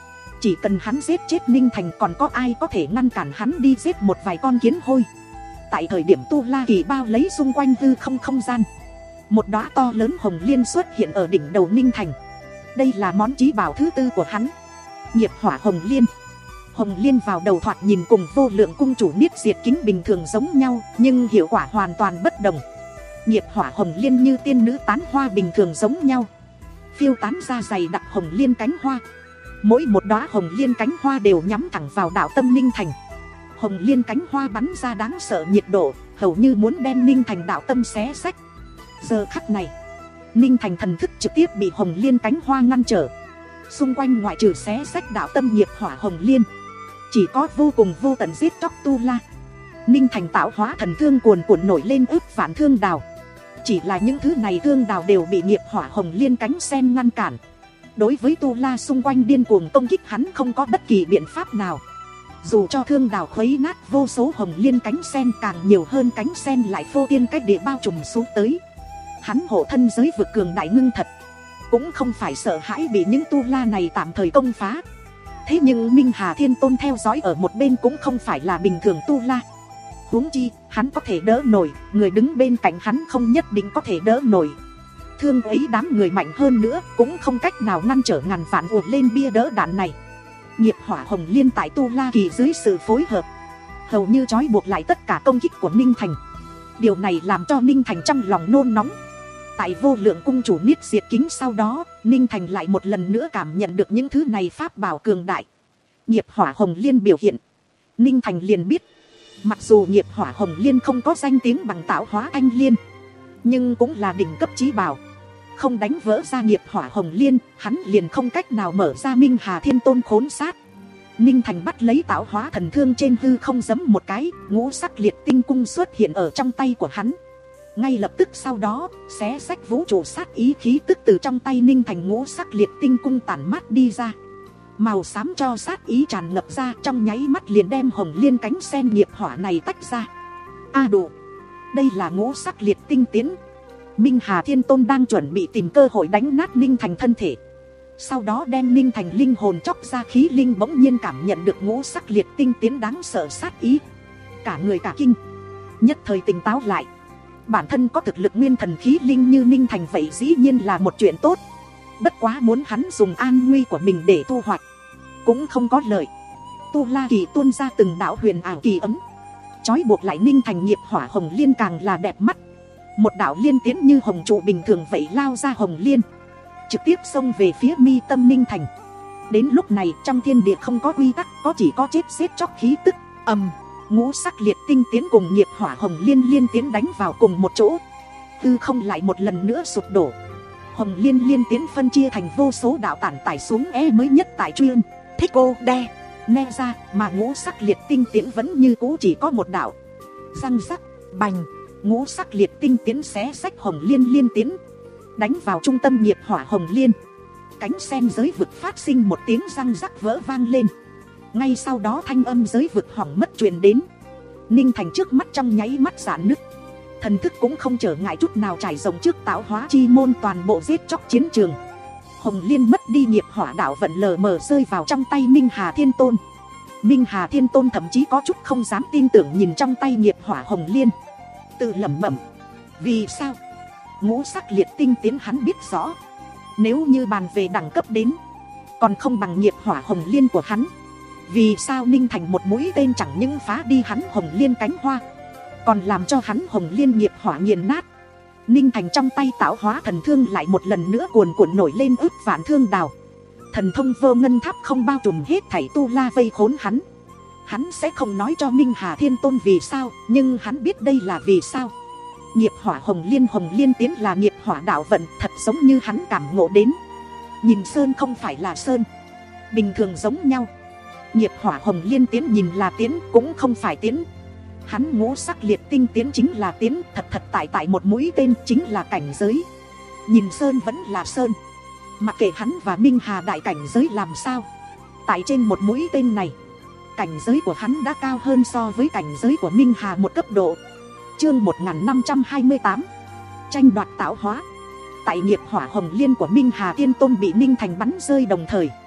Chỉ cần hắn giết chết Ninh Thành, còn có ai có thể ngăn cản hắn đi giết một vài con kiến hôi. Tại thời điểm Tu La Kỳ bao lấy xung quanh hư không không gian, một đóa to lớn hồng liên xuất hiện ở đỉnh đầu Ninh Thành. Đây là món chí bảo thứ tư của hắn, nghiệp hỏa hồng liên. Hồng liên vào đầu thoạt nhìn cùng vô lượng cung chủ niết diệt kính bình thường giống nhau, nhưng hiệu quả hoàn toàn bất đồng. Nghiệp hỏa hồng liên như tiên nữ tán hoa bình thường giống nhau, phiêu tán ra dày đặc hồng liên cánh hoa. Mỗi một đóa hồng liên cánh hoa đều nhắm thẳng vào đạo tâm Ninh Thành. Hồng liên cánh hoa bắn ra đáng sợ nhiệt độ, hầu như muốn đem Ninh Thành đạo tâm xé xách. Giờ khắc này, Ninh Thành thần thức trực tiếp bị hồng liên cánh hoa ngăn trở. Xung quanh ngoại trừ xé xách đạo tâm nghiệp hỏa hồng liên, chỉ có vô cùng vô tận giết chóc Tu La. Ninh Thành tạo hóa thần thương cuồn cuộn nổi lên ức vạn thương đào. Chỉ là những thứ này thương đào đều bị nghiệp hỏa hồng liên cánh sen ngăn cản. Đối với Tu La xung quanh điên cuồng công kích, hắn không có bất kỳ biện pháp nào. Dù cho thương đào khuấy nát vô số hồng liên cánh sen, càng nhiều hơn cánh sen lại phô thiên cách địa bao trùm xuống tới. Hắn hộ thân giới vực cường đại ngưng thật, cũng không phải sợ hãi bị những Tu La này tạm thời công phá. Thế nhưng Minh Hà Thiên Tôn theo dõi ở một bên cũng không phải là bình thường Tu La. Huống chi, hắn có thể đỡ nổi, người đứng bên cạnh hắn không nhất định có thể đỡ nổi. Thương ấy đám người mạnh hơn nữa cũng không cách nào ngăn trở ngàn vạn ùa lên bia đỡ đạn này. Nghiệp hỏa hồng liên tại Tu La Kỳ dưới sự phối hợp, hầu như trói buộc lại tất cả công kích của Ninh Thành. Điều này làm cho Ninh Thành trong lòng nôn nóng. Tại vô lượng cung chủ niết diệt kính sau đó, Ninh Thành lại một lần nữa cảm nhận được những thứ này pháp bảo cường đại. Nghiệp hỏa hồng liên biểu hiện, Ninh Thành liền biết, mặc dù nghiệp hỏa hồng liên không có danh tiếng bằng tạo hóa anh liên, nhưng cũng là đỉnh cấp chí bảo. Không đánh vỡ ra nghiệp hỏa hồng liên, hắn liền không cách nào mở ra Minh Hà Thiên Tôn khốn sát. Ninh Thành bắt lấy tạo hóa thần thương trên hư không giấm một cái, ngũ sắc liệt tinh cung xuất hiện ở trong tay của hắn. Ngay lập tức sau đó, xé xách vũ trụ sát ý khí tức từ trong tay Ninh Thành ngũ sắc liệt tinh cung tản mát đi ra. Màu xám cho sát ý tràn ngập ra, trong nháy mắt liền đem hồng liên cánh sen nghiệp hỏa này tách ra. A đủ, đây là ngũ sắc liệt tinh tiến. Minh Hà Thiên Tôn đang chuẩn bị tìm cơ hội đánh nát Ninh Thành thân thể, sau đó đem Ninh Thành linh hồn chóc ra khí linh, bỗng nhiên cảm nhận được ngũ sắc liệt tinh tiến đáng sợ sát ý. Cả người cả kinh, nhất thời tỉnh táo lại. Bản thân có thực lực nguyên thần khí linh như Ninh Thành vậy dĩ nhiên là một chuyện tốt. Bất quá muốn hắn dùng an nguy của mình để thu hoạch cũng không có lợi. Tu La Kỳ tuôn ra từng đạo huyền ảo kỳ ấm, trói buộc lại Ninh Thành. Nghiệp hỏa hồng liên càng là đẹp mắt. Một đạo liên tiến như hồng trụ bình thường vậy lao ra hồng liên, trực tiếp xông về phía mi tâm Ninh Thành. Đến lúc này trong thiên địa không có quy tắc, có chỉ có chết giết chóc khí tức. Ầm, ngũ sắc liệt tinh tiến cùng nghiệp hỏa hồng liên liên tiến đánh vào cùng một chỗ, tư không lại một lần nữa sụp đổ. Hồng liên liên tiến phân chia thành vô số đạo tản tải xuống e mới nhất tại chuyên thích cô đe ne ra, mà ngũ sắc liệt tinh tiến vẫn như cũ chỉ có một đạo. Răng rắc bành, ngũ sắc liệt tinh tiến xé sách hồng liên liên tiến, đánh vào trung tâm nghiệp hỏa hồng liên. Cánh sen giới vực phát sinh một tiếng răng rắc vỡ vang lên. Ngay sau đó thanh âm giới vực hỏng mất truyền đến. Ninh Thành trước mắt trong nháy mắt giãn nứt, thần thức cũng không trở ngại chút nào trải rộng trước tạo hóa chi môn toàn bộ giết chóc chiến trường. Hồng liên mất đi nghiệp hỏa đạo vận lờ mờ rơi vào trong tay Minh Hà Thiên Tôn. Minh Hà Thiên Tôn thậm chí có chút không dám tin tưởng nhìn trong tay nghiệp hỏa hồng liên, tự lẩm bẩm, vì sao? Ngũ sắc liệt tinh tiến hắn biết rõ, nếu như bàn về đẳng cấp đến, còn không bằng nghiệp hỏa hồng liên của hắn. Vì sao Ninh Thành một mũi tên chẳng những phá đi hắn hồng liên cánh hoa, còn làm cho hắn hồng liên nghiệp hỏa nghiền nát. Ninh Thành trong tay tạo hóa thần thương lại một lần nữa cuồn cuộn nổi lên ức vạn thương đào. Thần thông vô ngân tháp không bao trùm hết thảy Tu La vây khốn hắn. Hắn sẽ không nói cho Minh Hà Thiên Tôn vì sao, nhưng hắn biết đây là vì sao. Nghiệp hỏa hồng liên hồng liên tiến là nghiệp hỏa đạo vận, thật giống như hắn cảm ngộ đến. Nhìn sơn không phải là sơn, bình thường giống nhau. Nghiệp hỏa hồng liên tiến nhìn là tiến, cũng không phải tiến. Hắn ngũ sắc liệt tinh tiến chính là tiến, thật thật tại tại một mũi tên chính là cảnh giới. Nhìn sơn vẫn là sơn, mặc kệ hắn và Minh Hà đại cảnh giới làm sao, tại trên một mũi tên này, cảnh giới của hắn đã cao hơn so với cảnh giới của Minh Hà một cấp độ. Chương một nghìn năm trăm hai mươi tám, tranh đoạt tạo hóa. Tại nghiệp hỏa hồng liên của Minh Hà Thiên Tôn bị Ninh Thành bắn rơi đồng thời,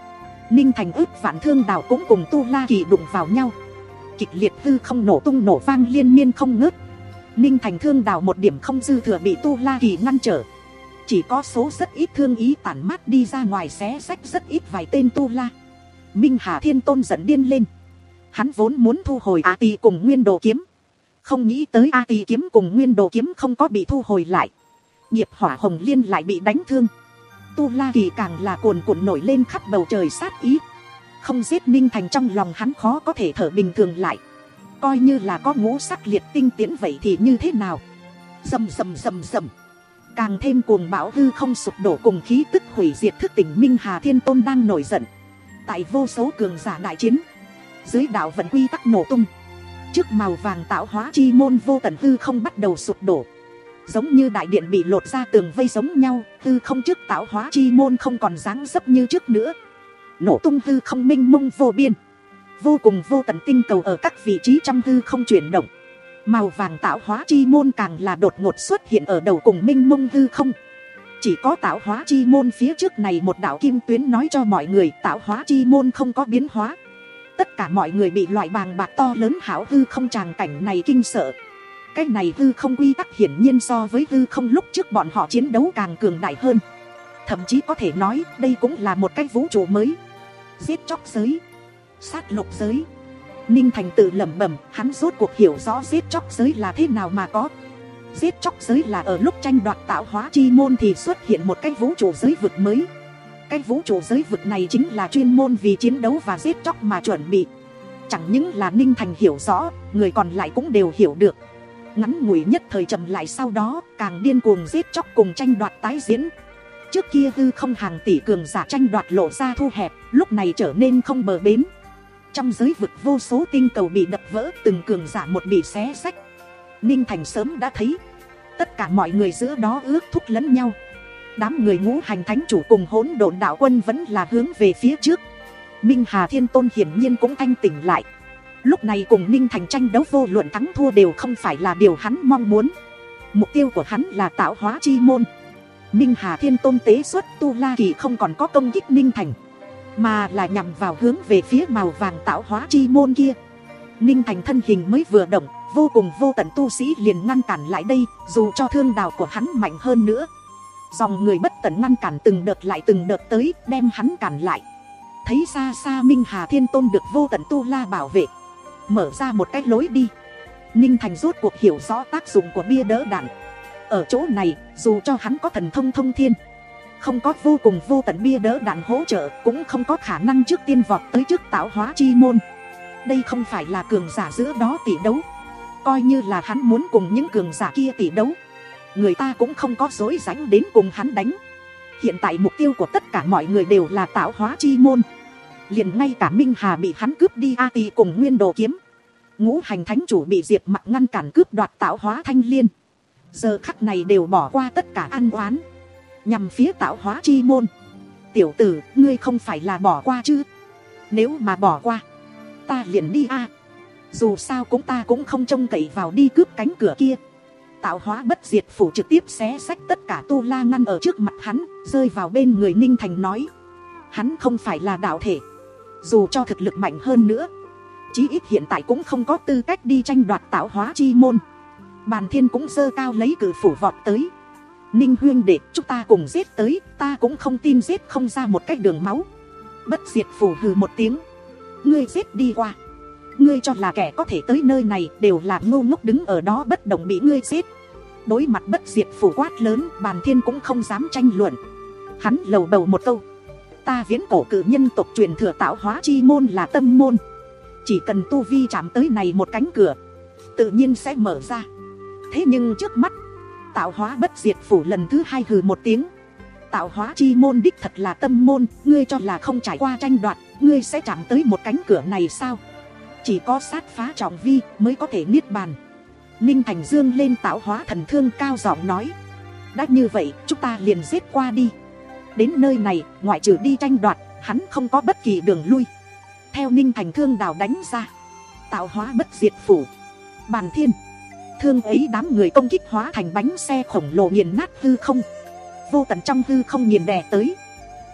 Ninh Thành ước vạn thương đào cũng cùng Tu La Kỳ đụng vào nhau, kịch liệt hư không nổ tung nổ vang liên miên không ngớt. Ninh Thành thương đào một điểm không dư thừa bị Tu La Kỳ ngăn trở, chỉ có số rất ít thương ý tản mát đi ra ngoài xé sách rất ít vài tên Tu La. Minh Hà Thiên Tôn giận điên lên, hắn vốn muốn thu hồi A Tỳ cùng Nguyên Đồ kiếm, không nghĩ tới A Tỳ kiếm cùng Nguyên Đồ kiếm không có bị thu hồi lại, nghiệp hỏa hồng liên lại bị đánh thương. Tu La Kỳ càng là cuồn cuộn nổi lên khắp bầu trời sát ý, không giết Ninh Thành trong lòng hắn khó có thể thở bình thường lại, coi như là có ngũ sắc liệt tinh tiễn vậy thì như thế nào. Rầm rầm rầm rầm, càng thêm cuồng bão hư không sụp đổ cùng khí tức hủy diệt thức tỉnh Minh Hà Thiên Tôn đang nổi giận. Tại vô số cường giả đại chiến, dưới đạo vận quy tắc nổ tung, trước màu vàng tạo hóa chi môn vô tận hư không bắt đầu sụp đổ, giống như đại điện bị lột ra tường vây giống nhau. Hư không trước tạo hóa chi môn không còn dáng dấp như trước nữa, nổ tung hư không mênh mông vô biên, vô cùng vô tận tinh cầu ở các vị trí trong hư không chuyển động. Màu vàng tạo hóa chi môn càng là đột ngột xuất hiện ở đầu cùng mênh mông hư không. Chỉ có tạo hóa chi môn phía trước này một đạo kim tuyến nói cho mọi người tạo hóa chi môn không có biến hóa. Tất cả mọi người bị loại bàng bạc to lớn hảo hư không tràng cảnh này kinh sợ. Cái này hư không quy tắc hiển nhiên so với hư không lúc trước bọn họ chiến đấu càng cường đại hơn. Thậm chí có thể nói đây cũng là một cái vũ trụ mới. Giết chóc giới, sát lục giới. Ninh Thành tự lẩm bẩm, hắn rốt cuộc hiểu rõ giết chóc giới là thế nào mà có. Giết chóc giới là ở lúc tranh đoạt tạo hóa chi môn thì xuất hiện một cái vũ trụ giới vực mới. Cái vũ trụ giới vực này chính là chuyên môn vì chiến đấu và giết chóc mà chuẩn bị. Chẳng những là Ninh Thành hiểu rõ, người còn lại cũng đều hiểu được. Ngắn ngủi nhất thời chậm lại, sau đó càng điên cuồng giết chóc cùng tranh đoạt tái diễn. Trước kia hư không hàng tỷ cường giả tranh đoạt lộ ra thu hẹp, lúc này trở nên không bờ bến. Trong giới vực vô số tinh cầu bị đập vỡ, từng cường giả một bị xé xách. Ninh Thành sớm đã thấy, tất cả mọi người giữa đó ước thúc lẫn nhau. Đám người ngũ hành thánh chủ cùng hỗn độn đạo quân vẫn là hướng về phía trước. Minh Hà Thiên Tôn hiển nhiên cũng thanh tỉnh lại. Lúc này cùng Ninh Thành tranh đấu vô luận thắng thua đều không phải là điều hắn mong muốn. Mục tiêu của hắn là tạo hóa chi môn. Minh Hà Thiên Tôn tế xuất Tu La Kỳ không còn có công kích Ninh Thành, mà là nhằm vào hướng về phía màu vàng tạo hóa chi môn kia. Ninh Thành thân hình mới vừa động, vô cùng vô tận tu sĩ liền ngăn cản lại đây. Dù cho thương đào của hắn mạnh hơn nữa, dòng người bất tận ngăn cản từng đợt lại từng đợt tới, đem hắn cản lại. Thấy xa xa Minh Hà Thiên Tôn được vô tận tu la bảo vệ, mở ra một cái lối đi. Ninh Thành rốt cuộc hiểu rõ tác dụng của bia đỡ đạn. Ở chỗ này, dù cho hắn có thần thông thông thiên, không có vô cùng vô tận bia đỡ đạn hỗ trợ, cũng không có khả năng trước tiên vọt tới trước tạo hóa chi môn. Đây không phải là cường giả giữa đó tỷ đấu. Coi như là hắn muốn cùng những cường giả kia tỷ đấu, người ta cũng không có dối rãnh đến cùng hắn đánh. Hiện tại mục tiêu của tất cả mọi người đều là tạo hóa chi môn. Liền ngay cả Minh Hà bị hắn cướp đi A Tỳ cùng Nguyên Đồ kiếm, ngũ hành thánh chủ bị Diệp Mặc ngăn cản cướp đoạt tạo hóa thanh liên, giờ khắc này đều bỏ qua tất cả ăn oán, nhằm phía tạo hóa chi môn. Tiểu tử, ngươi không phải là bỏ qua chứ? Nếu mà bỏ qua, ta liền đi a. Dù sao cũng ta cũng không trông cậy vào đi cướp cánh cửa kia. Tạo hóa bất diệt phủ trực tiếp xé xách tất cả tu la ngăn ở trước mặt hắn, rơi vào bên người Ninh Thành nói. Hắn không phải là đạo thể, dù cho thực lực mạnh hơn nữa, chí ít hiện tại cũng không có tư cách đi tranh đoạt tạo hóa chi môn. Bàn Thiên cũng giơ cao lấy cử phủ vọt tới. Ninh huynh đệ, chúng ta cùng giết tới, ta cũng không tin giết không ra một cách đường máu. Bất diệt phủ hừ một tiếng. Ngươi giết đi qua. Ngươi cho là kẻ có thể tới nơi này đều là ngu ngốc đứng ở đó bất động bị ngươi giết. Đối mặt bất diệt phủ quát lớn, Bàn Thiên cũng không dám tranh luận. Hắn lầu bầu một câu. Ta viễn cổ cử nhân tộc truyền thừa tạo hóa chi môn là tâm môn. Chỉ cần tu vi chạm tới này một cánh cửa, tự nhiên sẽ mở ra. Thế nhưng trước mắt, tạo hóa bất diệt phủ lần thứ hai hừ một tiếng. Tạo hóa chi môn đích thật là tâm môn, ngươi cho là không trải qua tranh đoạt, ngươi sẽ chạm tới một cánh cửa này sao? Chỉ có sát phá trọng vi mới có thể niết bàn. Ninh Thành dương lên tạo hóa thần thương cao giọng nói. Đã như vậy, chúng ta liền giết qua đi. Đến nơi này, ngoại trừ đi tranh đoạt, hắn không có bất kỳ đường lui. Theo Ninh Thành thương đào đánh ra, tạo hóa bất diệt phủ, Bàn Thiên, thương ấy đám người công kích hóa thành bánh xe khổng lồ nghiền nát hư không. Vô tận trong hư không nghiền đè tới.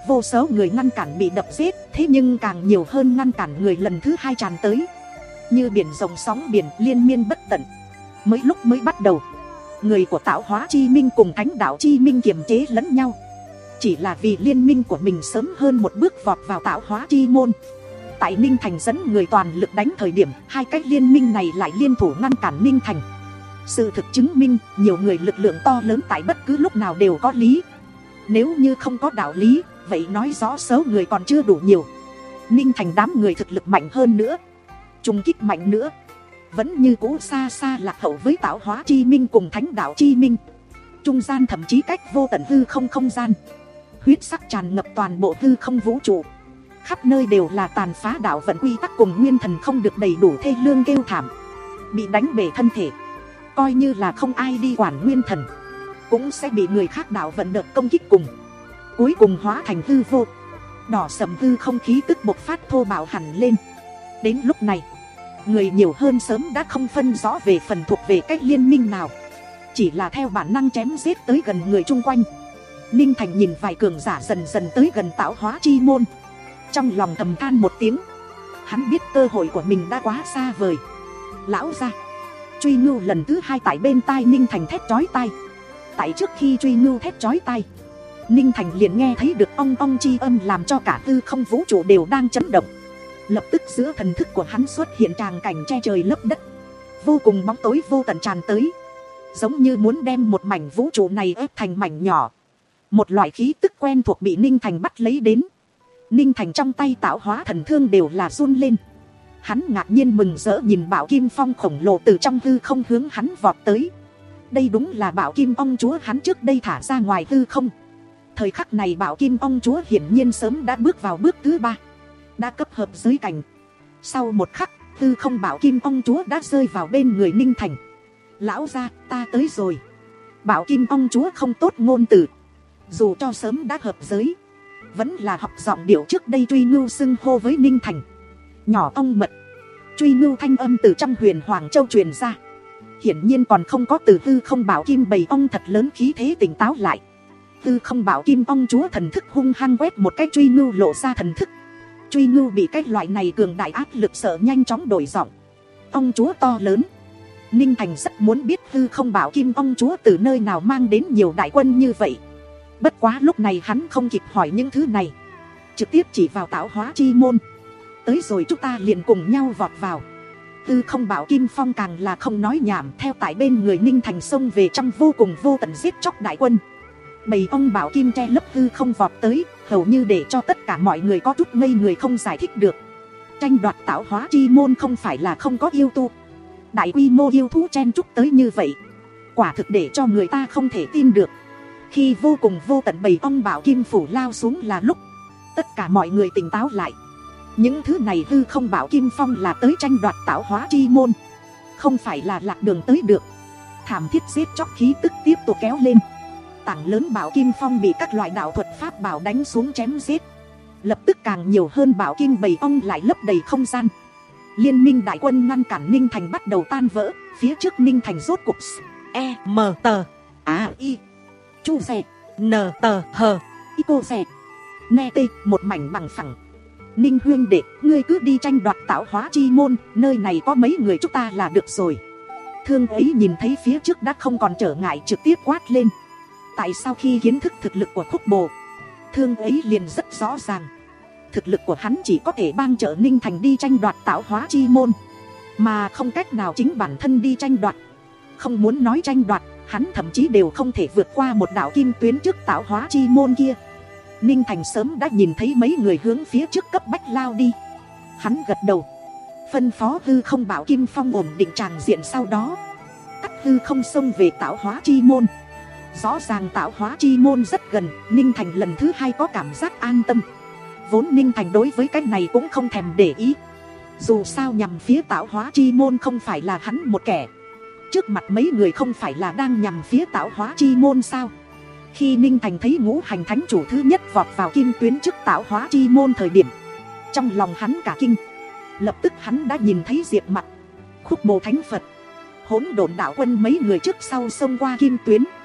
Vô số người ngăn cản bị đập giết, thế nhưng càng nhiều hơn ngăn cản người lần thứ hai tràn tới. Như biển rồng sóng biển liên miên bất tận. Mới lúc mới bắt đầu, người của tạo hóa chi minh cùng thánh đạo chi minh kiềm chế lẫn nhau. Chỉ là vì liên minh của mình sớm hơn một bước vọt vào tạo hóa chi môn. Tại Ninh Thành dẫn người toàn lực đánh thời điểm, hai cách liên minh này lại liên thủ ngăn cản Ninh Thành. Sự thực chứng minh, nhiều người lực lượng to lớn tại bất cứ lúc nào đều có lý. Nếu như không có đạo lý, vậy nói rõ số người còn chưa đủ nhiều. Ninh Thành đám người thực lực mạnh hơn nữa, trùng kích mạnh nữa, vẫn như cũ xa xa lạc hậu với tạo hóa chi minh cùng thánh đạo chi minh. Trung gian thậm chí cách vô tận hư không không gian. Huyết sắc tràn ngập toàn bộ hư không vũ trụ. Khắp nơi đều là tàn phá đạo vận quy tắc cùng nguyên thần không được đầy đủ thê lương kêu thảm. Bị đánh bể thân thể, coi như là không ai đi quản nguyên thần, cũng sẽ bị người khác đạo vận đợt công kích cùng. Cuối cùng hóa thành hư vô. Đỏ sầm hư không khí tức bộc phát thô bạo hẳn lên. Đến lúc này, người nhiều hơn sớm đã không phân rõ về phần thuộc về cách liên minh nào, chỉ là theo bản năng chém giết tới gần người chung quanh. Ninh Thành nhìn vài cường giả dần dần tới gần tạo hóa chi môn, trong lòng thầm than một tiếng. Hắn biết cơ hội của mình đã quá xa vời. Lão gia, truy ngưu lần thứ hai tại bên tai Ninh Thành thét chói tai. Tại trước khi truy ngưu thét chói tai, Ninh Thành liền nghe thấy được ong ong chi âm làm cho cả tư không vũ trụ đều đang chấn động. Lập tức giữa thần thức của hắn xuất hiện tràng cảnh che trời lấp đất, vô cùng bóng tối vô tận tràn tới, giống như muốn đem một mảnh vũ trụ này ép thành mảnh nhỏ. Một loại khí tức quen thuộc bị Ninh Thành bắt lấy đến. Ninh Thành trong tay tạo hóa thần thương đều là run lên. Hắn ngạc nhiên mừng rỡ nhìn Bảo Kim Phong khổng lồ từ trong hư không hướng hắn vọt tới. Đây đúng là Bảo Kim Ong Chúa hắn trước đây thả ra ngoài hư không. Thời khắc này Bảo Kim Ong Chúa hiển nhiên sớm đã bước vào bước thứ ba, đã cấp hợp giới cảnh. Sau một khắc, hư không Bảo Kim Ong Chúa đã rơi vào bên người Ninh Thành. Lão gia, ta tới rồi. Bảo Kim Ong Chúa không tốt ngôn từ, dù cho sớm đã hợp giới, vẫn là học giọng điệu trước đây truy ngưu xưng hô với Ninh Thành. Nhỏ ong mật. Truy ngưu thanh âm từ trong huyền Hoàng Châu truyền ra, hiển nhiên còn không có từ hư không Bảo Kim bầy ong thật lớn khí thế tỉnh táo lại. Hư không Bảo Kim Ong Chúa thần thức hung hăng quét một cái truy ngưu lộ ra thần thức. Truy ngưu bị cái loại này cường đại áp lực sợ nhanh chóng đổi giọng. Ong Chúa to lớn. Ninh Thành rất muốn biết hư không Bảo Kim Ong Chúa từ nơi nào mang đến nhiều đại quân như vậy. Bất quá lúc này hắn không kịp hỏi những thứ này, trực tiếp chỉ vào tạo hóa chi môn. Tới rồi chúng ta liền cùng nhau vọt vào. Hư không Bảo Kim Phong càng là không nói nhảm, theo tại bên người Ninh Thành xông về trong vô cùng vô tận giết chóc đại quân. Bầy ong Bảo Kim che lấp hư không vọt tới, hầu như để cho tất cả mọi người có chút ngây người không giải thích được. Tranh đoạt tạo hóa chi môn không phải là không có yêu tu. Đại quy mô yêu thú chen chúc tới như vậy, quả thực để cho người ta không thể tin được. Khi vô cùng vô tận bầy ong Bảo Kim phủ lao xuống là lúc tất cả mọi người tỉnh táo lại. Những thứ này hư không Bảo Kim Phong là tới tranh đoạt tạo hóa chi môn, không phải là lạc đường tới được. Thảm thiết giết chóc khí tức tiếp tục kéo lên. Tảng lớn Bảo Kim Phong bị các loại đạo thuật pháp bảo đánh xuống chém giết. Lập tức càng nhiều hơn Bảo Kim bầy ong lại lấp đầy không gian. Liên minh đại quân ngăn cản Ninh Thành bắt đầu tan vỡ. Phía trước Ninh Thành rốt cục E M T A I Chu dẹt N T H I cô dẹt Nghe tê một mảnh bằng phẳng. Ninh huyên đệ, ngươi cứ đi tranh đoạt tạo hóa chi môn, nơi này có mấy người chúng ta là được rồi. Thương ấy nhìn thấy phía trước đã không còn trở ngại, trực tiếp quát lên. Tại sao khi kiến thức thực lực của Khúc Bồ, Thương ấy liền rất rõ ràng, thực lực của hắn chỉ có thể bang trợ Ninh Thành đi tranh đoạt tạo hóa chi môn, mà không cách nào chính bản thân đi tranh đoạt. Không muốn nói tranh đoạt, hắn thậm chí đều không thể vượt qua một đạo kim tuyến trước tạo hóa chi môn kia. Ninh Thành sớm đã nhìn thấy mấy người hướng phía trước cấp bách lao đi. Hắn gật đầu, phân phó hư không Bảo Kim Phong ổn định tràng diện, sau đó cắt hư không xông về tạo hóa chi môn. Rõ ràng tạo hóa chi môn rất gần, Ninh Thành lần thứ hai có cảm giác an tâm. Vốn Ninh Thành đối với cái này cũng không thèm để ý. Dù sao nhằm phía tạo hóa chi môn không phải là hắn một kẻ. Trước mặt mấy người không phải là đang nhằm phía tạo hóa chi môn sao? Khi Ninh Thành thấy ngũ hành thánh chủ thứ nhất vọt vào kim tuyến trước tạo hóa chi môn thời điểm, trong lòng hắn cả kinh. Lập tức hắn đã nhìn thấy Diệp Mặt, Khúc Bồ Thánh Phật, Hỗn Độn đạo quân mấy người trước sau xông qua kim tuyến.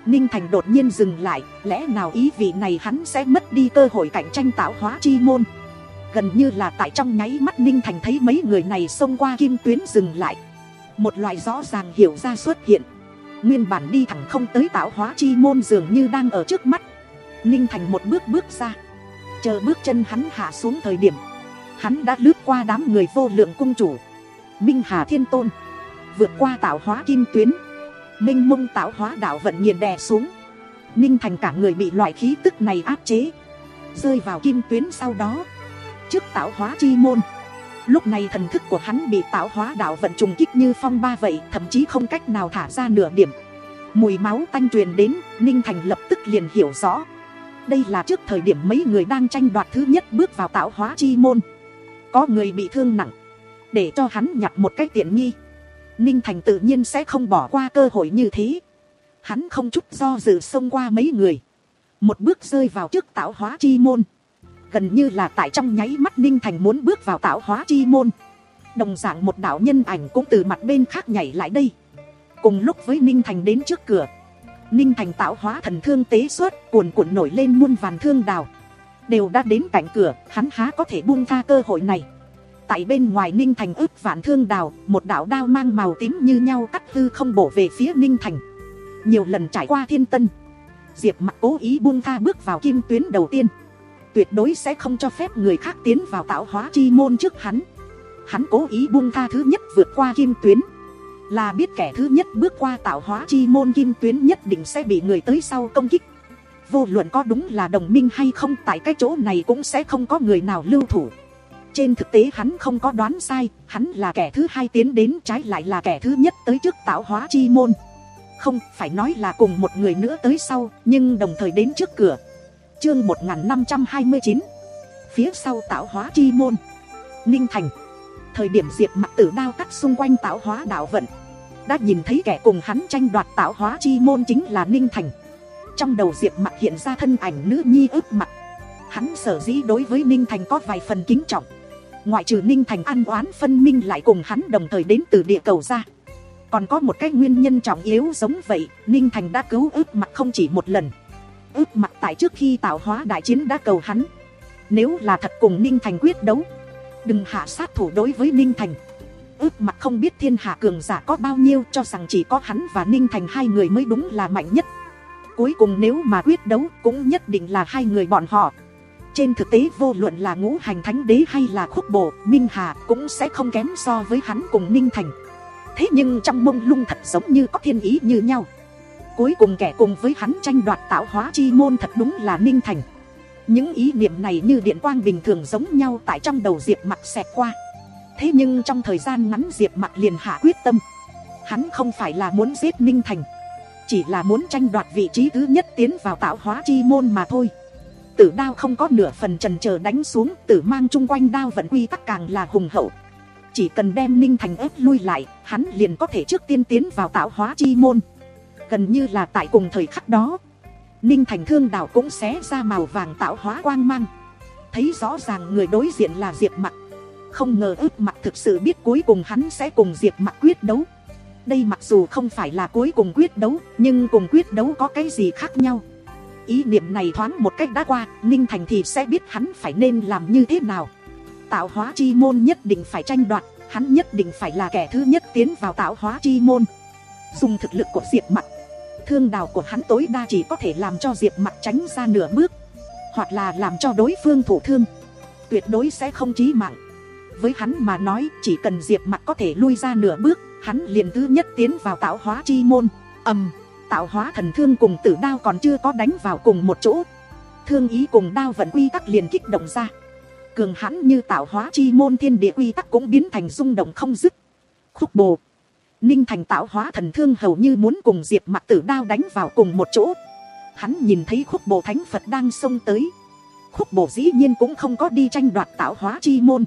Ninh Thành đột nhiên dừng lại, lẽ nào ý vị này hắn sẽ mất đi cơ hội cạnh tranh tạo hóa chi môn. Gần như là tại trong nháy mắt Ninh Thành thấy mấy người này xông qua kim tuyến dừng lại. Một loại rõ ràng hiểu ra xuất hiện. Nguyên bản đi thẳng không tới tạo hóa chi môn dường như đang ở trước mắt. Ninh Thành một bước bước ra. Chờ bước chân hắn hạ xuống thời điểm, hắn đã lướt qua đám người vô lượng cung chủ, Minh Hà Thiên Tôn, vượt qua tạo hóa kim tuyến. Minh mông tạo hóa đạo vận nghiền đè xuống. Ninh Thành cả người bị loại khí tức này áp chế, rơi vào kim tuyến sau đó. Trước tạo hóa chi môn, lúc này thần thức của hắn bị tạo hóa đạo vận trùng kích như phong ba vậy, thậm chí không cách nào thả ra nửa điểm. Mùi máu tanh truyền đến, Ninh Thành lập tức liền hiểu rõ. Đây là trước thời điểm mấy người đang tranh đoạt thứ nhất bước vào tạo hóa chi môn. Có người bị thương nặng, để cho hắn nhặt một cái tiện nghi, Ninh Thành tự nhiên sẽ không bỏ qua cơ hội như thế. Hắn không chút do dự xông qua mấy người, một bước rơi vào trước tạo hóa chi môn. Gần như là tại trong nháy mắt Ninh Thành muốn bước vào tạo hóa chi môn, đồng dạng một đạo nhân ảnh cũng từ mặt bên khác nhảy lại đây. Cùng lúc với Ninh Thành đến trước cửa, Ninh Thành tạo hóa thần thương tế xuất, cuồn cuộn nổi lên muôn vàn thương đào, đều đã đến cạnh cửa. Hắn há có thể buông tha cơ hội này. Tại bên ngoài Ninh Thành ức vạn thương đào, một đạo đao mang màu tím như nhau cắt hư không bổ về phía Ninh Thành. Nhiều lần trải qua thiên tân, Diệp Mặc cố ý buông tha bước vào kim tuyến đầu tiên, tuyệt đối sẽ không cho phép người khác tiến vào tạo hóa chi môn trước hắn. Hắn cố ý buông tha thứ nhất vượt qua kim tuyến, là biết kẻ thứ nhất bước qua tạo hóa chi môn kim tuyến nhất định sẽ bị người tới sau công kích. Vô luận có đúng là đồng minh hay không, tại cái chỗ này cũng sẽ không có người nào lưu thủ. Trên thực tế hắn không có đoán sai, hắn là kẻ thứ hai tiến đến, trái lại là kẻ thứ nhất tới trước tạo hóa chi môn. Không phải nói là cùng một người nữa tới sau, nhưng đồng thời đến trước cửa. Chương một nghìn năm trăm hai mươi chín, phía sau tạo hóa chi môn. Ninh Thành, thời điểm Diệp Mặc tử đao cắt xung quanh tạo hóa đạo vận, đã nhìn thấy kẻ cùng hắn tranh đoạt tạo hóa chi môn chính là Ninh Thành. Trong đầu Diệp Mặc hiện ra thân ảnh nữ nhi ức Mặc. Hắn sở dĩ đối với Ninh Thành có vài phần kính trọng, ngoại trừ Ninh Thành ăn oán phân minh lại cùng hắn đồng thời đến từ địa cầu ra, còn có một cái nguyên nhân trọng yếu giống vậy. Ninh Thành đã cứu ức Mặc không chỉ một lần. Ức Mặc tại trước khi tạo hóa đại chiến đã cầu hắn, nếu là thật cùng Ninh Thành quyết đấu, đừng hạ sát thủ đối với Ninh Thành. Ức Mặc không biết thiên hạ cường giả có bao nhiêu, cho rằng chỉ có hắn và Ninh Thành hai người mới đúng là mạnh nhất. Cuối cùng nếu mà quyết đấu cũng nhất định là hai người bọn họ. Trên thực tế vô luận là Ngũ Hành Thánh Đế hay là Khúc Bồ, Minh Hà cũng sẽ không kém so với hắn cùng Ninh Thành. Thế nhưng trong mông lung thật giống như có thiên ý như nhau. Cuối cùng kẻ cùng với hắn tranh đoạt tạo hóa chi môn thật đúng là Ninh Thành. Những ý niệm này như điện quang bình thường giống nhau tại trong đầu Diệp Mặc xẹt qua. Thế nhưng trong thời gian ngắn Diệp Mặc liền hạ quyết tâm. Hắn không phải là muốn giết Ninh Thành, chỉ là muốn tranh đoạt vị trí thứ nhất tiến vào tạo hóa chi môn mà thôi. Tử đao không có nửa phần chần chờ đánh xuống, tử mang chung quanh đao vận quy tắc càng là hùng hậu. Chỉ cần đem Ninh Thành ép lui lại, hắn liền có thể trước tiên tiến vào tạo hóa chi môn. Gần như là tại cùng thời khắc đó, Ninh Thành thương đào cũng xé ra màu vàng tạo hóa quang mang. Thấy rõ ràng người đối diện là Diệp Mặc. Không ngờ ức Mặc thực sự biết cuối cùng hắn sẽ cùng Diệp Mặc quyết đấu. Đây mặc dù không phải là cuối cùng quyết đấu, nhưng cùng quyết đấu có cái gì khác nhau. Ý niệm này thoáng một cách đã qua, Ninh Thành thì sẽ biết hắn phải nên làm như thế nào. Tạo hóa chi môn nhất định phải tranh đoạt, hắn nhất định phải là kẻ thứ nhất tiến vào tạo hóa chi môn. Dùng thực lực của Diệp Mặc, thương đào của hắn tối đa chỉ có thể làm cho Diệp Mặc tránh ra nửa bước, hoặc là làm cho đối phương thụ thương, tuyệt đối sẽ không chí mạng. Với hắn mà nói, chỉ cần Diệp Mặc có thể lui ra nửa bước, hắn liền thứ nhất tiến vào tạo hóa chi môn. Ầm, tạo hóa thần thương cùng tử đao còn chưa có đánh vào cùng một chỗ, thương ý cùng đao vận quy tắc liền kích động ra. Cường hãn như tạo hóa chi môn thiên địa quy tắc cũng biến thành rung động không dứt. Khúc Bồ, Ninh Thành tạo hóa thần thương hầu như muốn cùng Diệp Mặc tử đao đánh vào cùng một chỗ. Hắn nhìn thấy Khúc Bồ thánh Phật đang xông tới. Khúc Bồ dĩ nhiên cũng không có đi tranh đoạt tạo hóa chi môn,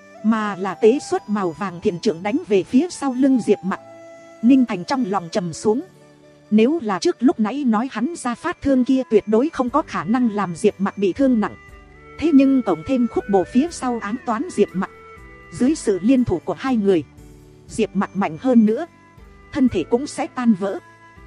mà là tế xuất màu vàng thiền trượng đánh về phía sau lưng Diệp Mặc. Ninh Thành trong lòng trầm xuống. Nếu là trước lúc nãy nói hắn ra phát thương kia tuyệt đối không có khả năng làm Diệp Mặc bị thương nặng. Thế nhưng cộng thêm Khúc Bồ phía sau ám toán Diệp Mặc, dưới sự liên thủ của hai người, Diệp Mặc mạnh hơn nữa, thân thể cũng sẽ tan vỡ.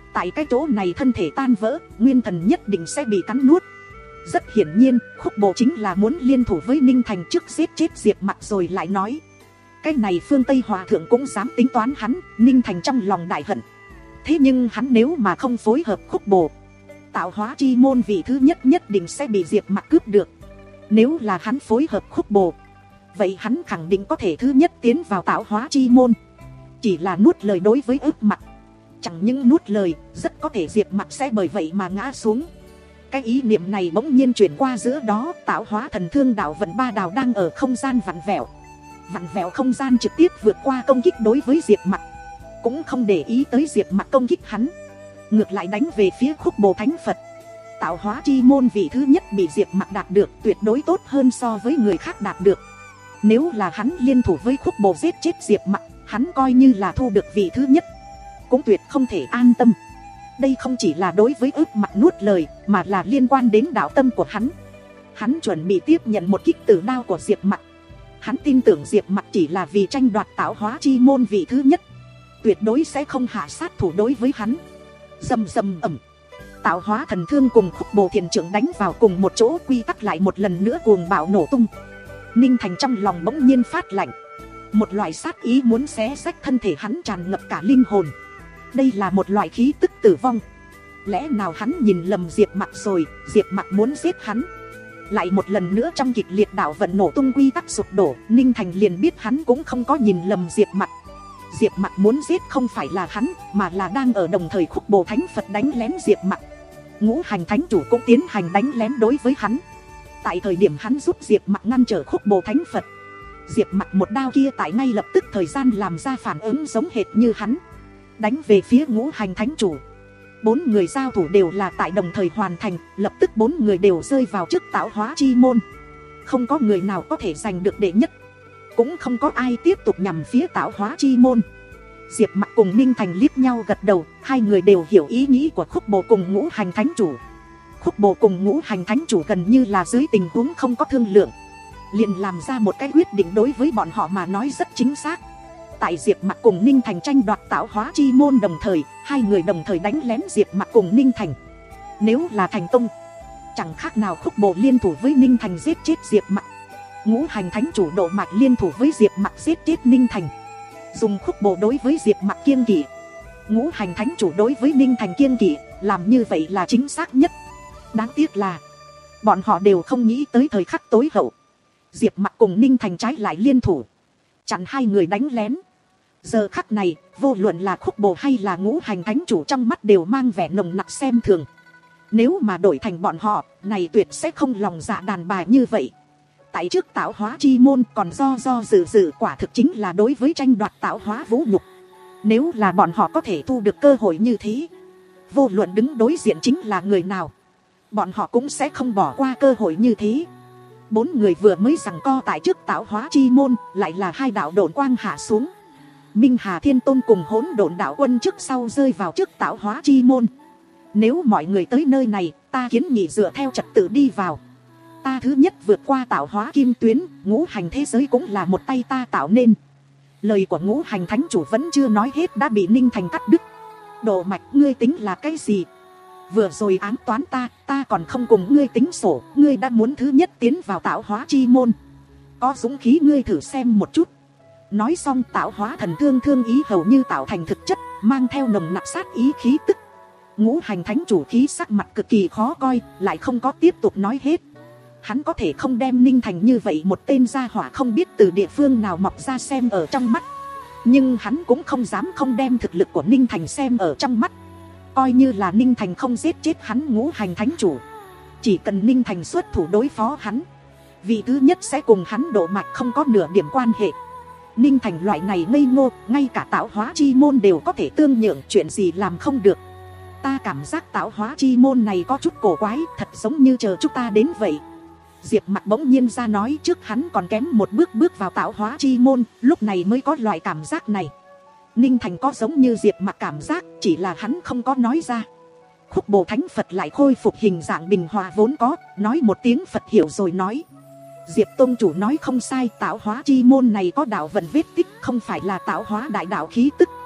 Tại cái chỗ này thân thể tan vỡ, nguyên thần nhất định sẽ bị cắn nuốt. Rất hiển nhiên, Khúc Bộ chính là muốn liên thủ với Ninh Thành trước giết chết Diệp Mặc rồi lại nói. Cái này phương Tây Hòa Thượng cũng dám tính toán hắn. Ninh Thành trong lòng đại hận. Thế nhưng hắn nếu mà không phối hợp Khúc Bộ, tạo hóa chi môn vị thứ nhất nhất định sẽ bị Diệp Mặc cướp được. Nếu là hắn phối hợp Khúc Bộ, vậy hắn khẳng định có thể thứ nhất tiến vào tạo hóa chi môn. Chỉ là nuốt lời đối với ức Mặc, chẳng những nuốt lời, rất có thể Diệp Mặc sẽ bởi vậy mà ngã xuống. Cái ý niệm này bỗng nhiên chuyển qua giữa đó. Tạo hóa thần thương đạo vận ba đào đang ở không gian vặn vẹo. Vặn vẹo không gian trực tiếp vượt qua công kích đối với Diệp Mặc, cũng không để ý tới Diệp Mặc công kích hắn, ngược lại đánh về phía Khúc Bộ Thánh Phật. Tạo hóa chi môn vị thứ nhất bị Diệp Mặc đạt được tuyệt đối tốt hơn so với người khác đạt được. Nếu là hắn liên thủ với Khúc Bộ giết chết Diệp Mặc, hắn coi như là thu được vị thứ nhất, cũng tuyệt không thể an tâm. Đây không chỉ là đối với ức Mặc nuốt lời, mà là liên quan đến đạo tâm của hắn. Hắn chuẩn bị tiếp nhận một kích tử đao của Diệp Mặc. Hắn tin tưởng Diệp Mặc chỉ là vì tranh đoạt tạo hóa chi môn vị thứ nhất, tuyệt đối sẽ không hạ sát thủ đối với hắn. Rầm rầm ầm, tạo hóa thần thương cùng Khúc Bộ thiền trưởng đánh vào cùng một chỗ, quy tắc lại một lần nữa cuồng bạo nổ tung. Ninh Thành trong lòng bỗng nhiên phát lạnh, một loại sát ý muốn xé rách thân thể hắn tràn ngập cả linh hồn. Đây là một loại khí tức tử vong. Lẽ nào hắn nhìn lầm Diệp Mặc rồi, Diệp Mặc muốn giết hắn. Lại một lần nữa trong kịch liệt đạo vận nổ tung, quy tắc sụp đổ, Ninh Thành liền biết hắn cũng không có nhìn lầm Diệp Mặc. Diệp Mặc muốn giết không phải là hắn, mà là đang ở đồng thời Khúc Bộ Thánh Phật đánh lén Diệp Mặc. Ngũ Hành Thánh Chủ cũng tiến hành đánh lén đối với hắn. Tại thời điểm hắn giúp Diệp Mặc ngăn trở Khúc Bộ Thánh Phật, Diệp Mặc một đao kia tại ngay lập tức thời gian làm ra phản ứng giống hệt như hắn, đánh về phía Ngũ Hành Thánh Chủ. Bốn người giao thủ đều là tại đồng thời hoàn thành, lập tức bốn người đều rơi vào trước tạo hóa chi môn. Không có người nào có thể giành được đệ nhất, cũng không có ai tiếp tục nhằm phía tạo hóa chi môn. Diệp Mặc cùng Ninh Thành liếc nhau gật đầu, hai người đều hiểu ý nghĩ của Khúc Bộ cùng Ngũ Hành Thánh Chủ. Khúc Bộ cùng Ngũ Hành Thánh Chủ gần như là dưới tình huống không có thương lượng, liền làm ra một cái quyết định đối với bọn họ mà nói rất chính xác. Tại Diệp Mặc cùng Ninh Thành tranh đoạt tạo hóa chi môn đồng thời, hai người đồng thời đánh lén Diệp Mặc cùng Ninh Thành. Nếu là thành công, chẳng khác nào Khúc Bộ liên thủ với Ninh Thành giết chết Diệp Mặc, Ngũ Hành Thánh Chủ Độ Mạch liên thủ với Diệp Mặc giết chết Ninh Thành. Dùng Khúc Bộ đối với Diệp Mặc kiêng kỵ, Ngũ Hành Thánh Chủ đối với Ninh Thành kiêng kỵ, làm như vậy là chính xác nhất. Đáng tiếc là bọn họ đều không nghĩ tới thời khắc tối hậu, Diệp Mặc cùng Ninh Thành trái lại liên thủ chặn hai người đánh lén. Giờ khắc này, vô luận là Khúc Bộ hay là Ngũ Hành Thánh Chủ trong mắt đều mang vẻ nồng nặc xem thường. Nếu mà đổi thành bọn họ, này tuyệt sẽ không lòng dạ đàn bà như vậy. Tại trước tạo hóa chi môn còn do do dự dự, quả thực chính là đối với tranh đoạt tạo hóa vũ nhục. Nếu là bọn họ có thể thu được cơ hội như thế, vô luận đứng đối diện chính là người nào, bọn họ cũng sẽ không bỏ qua cơ hội như thế. Bốn người vừa mới giằng co tại trước tạo hóa chi môn, lại là hai đạo độn quang hạ xuống. Minh Hà Thiên Tôn cùng Hỗn Độn Đạo Quân trước sau rơi vào trước tạo hóa chi môn. Nếu mọi người tới nơi này, ta kiến nghị dựa theo trật tự đi vào. Ta thứ nhất vượt qua tạo hóa kim tuyến, ngũ hành thế giới cũng là một tay ta tạo nên. Lời của Ngũ Hành Thánh Chủ vẫn chưa nói hết đã bị Ninh Thành cắt đứt. Độ Mạch, ngươi tính là cái gì? Vừa rồi ám toán ta, ta còn không cùng ngươi tính sổ, ngươi đã muốn thứ nhất tiến vào tạo hóa chi môn. Có dũng khí ngươi thử xem một chút. Nói xong, tạo hóa thần thương thương ý hầu như tạo thành thực chất, mang theo nồng nặc sát ý khí tức. Ngũ Hành Thánh Chủ khí sắc mặt cực kỳ khó coi, lại không có tiếp tục nói hết. Hắn có thể không đem Ninh Thành như vậy một tên gia hỏa không biết từ địa phương nào mọc ra xem ở trong mắt, nhưng hắn cũng không dám không đem thực lực của Ninh Thành xem ở trong mắt. Coi như là Ninh Thành không giết chết hắn Ngũ Hành Thánh Chủ, chỉ cần Ninh Thành xuất thủ đối phó hắn, vị thứ nhất sẽ cùng hắn Độ Mạch không có nửa điểm quan hệ. Ninh Thành loại này ngây ngô, ngay cả tạo hóa chi môn đều có thể tương nhượng, chuyện gì làm không được. Ta cảm giác tạo hóa chi môn này có chút cổ quái, thật giống như chờ chúng ta đến vậy. Diệp Mặc bỗng nhiên ra nói, trước hắn còn kém một bước bước vào tạo hóa chi môn, lúc này mới có loại cảm giác này. Ninh Thành có giống như Diệp Mặc cảm giác, chỉ là hắn không có nói ra. Khúc Bộ Thánh Phật lại khôi phục hình dạng bình hòa vốn có, nói một tiếng Phật hiểu rồi nói: Diệp Tôn Chủ nói không sai, tạo hóa chi môn này có đạo vận vết tích, không phải là tạo hóa đại đạo khí tức.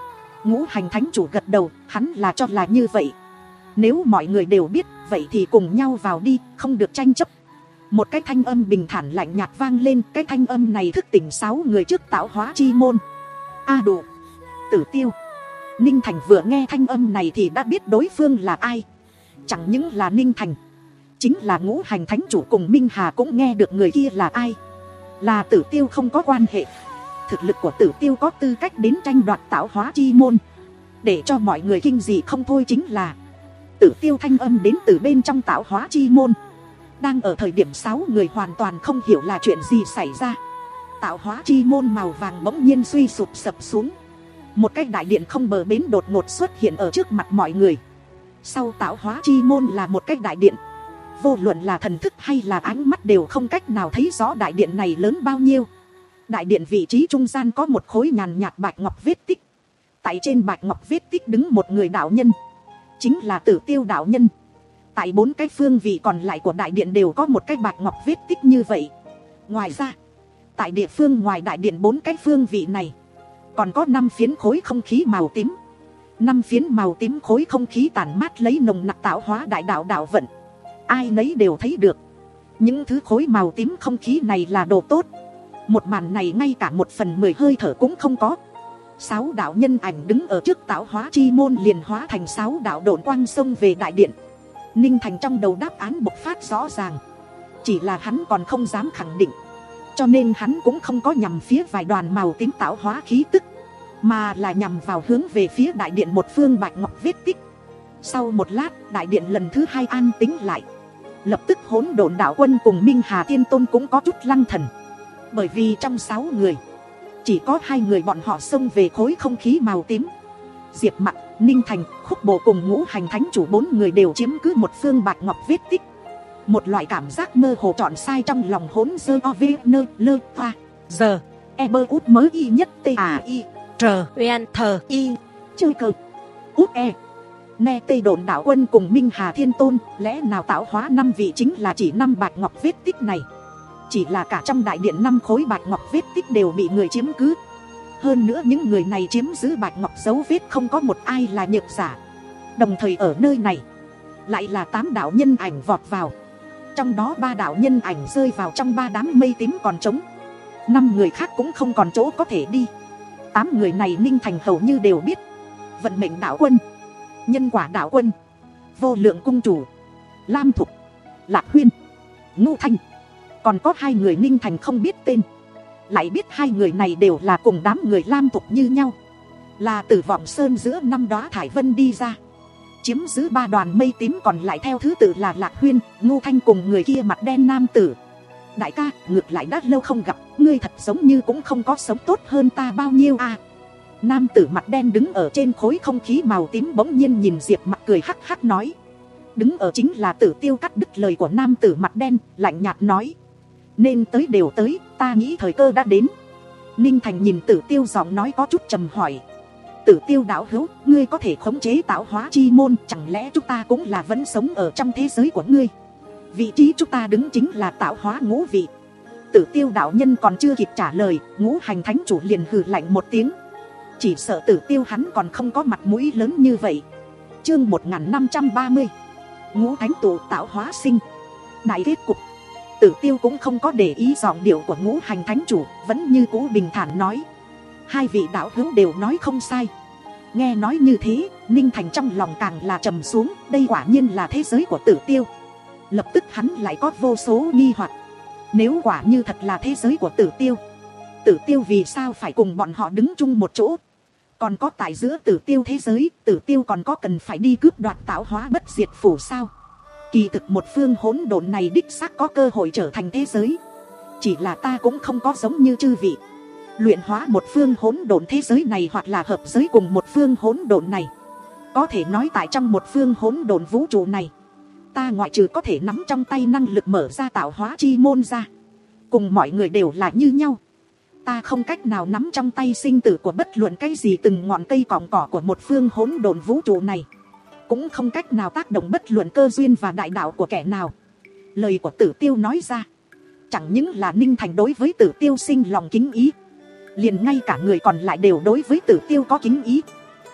Ngũ hành thánh chủ gật đầu, hắn là cho là như vậy. Nếu mọi người đều biết, vậy thì cùng nhau vào đi, không được tranh chấp. Một cái thanh âm bình thản lạnh nhạt vang lên. Cái thanh âm này thức tỉnh sáu người trước tạo hóa chi môn. A Đủ, Tử Tiêu. Ninh Thành vừa nghe thanh âm này thì đã biết đối phương là ai. Chẳng những là Ninh Thành, chính là ngũ hành thánh chủ cùng Minh Hà cũng nghe được người kia là ai. Là Tử Tiêu không có quan hệ. Thực lực của Tử Tiêu có tư cách đến tranh đoạt tạo hóa chi môn. Để cho mọi người kinh dị không thôi chính là Tử Tiêu thanh âm đến từ bên trong tạo hóa chi môn. Đang ở thời điểm sáu người hoàn toàn không hiểu là chuyện gì xảy ra, tạo hóa chi môn màu vàng bỗng nhiên suy sụp sập xuống. Một cái đại điện không bờ bến đột ngột xuất hiện ở trước mặt mọi người. Sau tạo hóa chi môn là một cái đại điện. Vô luận là thần thức hay là ánh mắt đều không cách nào thấy rõ đại điện này lớn bao nhiêu. Đại điện vị trí trung gian có một khối nhàn nhạt bạch ngọc vết tích. Tại trên bạch ngọc vết tích đứng một người đạo nhân, chính là Tử Tiêu đạo nhân. Tại bốn cái phương vị còn lại của đại điện đều có một cái bạch ngọc vết tích như vậy. Ngoài ra, tại địa phương ngoài đại điện bốn cái phương vị này còn có năm phiến khối không khí màu tím. Năm phiến màu tím khối không khí tản mát lấy nồng nặc tạo hóa đại đạo đạo vận. Ai nấy đều thấy được những thứ khối màu tím không khí này là đồ tốt. Một màn này ngay cả một phần mười hơi thở cũng không có. Sáu đạo nhân ảnh đứng ở trước tạo hóa chi môn liền hóa thành sáu đạo độn quang xông về đại điện. Ninh Thành trong đầu đáp án bộc phát rõ ràng, chỉ là hắn còn không dám khẳng định, cho nên hắn cũng không có nhằm phía vài đoàn màu tím tạo hóa khí tức, mà là nhằm vào hướng về phía đại điện một phương bạch ngọc vết tích. Sau một lát, đại điện lần thứ hai an tĩnh lại. Lập tức Hỗn Độn đạo quân cùng Minh Hà Thiên Tôn cũng có chút lăng thần, bởi vì trong sáu người chỉ có hai người bọn họ xông về khối không khí màu tím. Diệp Mặc, Ninh Thành, Khúc Bộ cùng Ngũ Hành Thánh chủ bốn người đều chiếm cứ một phương bạch ngọc vết tích. Một loại cảm giác mơ hồ chọn sai trong lòng hỗn dơ o v nơ lơ hoa giờ e bơ út mới y nhất t a i trờ uen thờ y chơi cơ út e ne tây độn đạo quân cùng Minh Hà Thiên Tôn. Lẽ nào tạo hóa năm vị chính là chỉ năm bạch ngọc vết tích này? Chỉ là cả trong đại điện năm khối bạch ngọc vết tích đều bị người chiếm cứ. Hơn nữa những người này chiếm giữ bạch ngọc dấu vết không có một ai là nhược giả. Đồng thời ở nơi này lại là tám đạo nhân ảnh vọt vào. Trong đó ba đạo nhân ảnh rơi vào trong ba đám mây tím còn trống. Năm người khác cũng không còn chỗ có thể đi. Tám người này Ninh Thành hầu như đều biết. Vận mệnh đạo quân, nhân quả đạo quân, vô lượng cung chủ, Lam Thục, Lạc Huyên, Ngũ Thanh. Còn có hai người Ninh Thành không biết tên, lại biết hai người này đều là cùng đám người Lam Thục như nhau, là từ Vọng Sơn giữa năm đóa thải vân đi ra, chiếm giữ ba đoàn mây tím còn lại theo thứ tự là Lạc Huyên, Ngũ Thanh cùng người kia mặt đen nam tử. Đại ca, ngược lại đã lâu không gặp, ngươi thật giống như cũng không có sống tốt hơn ta bao nhiêu à. Nam tử mặt đen đứng ở trên khối không khí màu tím bỗng nhiên nhìn Diệp Mặc cười hắc hắc nói. Đứng ở chính là Tử Tiêu cắt đứt lời của nam tử mặt đen, lạnh nhạt nói. Nên tới đều tới, ta nghĩ thời cơ đã đến. Ninh Thành nhìn Tử Tiêu giọng nói có chút trầm hỏi. Tử Tiêu đạo hữu, ngươi có thể khống chế tạo hóa chi môn, chẳng lẽ chúng ta cũng là vẫn sống ở trong thế giới của ngươi? Vị trí chúng ta đứng chính là tạo hóa ngũ vị. Tử Tiêu đạo nhân còn chưa kịp trả lời, Ngũ Hành Thánh chủ liền hừ lạnh một tiếng. Chỉ sợ Tử Tiêu hắn còn không có mặt mũi lớn như vậy. Chương một nghìn năm trăm ba mươi, Ngũ Thánh tụ tạo hóa sinh. Đại kết cục. Tử Tiêu cũng không có để ý giọng điệu của Ngũ Hành Thánh chủ, vẫn như cũ bình thản nói. Hai vị đạo hữu đều nói không sai. Nghe nói như thế, Ninh Thành trong lòng càng là trầm xuống. Đây quả nhiên là thế giới của Tử Tiêu. Lập tức hắn lại có vô số nghi hoặc. Nếu quả như thật là thế giới của Tử Tiêu, Tử Tiêu vì sao phải cùng bọn họ đứng chung một chỗ? Còn có tại giữa Tử Tiêu thế giới, Tử Tiêu còn có cần phải đi cướp đoạt tạo hóa bất diệt phủ sao? Kỳ thực một phương hỗn độn này đích xác có cơ hội trở thành thế giới. Chỉ là ta cũng không có giống như chư vị luyện hóa một phương hỗn độn thế giới này, hoặc là hợp giới cùng một phương hỗn độn này. Có thể nói tại trong một phương hỗn độn vũ trụ này, ta ngoại trừ có thể nắm trong tay năng lực mở ra tạo hóa chi môn ra, cùng mọi người đều là như nhau. Ta không cách nào nắm trong tay sinh tử của bất luận cái gì từng ngọn cây cọng cỏ của một phương hỗn độn vũ trụ này, cũng không cách nào tác động bất luận cơ duyên và đại đạo của kẻ nào. Lời của Tử Tiêu nói ra, chẳng những là Ninh Thành đối với Tử Tiêu sinh lòng kính ý, liền ngay cả người còn lại đều đối với Tử Tiêu có kính ý.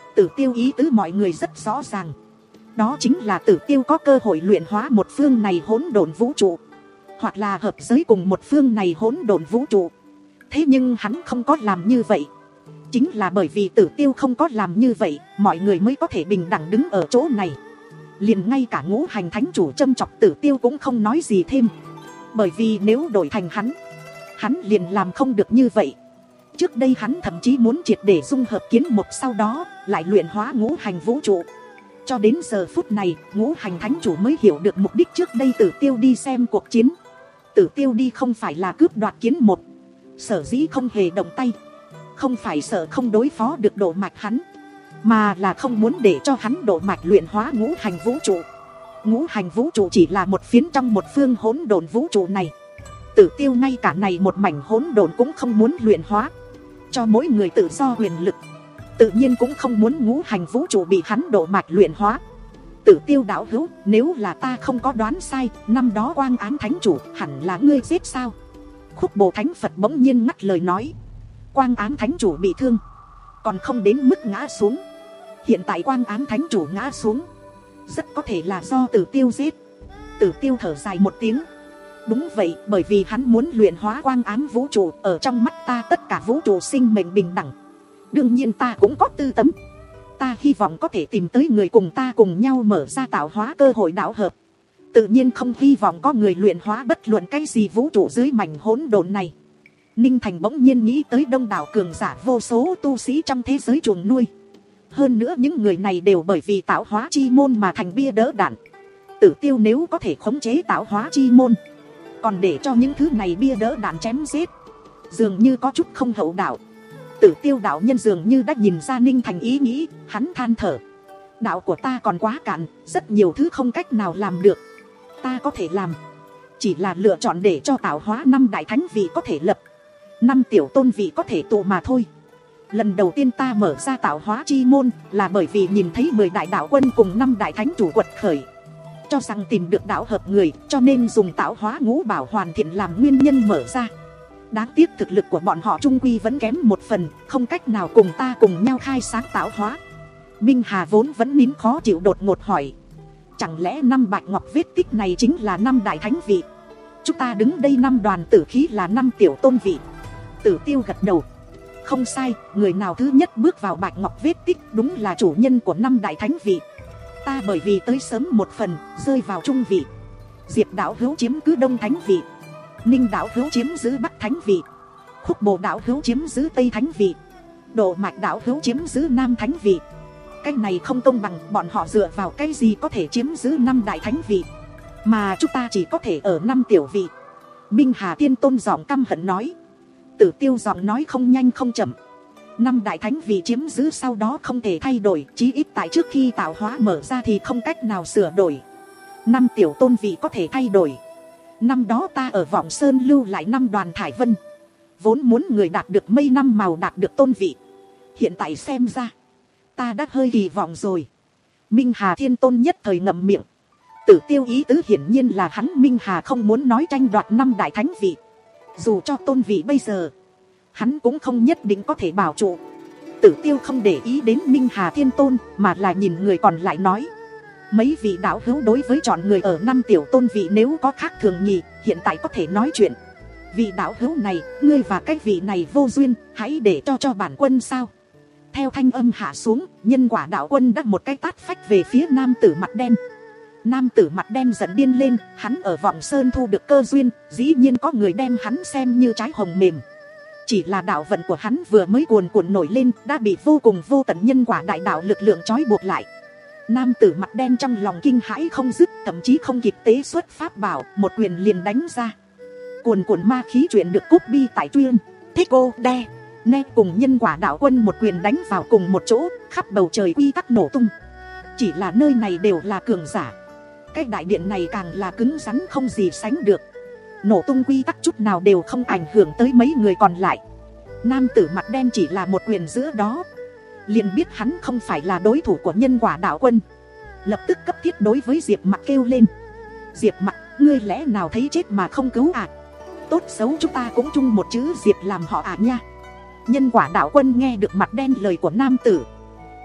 Tử Tiêu ý tứ mọi người rất rõ ràng, đó chính là Tử Tiêu có cơ hội luyện hóa một phương này hỗn độn vũ trụ, hoặc là hợp giới cùng một phương này hỗn độn vũ trụ. Thế nhưng hắn không có làm như vậy. Chính là bởi vì Tử Tiêu không có làm như vậy, mọi người mới có thể bình đẳng đứng ở chỗ này. Liền ngay cả Ngũ Hành Thánh Chủ châm chọc Tử Tiêu cũng không nói gì thêm. Bởi vì nếu đổi thành hắn, hắn liền làm không được như vậy. Trước đây hắn thậm chí muốn triệt để dung hợp kiến một, sau đó lại luyện hóa ngũ hành vũ trụ. Cho đến giờ phút này, Ngũ Hành Thánh Chủ mới hiểu được mục đích trước đây Tử Tiêu đi xem cuộc chiến. Tử Tiêu đi không phải là cướp đoạt kiến một, sở dĩ không hề động tay, không phải sợ không đối phó được độ mạch hắn, mà là không muốn để cho hắn độ mạch luyện hóa ngũ hành vũ trụ. Ngũ hành vũ trụ chỉ là một phiến trong một phương hỗn độn vũ trụ này. Tử Tiêu ngay cả này một mảnh hỗn độn cũng không muốn luyện hóa, cho mỗi người tự do quyền lực, tự nhiên cũng không muốn ngũ hành vũ trụ bị hắn độ mạch luyện hóa. Tử Tiêu đạo hữu, nếu là ta không có đoán sai, năm đó Quang Ám Thánh Chủ hẳn là ngươi giết sao? Khúc Bồ Thánh Phật bỗng nhiên ngắt lời nói. Quang Ám Thánh Chủ bị thương, còn không đến mức ngã xuống. Hiện tại Quang Ám Thánh Chủ ngã xuống, rất có thể là do Tử Tiêu giết. Tử Tiêu thở dài một tiếng. Đúng vậy, bởi vì hắn muốn luyện hóa Quang Ám vũ trụ. Ở trong mắt ta tất cả vũ trụ sinh mệnh bình đẳng. Đương nhiên ta cũng có tư tâm. Ta hy vọng có thể tìm tới người cùng ta cùng nhau mở ra tạo hóa cơ hội đạo hợp. Tự nhiên không hy vọng có người luyện hóa bất luận cái gì vũ trụ dưới mảnh hỗn độn này. Ninh Thành bỗng nhiên nghĩ tới đông đảo cường giả vô số tu sĩ trong thế giới chuồng nuôi. Hơn nữa những người này đều bởi vì tạo hóa chi môn mà thành bia đỡ đạn. Tử Tiêu nếu có thể khống chế tạo hóa chi môn, còn để cho những thứ này bia đỡ đạn chém giết, dường như có chút không hậu đạo. Tử Tiêu đạo nhân dường như đã nhìn ra Ninh Thành ý nghĩ, hắn than thở. Đạo của ta còn quá cạn, rất nhiều thứ không cách nào làm được. Ta có thể làm, chỉ là lựa chọn để cho tạo hóa năm đại thánh vị có thể lập, năm tiểu tôn vị có thể tụ mà thôi. Lần đầu tiên ta mở ra tạo hóa chi môn là bởi vì nhìn thấy mười đại đạo quân cùng năm đại thánh chủ quật khởi, cho rằng tìm được đạo hợp người, cho nên dùng tạo hóa ngũ bảo hoàn thiện làm nguyên nhân mở ra. Đáng tiếc thực lực của bọn họ trung quy vẫn kém một phần, không cách nào cùng ta cùng nhau khai sáng tạo hóa. Minh Hà vốn vẫn nín khó chịu đột ngột hỏi, chẳng lẽ năm bạch ngọc vết tích này chính là năm đại thánh vị? Chúng ta đứng đây năm đoàn tử khí là năm tiểu tôn vị. Tử Tiêu gật đầu. Không sai, người nào thứ nhất bước vào bạch ngọc vết tích đúng là chủ nhân của năm đại thánh vị. Ta bởi vì tới sớm một phần, rơi vào trung vị. Diệp đạo hữu chiếm cứ đông thánh vị, Ninh đạo hữu chiếm giữ bắc thánh vị, Khúc Bồ đạo hữu chiếm giữ tây thánh vị, Độ Mạch đạo hữu chiếm giữ nam thánh vị. Cái này không công bằng, bọn họ dựa vào cái gì có thể chiếm giữ năm đại thánh vị, mà chúng ta chỉ có thể ở năm tiểu vị. Minh Hà Tiên Tôn giọng căm hận nói. Tử Tiêu giọng nói không nhanh không chậm. Năm đại thánh vị chiếm giữ sau đó không thể thay đổi, chí ít tại trước khi tạo hóa mở ra thì không cách nào sửa đổi. Năm tiểu tôn vị có thể thay đổi. Năm đó ta ở Vọng Sơn lưu lại năm đoàn thải vân, vốn muốn người đạt được mây năm màu đạt được tôn vị. Hiện tại xem ra ta đã hơi kỳ vọng rồi. Minh Hà Thiên Tôn nhất thời ngậm miệng. Tử Tiêu ý tứ hiển nhiên là hắn Minh Hà không muốn nói tranh đoạt năm đại thánh vị. Dù cho tôn vị bây giờ, hắn cũng không nhất định có thể bảo trụ. Tử Tiêu không để ý đến Minh Hà Thiên Tôn, mà là nhìn người còn lại nói. Mấy vị đạo hữu đối với chọn người ở năm tiểu tôn vị nếu có khác thường nhỉ, hiện tại có thể nói chuyện. Vị đạo hữu này, ngươi và cái vị này vô duyên, hãy để cho cho bản quân sao. Theo thanh âm hạ xuống, Nhân Quả đạo quân đã một cái tát phách về phía nam tử mặt đen. Nam tử mặt đen giận điên lên, hắn ở Vọng Sơn thu được cơ duyên, dĩ nhiên có người đem hắn xem như trái hồng mềm. Chỉ là đạo vận của hắn vừa mới cuồn cuộn nổi lên, đã bị vô cùng vô tận nhân quả đại đạo lực lượng trói buộc lại. Nam tử mặt đen trong lòng kinh hãi không dứt, thậm chí không kịp tế xuất pháp bảo, một quyền liền đánh ra. Cuồn cuộn ma khí chuyển được cúp bi tại chuyên, thế cô đe, ne cùng Nhân Quả đạo quân một quyền đánh vào cùng một chỗ, khắp bầu trời quy tắc nổ tung. Chỉ là nơi này đều là cường giả, cái đại điện này càng là cứng rắn không gì sánh được. Nổ tung quy tắc chút nào đều không ảnh hưởng tới mấy người còn lại. Nam tử mặt đen chỉ là một quyền giữa đó, liền biết hắn không phải là đối thủ của Nhân Quả đạo quân. Lập tức cấp thiết đối với Diệp Mặc kêu lên. Diệp Mặc, ngươi lẽ nào thấy chết mà không cứu à? Tốt xấu chúng ta cũng chung một chữ Diệp làm họ à nha. Nhân Quả đạo quân nghe được mặt đen lời của nam tử,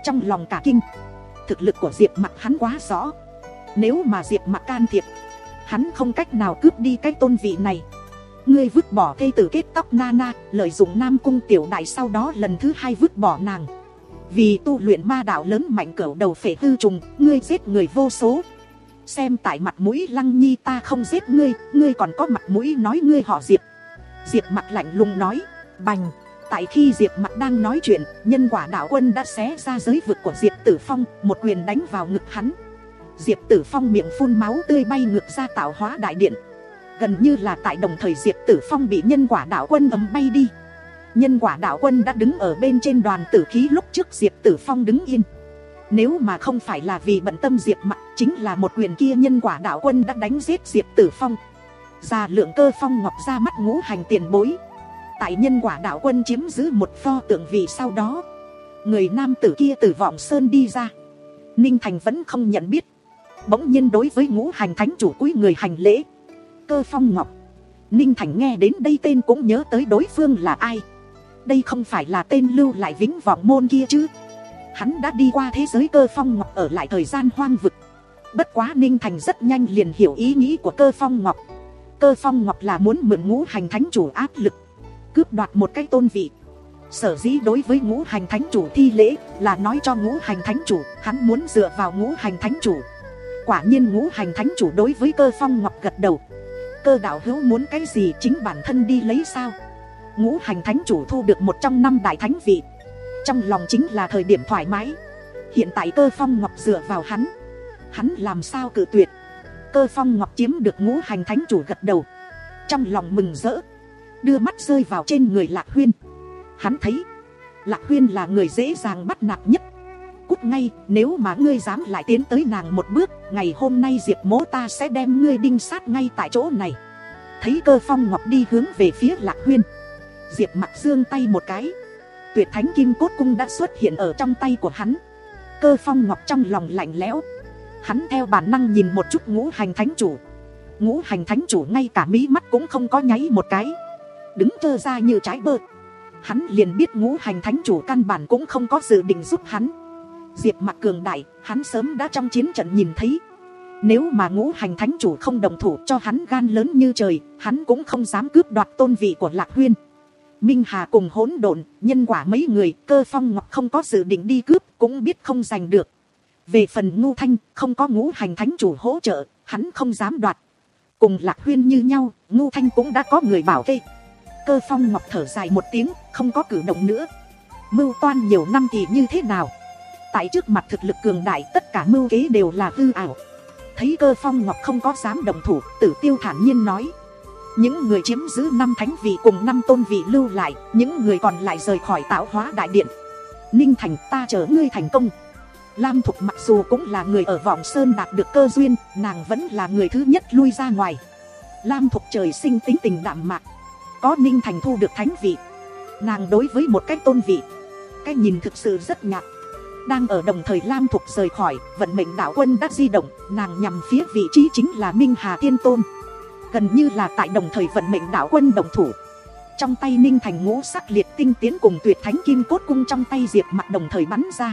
trong lòng cả kinh. Thực lực của Diệp Mặc hắn quá rõ, nếu mà Diệp Mặc can thiệp, hắn không cách nào cướp đi cái tôn vị này. Ngươi vứt bỏ thê tử kết tóc Nana, lợi dụng Nam Cung tiểu đại, sau đó lần thứ hai vứt bỏ nàng. Vì tu luyện ma đạo lớn mạnh cẩu đầu phệ hư trùng, ngươi giết người vô số. Xem tại mặt mũi Lăng Nhi ta không giết ngươi, ngươi còn có mặt mũi nói ngươi họ Diệp. Diệp Mặc lạnh lùng nói. Bành. Tại khi Diệp Mặc đang nói chuyện, nhân quả đạo quân đã xé ra giới vực của Diệp Tử Phong, một quyền đánh vào ngực hắn. Diệp Tử Phong miệng phun máu tươi bay ngược ra tạo hóa đại điện. Gần như là tại đồng thời Diệp Tử Phong bị nhân quả đạo quân ầm bay đi. Nhân quả đạo quân đã đứng ở bên trên đoàn tử khí lúc trước Diệp Tử Phong đứng yên. Nếu mà không phải là vì bận tâm Diệp Mặc, chính là một quyền kia nhân quả đạo quân đã đánh giết Diệp Tử Phong. Già Lượng Cơ Phong Ngọc ra mắt ngũ hành tiền bối. Tại nhân quả đạo quân chiếm giữ một pho tượng vị sau đó, người nam tử kia từ Vọng Sơn đi ra. Ninh Thành vẫn không nhận biết, bỗng nhiên đối với ngũ hành thánh chủ cúi người hành lễ. Cơ Phong Ngọc. Ninh Thành nghe đến đây tên cũng nhớ tới đối phương là ai. Đây không phải là tên lưu lại Vĩnh Vọng Môn kia chứ. Hắn đã đi qua thế giới Cơ Phong Ngọc ở lại thời gian hoang vực. Bất quá Ninh Thành rất nhanh liền hiểu ý nghĩ của Cơ Phong Ngọc. Cơ Phong Ngọc là muốn mượn ngũ hành thánh chủ áp lực, cướp đoạt một cái tôn vị. Sở dĩ đối với ngũ hành thánh chủ thi lễ, là nói cho ngũ hành thánh chủ hắn muốn dựa vào ngũ hành thánh chủ. Quả nhiên ngũ hành thánh chủ đối với Cơ Phong Ngọc gật đầu. Cơ đạo hữu muốn cái gì chính bản thân đi lấy sao? Ngũ hành thánh chủ thu được một trong năm đại thánh vị, trong lòng chính là thời điểm thoải mái. Hiện tại Cơ Phong Ngọc dựa vào hắn, hắn làm sao cự tuyệt. Cơ Phong Ngọc chiếm được ngũ hành thánh chủ gật đầu, trong lòng mừng rỡ, đưa mắt rơi vào trên người Lạc Huyên. Hắn thấy Lạc Huyên là người dễ dàng bắt nạt nhất. Cút ngay, nếu mà ngươi dám lại tiến tới nàng một bước, ngày hôm nay Diệp mỗ ta sẽ đem ngươi đinh sát ngay tại chỗ này. Thấy Cơ Phong Ngọc đi hướng về phía Lạc Huyên, Diệp Mặc giương tay một cái, Tuyệt Thánh Kim Cốt Cung đã xuất hiện ở trong tay của hắn. Cơ Phong Ngọc trong lòng lạnh lẽo, hắn theo bản năng nhìn một chút ngũ hành thánh chủ. Ngũ hành thánh chủ ngay cả mí mắt cũng không có nháy một cái, đứng trơ ra như trái bơ. Hắn liền biết ngũ hành thánh chủ căn bản cũng không có dự định giúp hắn. Diệp Mặc cường đại, hắn sớm đã trong chiến trận nhìn thấy. Nếu mà ngũ hành thánh chủ không đồng thủ cho hắn gan lớn như trời, hắn cũng không dám cướp đoạt tôn vị của Lạc Huyên. Minh Hà cùng hỗn độn, nhân quả mấy người, Cơ Phong Ngọc không có dự định đi cướp, cũng biết không giành được. Về phần Ngưu Thanh, không có ngũ hành thánh chủ hỗ trợ, hắn không dám đoạt. Cùng Lạc Huyên như nhau, Ngưu Thanh cũng đã có người bảo kê. Cơ Phong Ngọc thở dài một tiếng, không có cử động nữa. Mưu toan nhiều năm thì như thế nào? Tại trước mặt thực lực cường đại, tất cả mưu kế đều là hư ảo. Thấy Cơ Phong Ngọc không có dám động thủ, Tử Tiêu thản nhiên nói: những người chiếm giữ năm thánh vị cùng năm tôn vị lưu lại, những người còn lại rời khỏi tạo hóa đại điện. Ninh Thành, ta chờ ngươi thành công. Lam Thục mặc dù cũng là người ở Vọng Sơn đạt được cơ duyên, nàng vẫn là người thứ nhất lui ra ngoài. Lam Thục trời sinh tính tình đạm mạc, có Ninh Thành thu được thánh vị, nàng đối với một cái tôn vị, cái nhìn thực sự rất nhạt. Đang ở đồng thời Lam Thục rời khỏi, vận mệnh đạo quân đã di động, nàng nhằm phía vị trí chính là Minh Hà Thiên Tôn. Gần như là tại đồng thời vận mệnh đạo quân đồng thủ. Trong tay Ninh Thành ngũ sắc liệt tinh tiến cùng Tuyệt Thánh Kim Cốt Cung trong tay Diệp Mặc đồng thời bắn ra.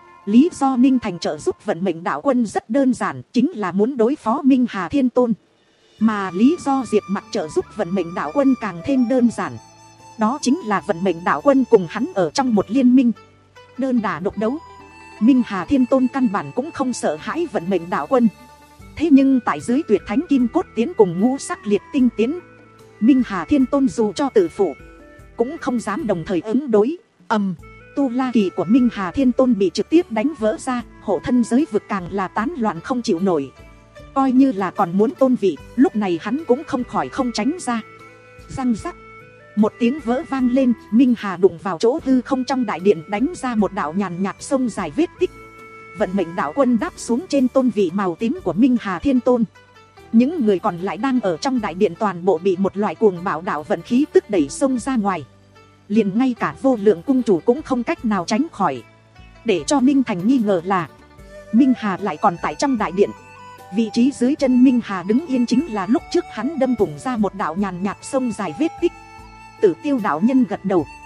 Lý do Ninh Thành trợ giúp vận mệnh đạo quân rất đơn giản, chính là muốn đối phó Minh Hà Thiên Tôn. Mà lý do Diệp Mặc trợ giúp vận mệnh đạo quân càng thêm đơn giản, đó chính là vận mệnh đạo quân cùng hắn ở trong một liên minh, đơn đả độc đấu. Minh Hà Thiên Tôn căn bản cũng không sợ hãi vận mệnh đạo quân. Thế nhưng tại dưới Tuyệt Thánh Kim Cốt tiến cùng ngũ sắc liệt tinh tiến, Minh Hà Thiên Tôn dù cho tự phụ cũng không dám đồng thời ứng đối. Ầm, tu la kỳ của Minh Hà Thiên Tôn bị trực tiếp đánh vỡ ra, hộ thân giới vực càng là tán loạn không chịu nổi. Coi như là còn muốn tôn vị, lúc này hắn cũng không khỏi không tránh ra. Răng rắc, một tiếng vỡ vang lên, Minh Hà đụng vào chỗ hư không trong đại điện, đánh ra một đạo nhàn nhạt sông dài vết tích. Vận mệnh đạo quân đáp xuống trên tôn vị màu tím của Minh Hà Thiên Tôn. Những người còn lại đang ở trong đại điện toàn bộ bị một loại cuồng bạo đạo vận khí tức đẩy sông ra ngoài. Liền ngay cả vô lượng cung chủ cũng không cách nào tránh khỏi. Để cho Minh Thành nghi ngờ là Minh Hà lại còn tại trong đại điện. Vị trí dưới chân Minh Hà đứng yên chính là lúc trước hắn đâm vùng ra một đạo nhàn nhạt sông dài vết tích. Tử Tiêu đạo nhân gật đầu.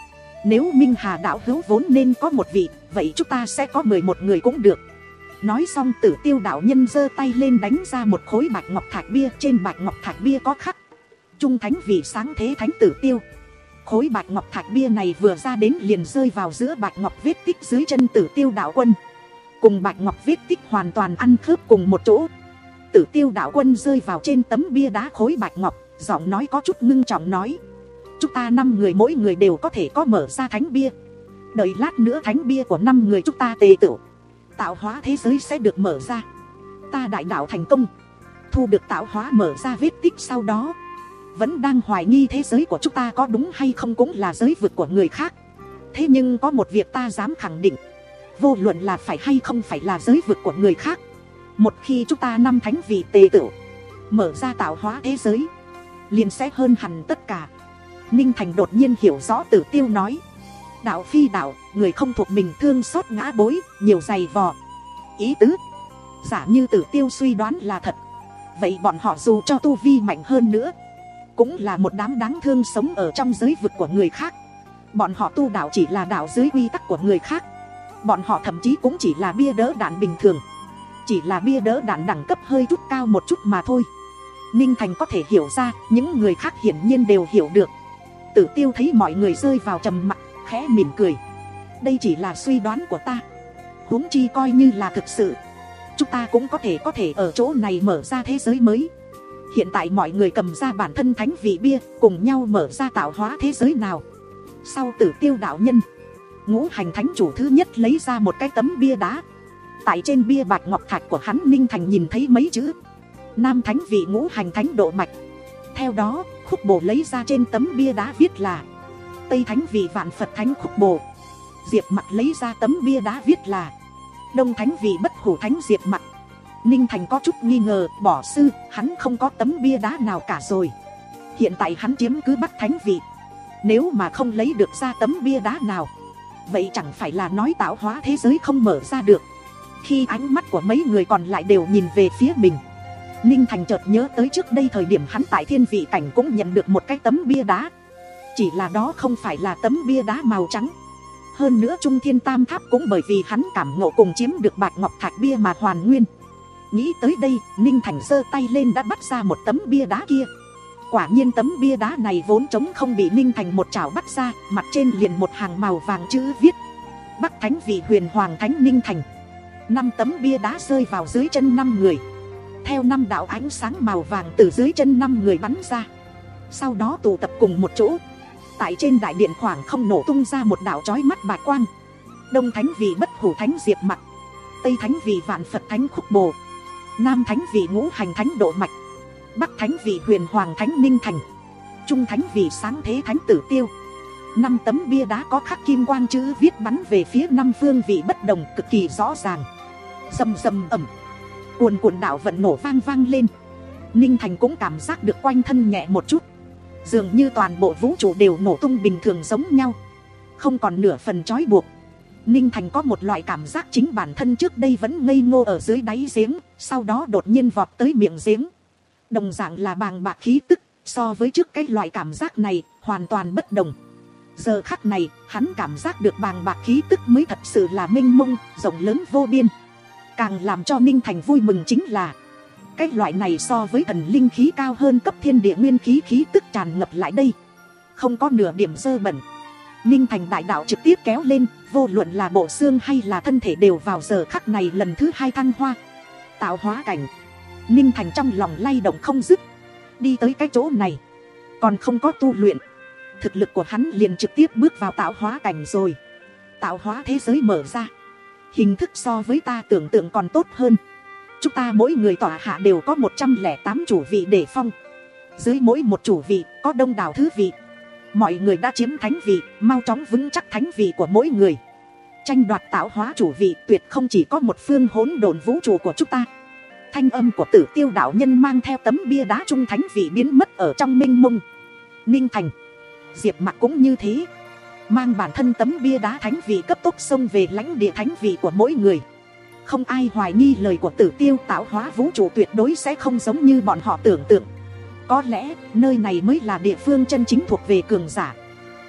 Nếu Minh Hà đạo hữu vốn nên có một vị, vậy chúng ta sẽ có mười một người cũng được. Nói xong Tử Tiêu đạo nhân giơ tay lên đánh ra một khối bạch ngọc thạch bia. Trên bạch ngọc thạch bia có khắc trung thánh vị sáng thế thánh Tử Tiêu. Khối bạch ngọc thạch bia này vừa ra đến liền rơi vào giữa bạch ngọc vết tích dưới chân Tử Tiêu đạo quân. Cùng bạch ngọc vết tích hoàn toàn ăn khớp cùng một chỗ. Tử Tiêu đạo quân rơi vào trên tấm bia đá khối bạch ngọc, giọng nói có chút ngưng trọng nói: chúng ta năm người mỗi người đều có thể có mở ra thánh bia. Đợi lát nữa thánh bia của năm người chúng ta tề tựu, tạo hóa thế giới sẽ được mở ra. Ta đại đạo thành công, thu được tạo hóa mở ra vết tích, sau đó vẫn đang hoài nghi thế giới của chúng ta có đúng hay không cũng là giới vực của người khác. Thế nhưng có một việc ta dám khẳng định, vô luận là phải hay không phải là giới vực của người khác, một khi chúng ta năm thánh vị tề tựu, mở ra tạo hóa thế giới, liền sẽ hơn hẳn tất cả. Ninh Thành đột nhiên hiểu rõ Tử Tiêu nói: đạo phi đạo, người không thuộc mình thương xót ngã bối, nhiều giày vò. Ý tứ, giả như Tử Tiêu suy đoán là thật, vậy bọn họ dù cho tu vi mạnh hơn nữa, cũng là một đám đáng thương sống ở trong giới vực của người khác. Bọn họ tu đạo chỉ là đạo dưới quy tắc của người khác. Bọn họ thậm chí cũng chỉ là bia đỡ đạn bình thường, chỉ là bia đỡ đạn đẳng cấp hơi chút cao một chút mà thôi. Ninh Thành có thể hiểu ra, những người khác hiển nhiên đều hiểu được. Tử Tiêu thấy mọi người rơi vào trầm mặc, khẽ mỉm cười: đây chỉ là suy đoán của ta, huống chi coi như là thực sự, chúng ta cũng có thể có thể ở chỗ này mở ra thế giới mới. Hiện tại mọi người cầm ra bản thân thánh vị bia, cùng nhau mở ra tạo hóa thế giới nào. Sau Tử Tiêu đạo nhân, ngũ hành thánh chủ thứ nhất lấy ra một cái tấm bia đá. Tại trên bia bạch ngọc thạch của hắn, Ninh Thành nhìn thấy mấy chữ: nam thánh vị ngũ hành thánh độ mạch. Theo đó Khúc Bồ lấy ra trên tấm bia đá viết là tây thánh vị vạn Phật thánh Khúc Bồ. Diệp Mặc lấy ra tấm bia đá viết là đông thánh vị bất hủ thánh Diệp Mặc. Ninh Thành có chút nghi ngờ, bỏ sư, hắn không có tấm bia đá nào cả rồi. Hiện tại hắn chiếm cứ Bắc thánh vị, nếu mà không lấy được ra tấm bia đá nào, vậy chẳng phải là nói tạo hóa thế giới không mở ra được. Khi ánh mắt của mấy người còn lại đều nhìn về phía mình, Ninh Thành chợt nhớ tới trước đây thời điểm hắn tại thiên vị cảnh cũng nhận được một cái tấm bia đá. Chỉ là đó không phải là tấm bia đá màu trắng. Hơn nữa Trung Thiên Tam Tháp cũng bởi vì hắn cảm ngộ cùng chiếm được bạch ngọc thạch bia mà hoàn nguyên. Nghĩ tới đây, Ninh Thành giơ tay lên đã bắt ra một tấm bia đá kia. Quả nhiên tấm bia đá này vốn trống không, bị Ninh Thành một chảo bắt ra, mặt trên liền một hàng màu vàng chữ viết Bắc thánh vị huyền hoàng thánh Ninh Thành. Năm tấm bia đá rơi vào dưới chân năm người. Theo năm đạo ánh sáng màu vàng từ dưới chân năm người bắn ra, sau đó tụ tập cùng một chỗ. Tại trên đại điện khoảng không nổ tung ra một đạo chói mắt bạch quang. Đông thánh vị bất hủ thánh Diệp Mặc, tây thánh vị vạn Phật thánh Khúc Bồ, nam thánh vị ngũ hành thánh Độ Mạch, bắc thánh vị huyền hoàng thánh Ninh Thành, trung thánh vị sáng thế thánh Tử Tiêu. Năm tấm bia đá có khắc kim quang chữ viết bắn về phía năm phương vị bất đồng, cực kỳ rõ ràng. Rầm rầm ầm, cuồn cuộn đạo vận nổ vang vang lên. Ninh Thành cũng cảm giác được quanh thân nhẹ một chút, dường như toàn bộ vũ trụ đều nổ tung bình thường giống nhau, không còn nửa phần trói buộc. Ninh Thành có một loại cảm giác chính bản thân trước đây vẫn ngây ngô ở dưới đáy giếng, sau đó đột nhiên vọt tới miệng giếng. Đồng dạng là bàng bạc khí tức, so với trước cái loại cảm giác này hoàn toàn bất đồng. Giờ khắc này hắn cảm giác được bàng bạc khí tức mới thật sự là mênh mông, rộng lớn vô biên. Càng làm cho Ninh Thành vui mừng chính là cái loại này so với thần linh khí cao hơn cấp thiên địa nguyên khí khí tức tràn ngập lại đây, không có nửa điểm dơ bẩn. Ninh Thành đại đạo trực tiếp kéo lên, vô luận là bộ xương hay là thân thể đều vào giờ khắc này lần thứ hai thăng hoa. Tạo hóa cảnh. Ninh Thành trong lòng lay động không dứt. Đi tới cái chỗ này, còn không có tu luyện, thực lực của hắn liền trực tiếp bước vào tạo hóa cảnh rồi. Tạo hóa thế giới mở ra, hình thức so với ta tưởng tượng còn tốt hơn. Chúng ta mỗi người tọa hạ đều có một trăm lẻ tám chủ vị để phong. Dưới mỗi một chủ vị có đông đảo thứ vị. Mọi người đã chiếm thánh vị, mau chóng vững chắc thánh vị của mỗi người. Tranh đoạt tạo hóa chủ vị tuyệt không chỉ có một phương hỗn độn vũ trụ của chúng ta. Thanh âm của Tử Tiêu đạo nhân mang theo tấm bia đá trung thánh vị biến mất ở trong mênh mông. Ninh Thành, Diệp Mặc cũng như thế, mang bản thân tấm bia đá thánh vị cấp tốc xông về lãnh địa thánh vị của mỗi người. Không ai hoài nghi lời của Tử Tiêu, tạo hóa vũ trụ tuyệt đối sẽ không giống như bọn họ tưởng tượng. Có lẽ nơi này mới là địa phương chân chính thuộc về cường giả.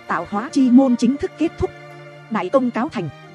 tạo hóa chi môn chính thức kết thúc, đại công cáo thành.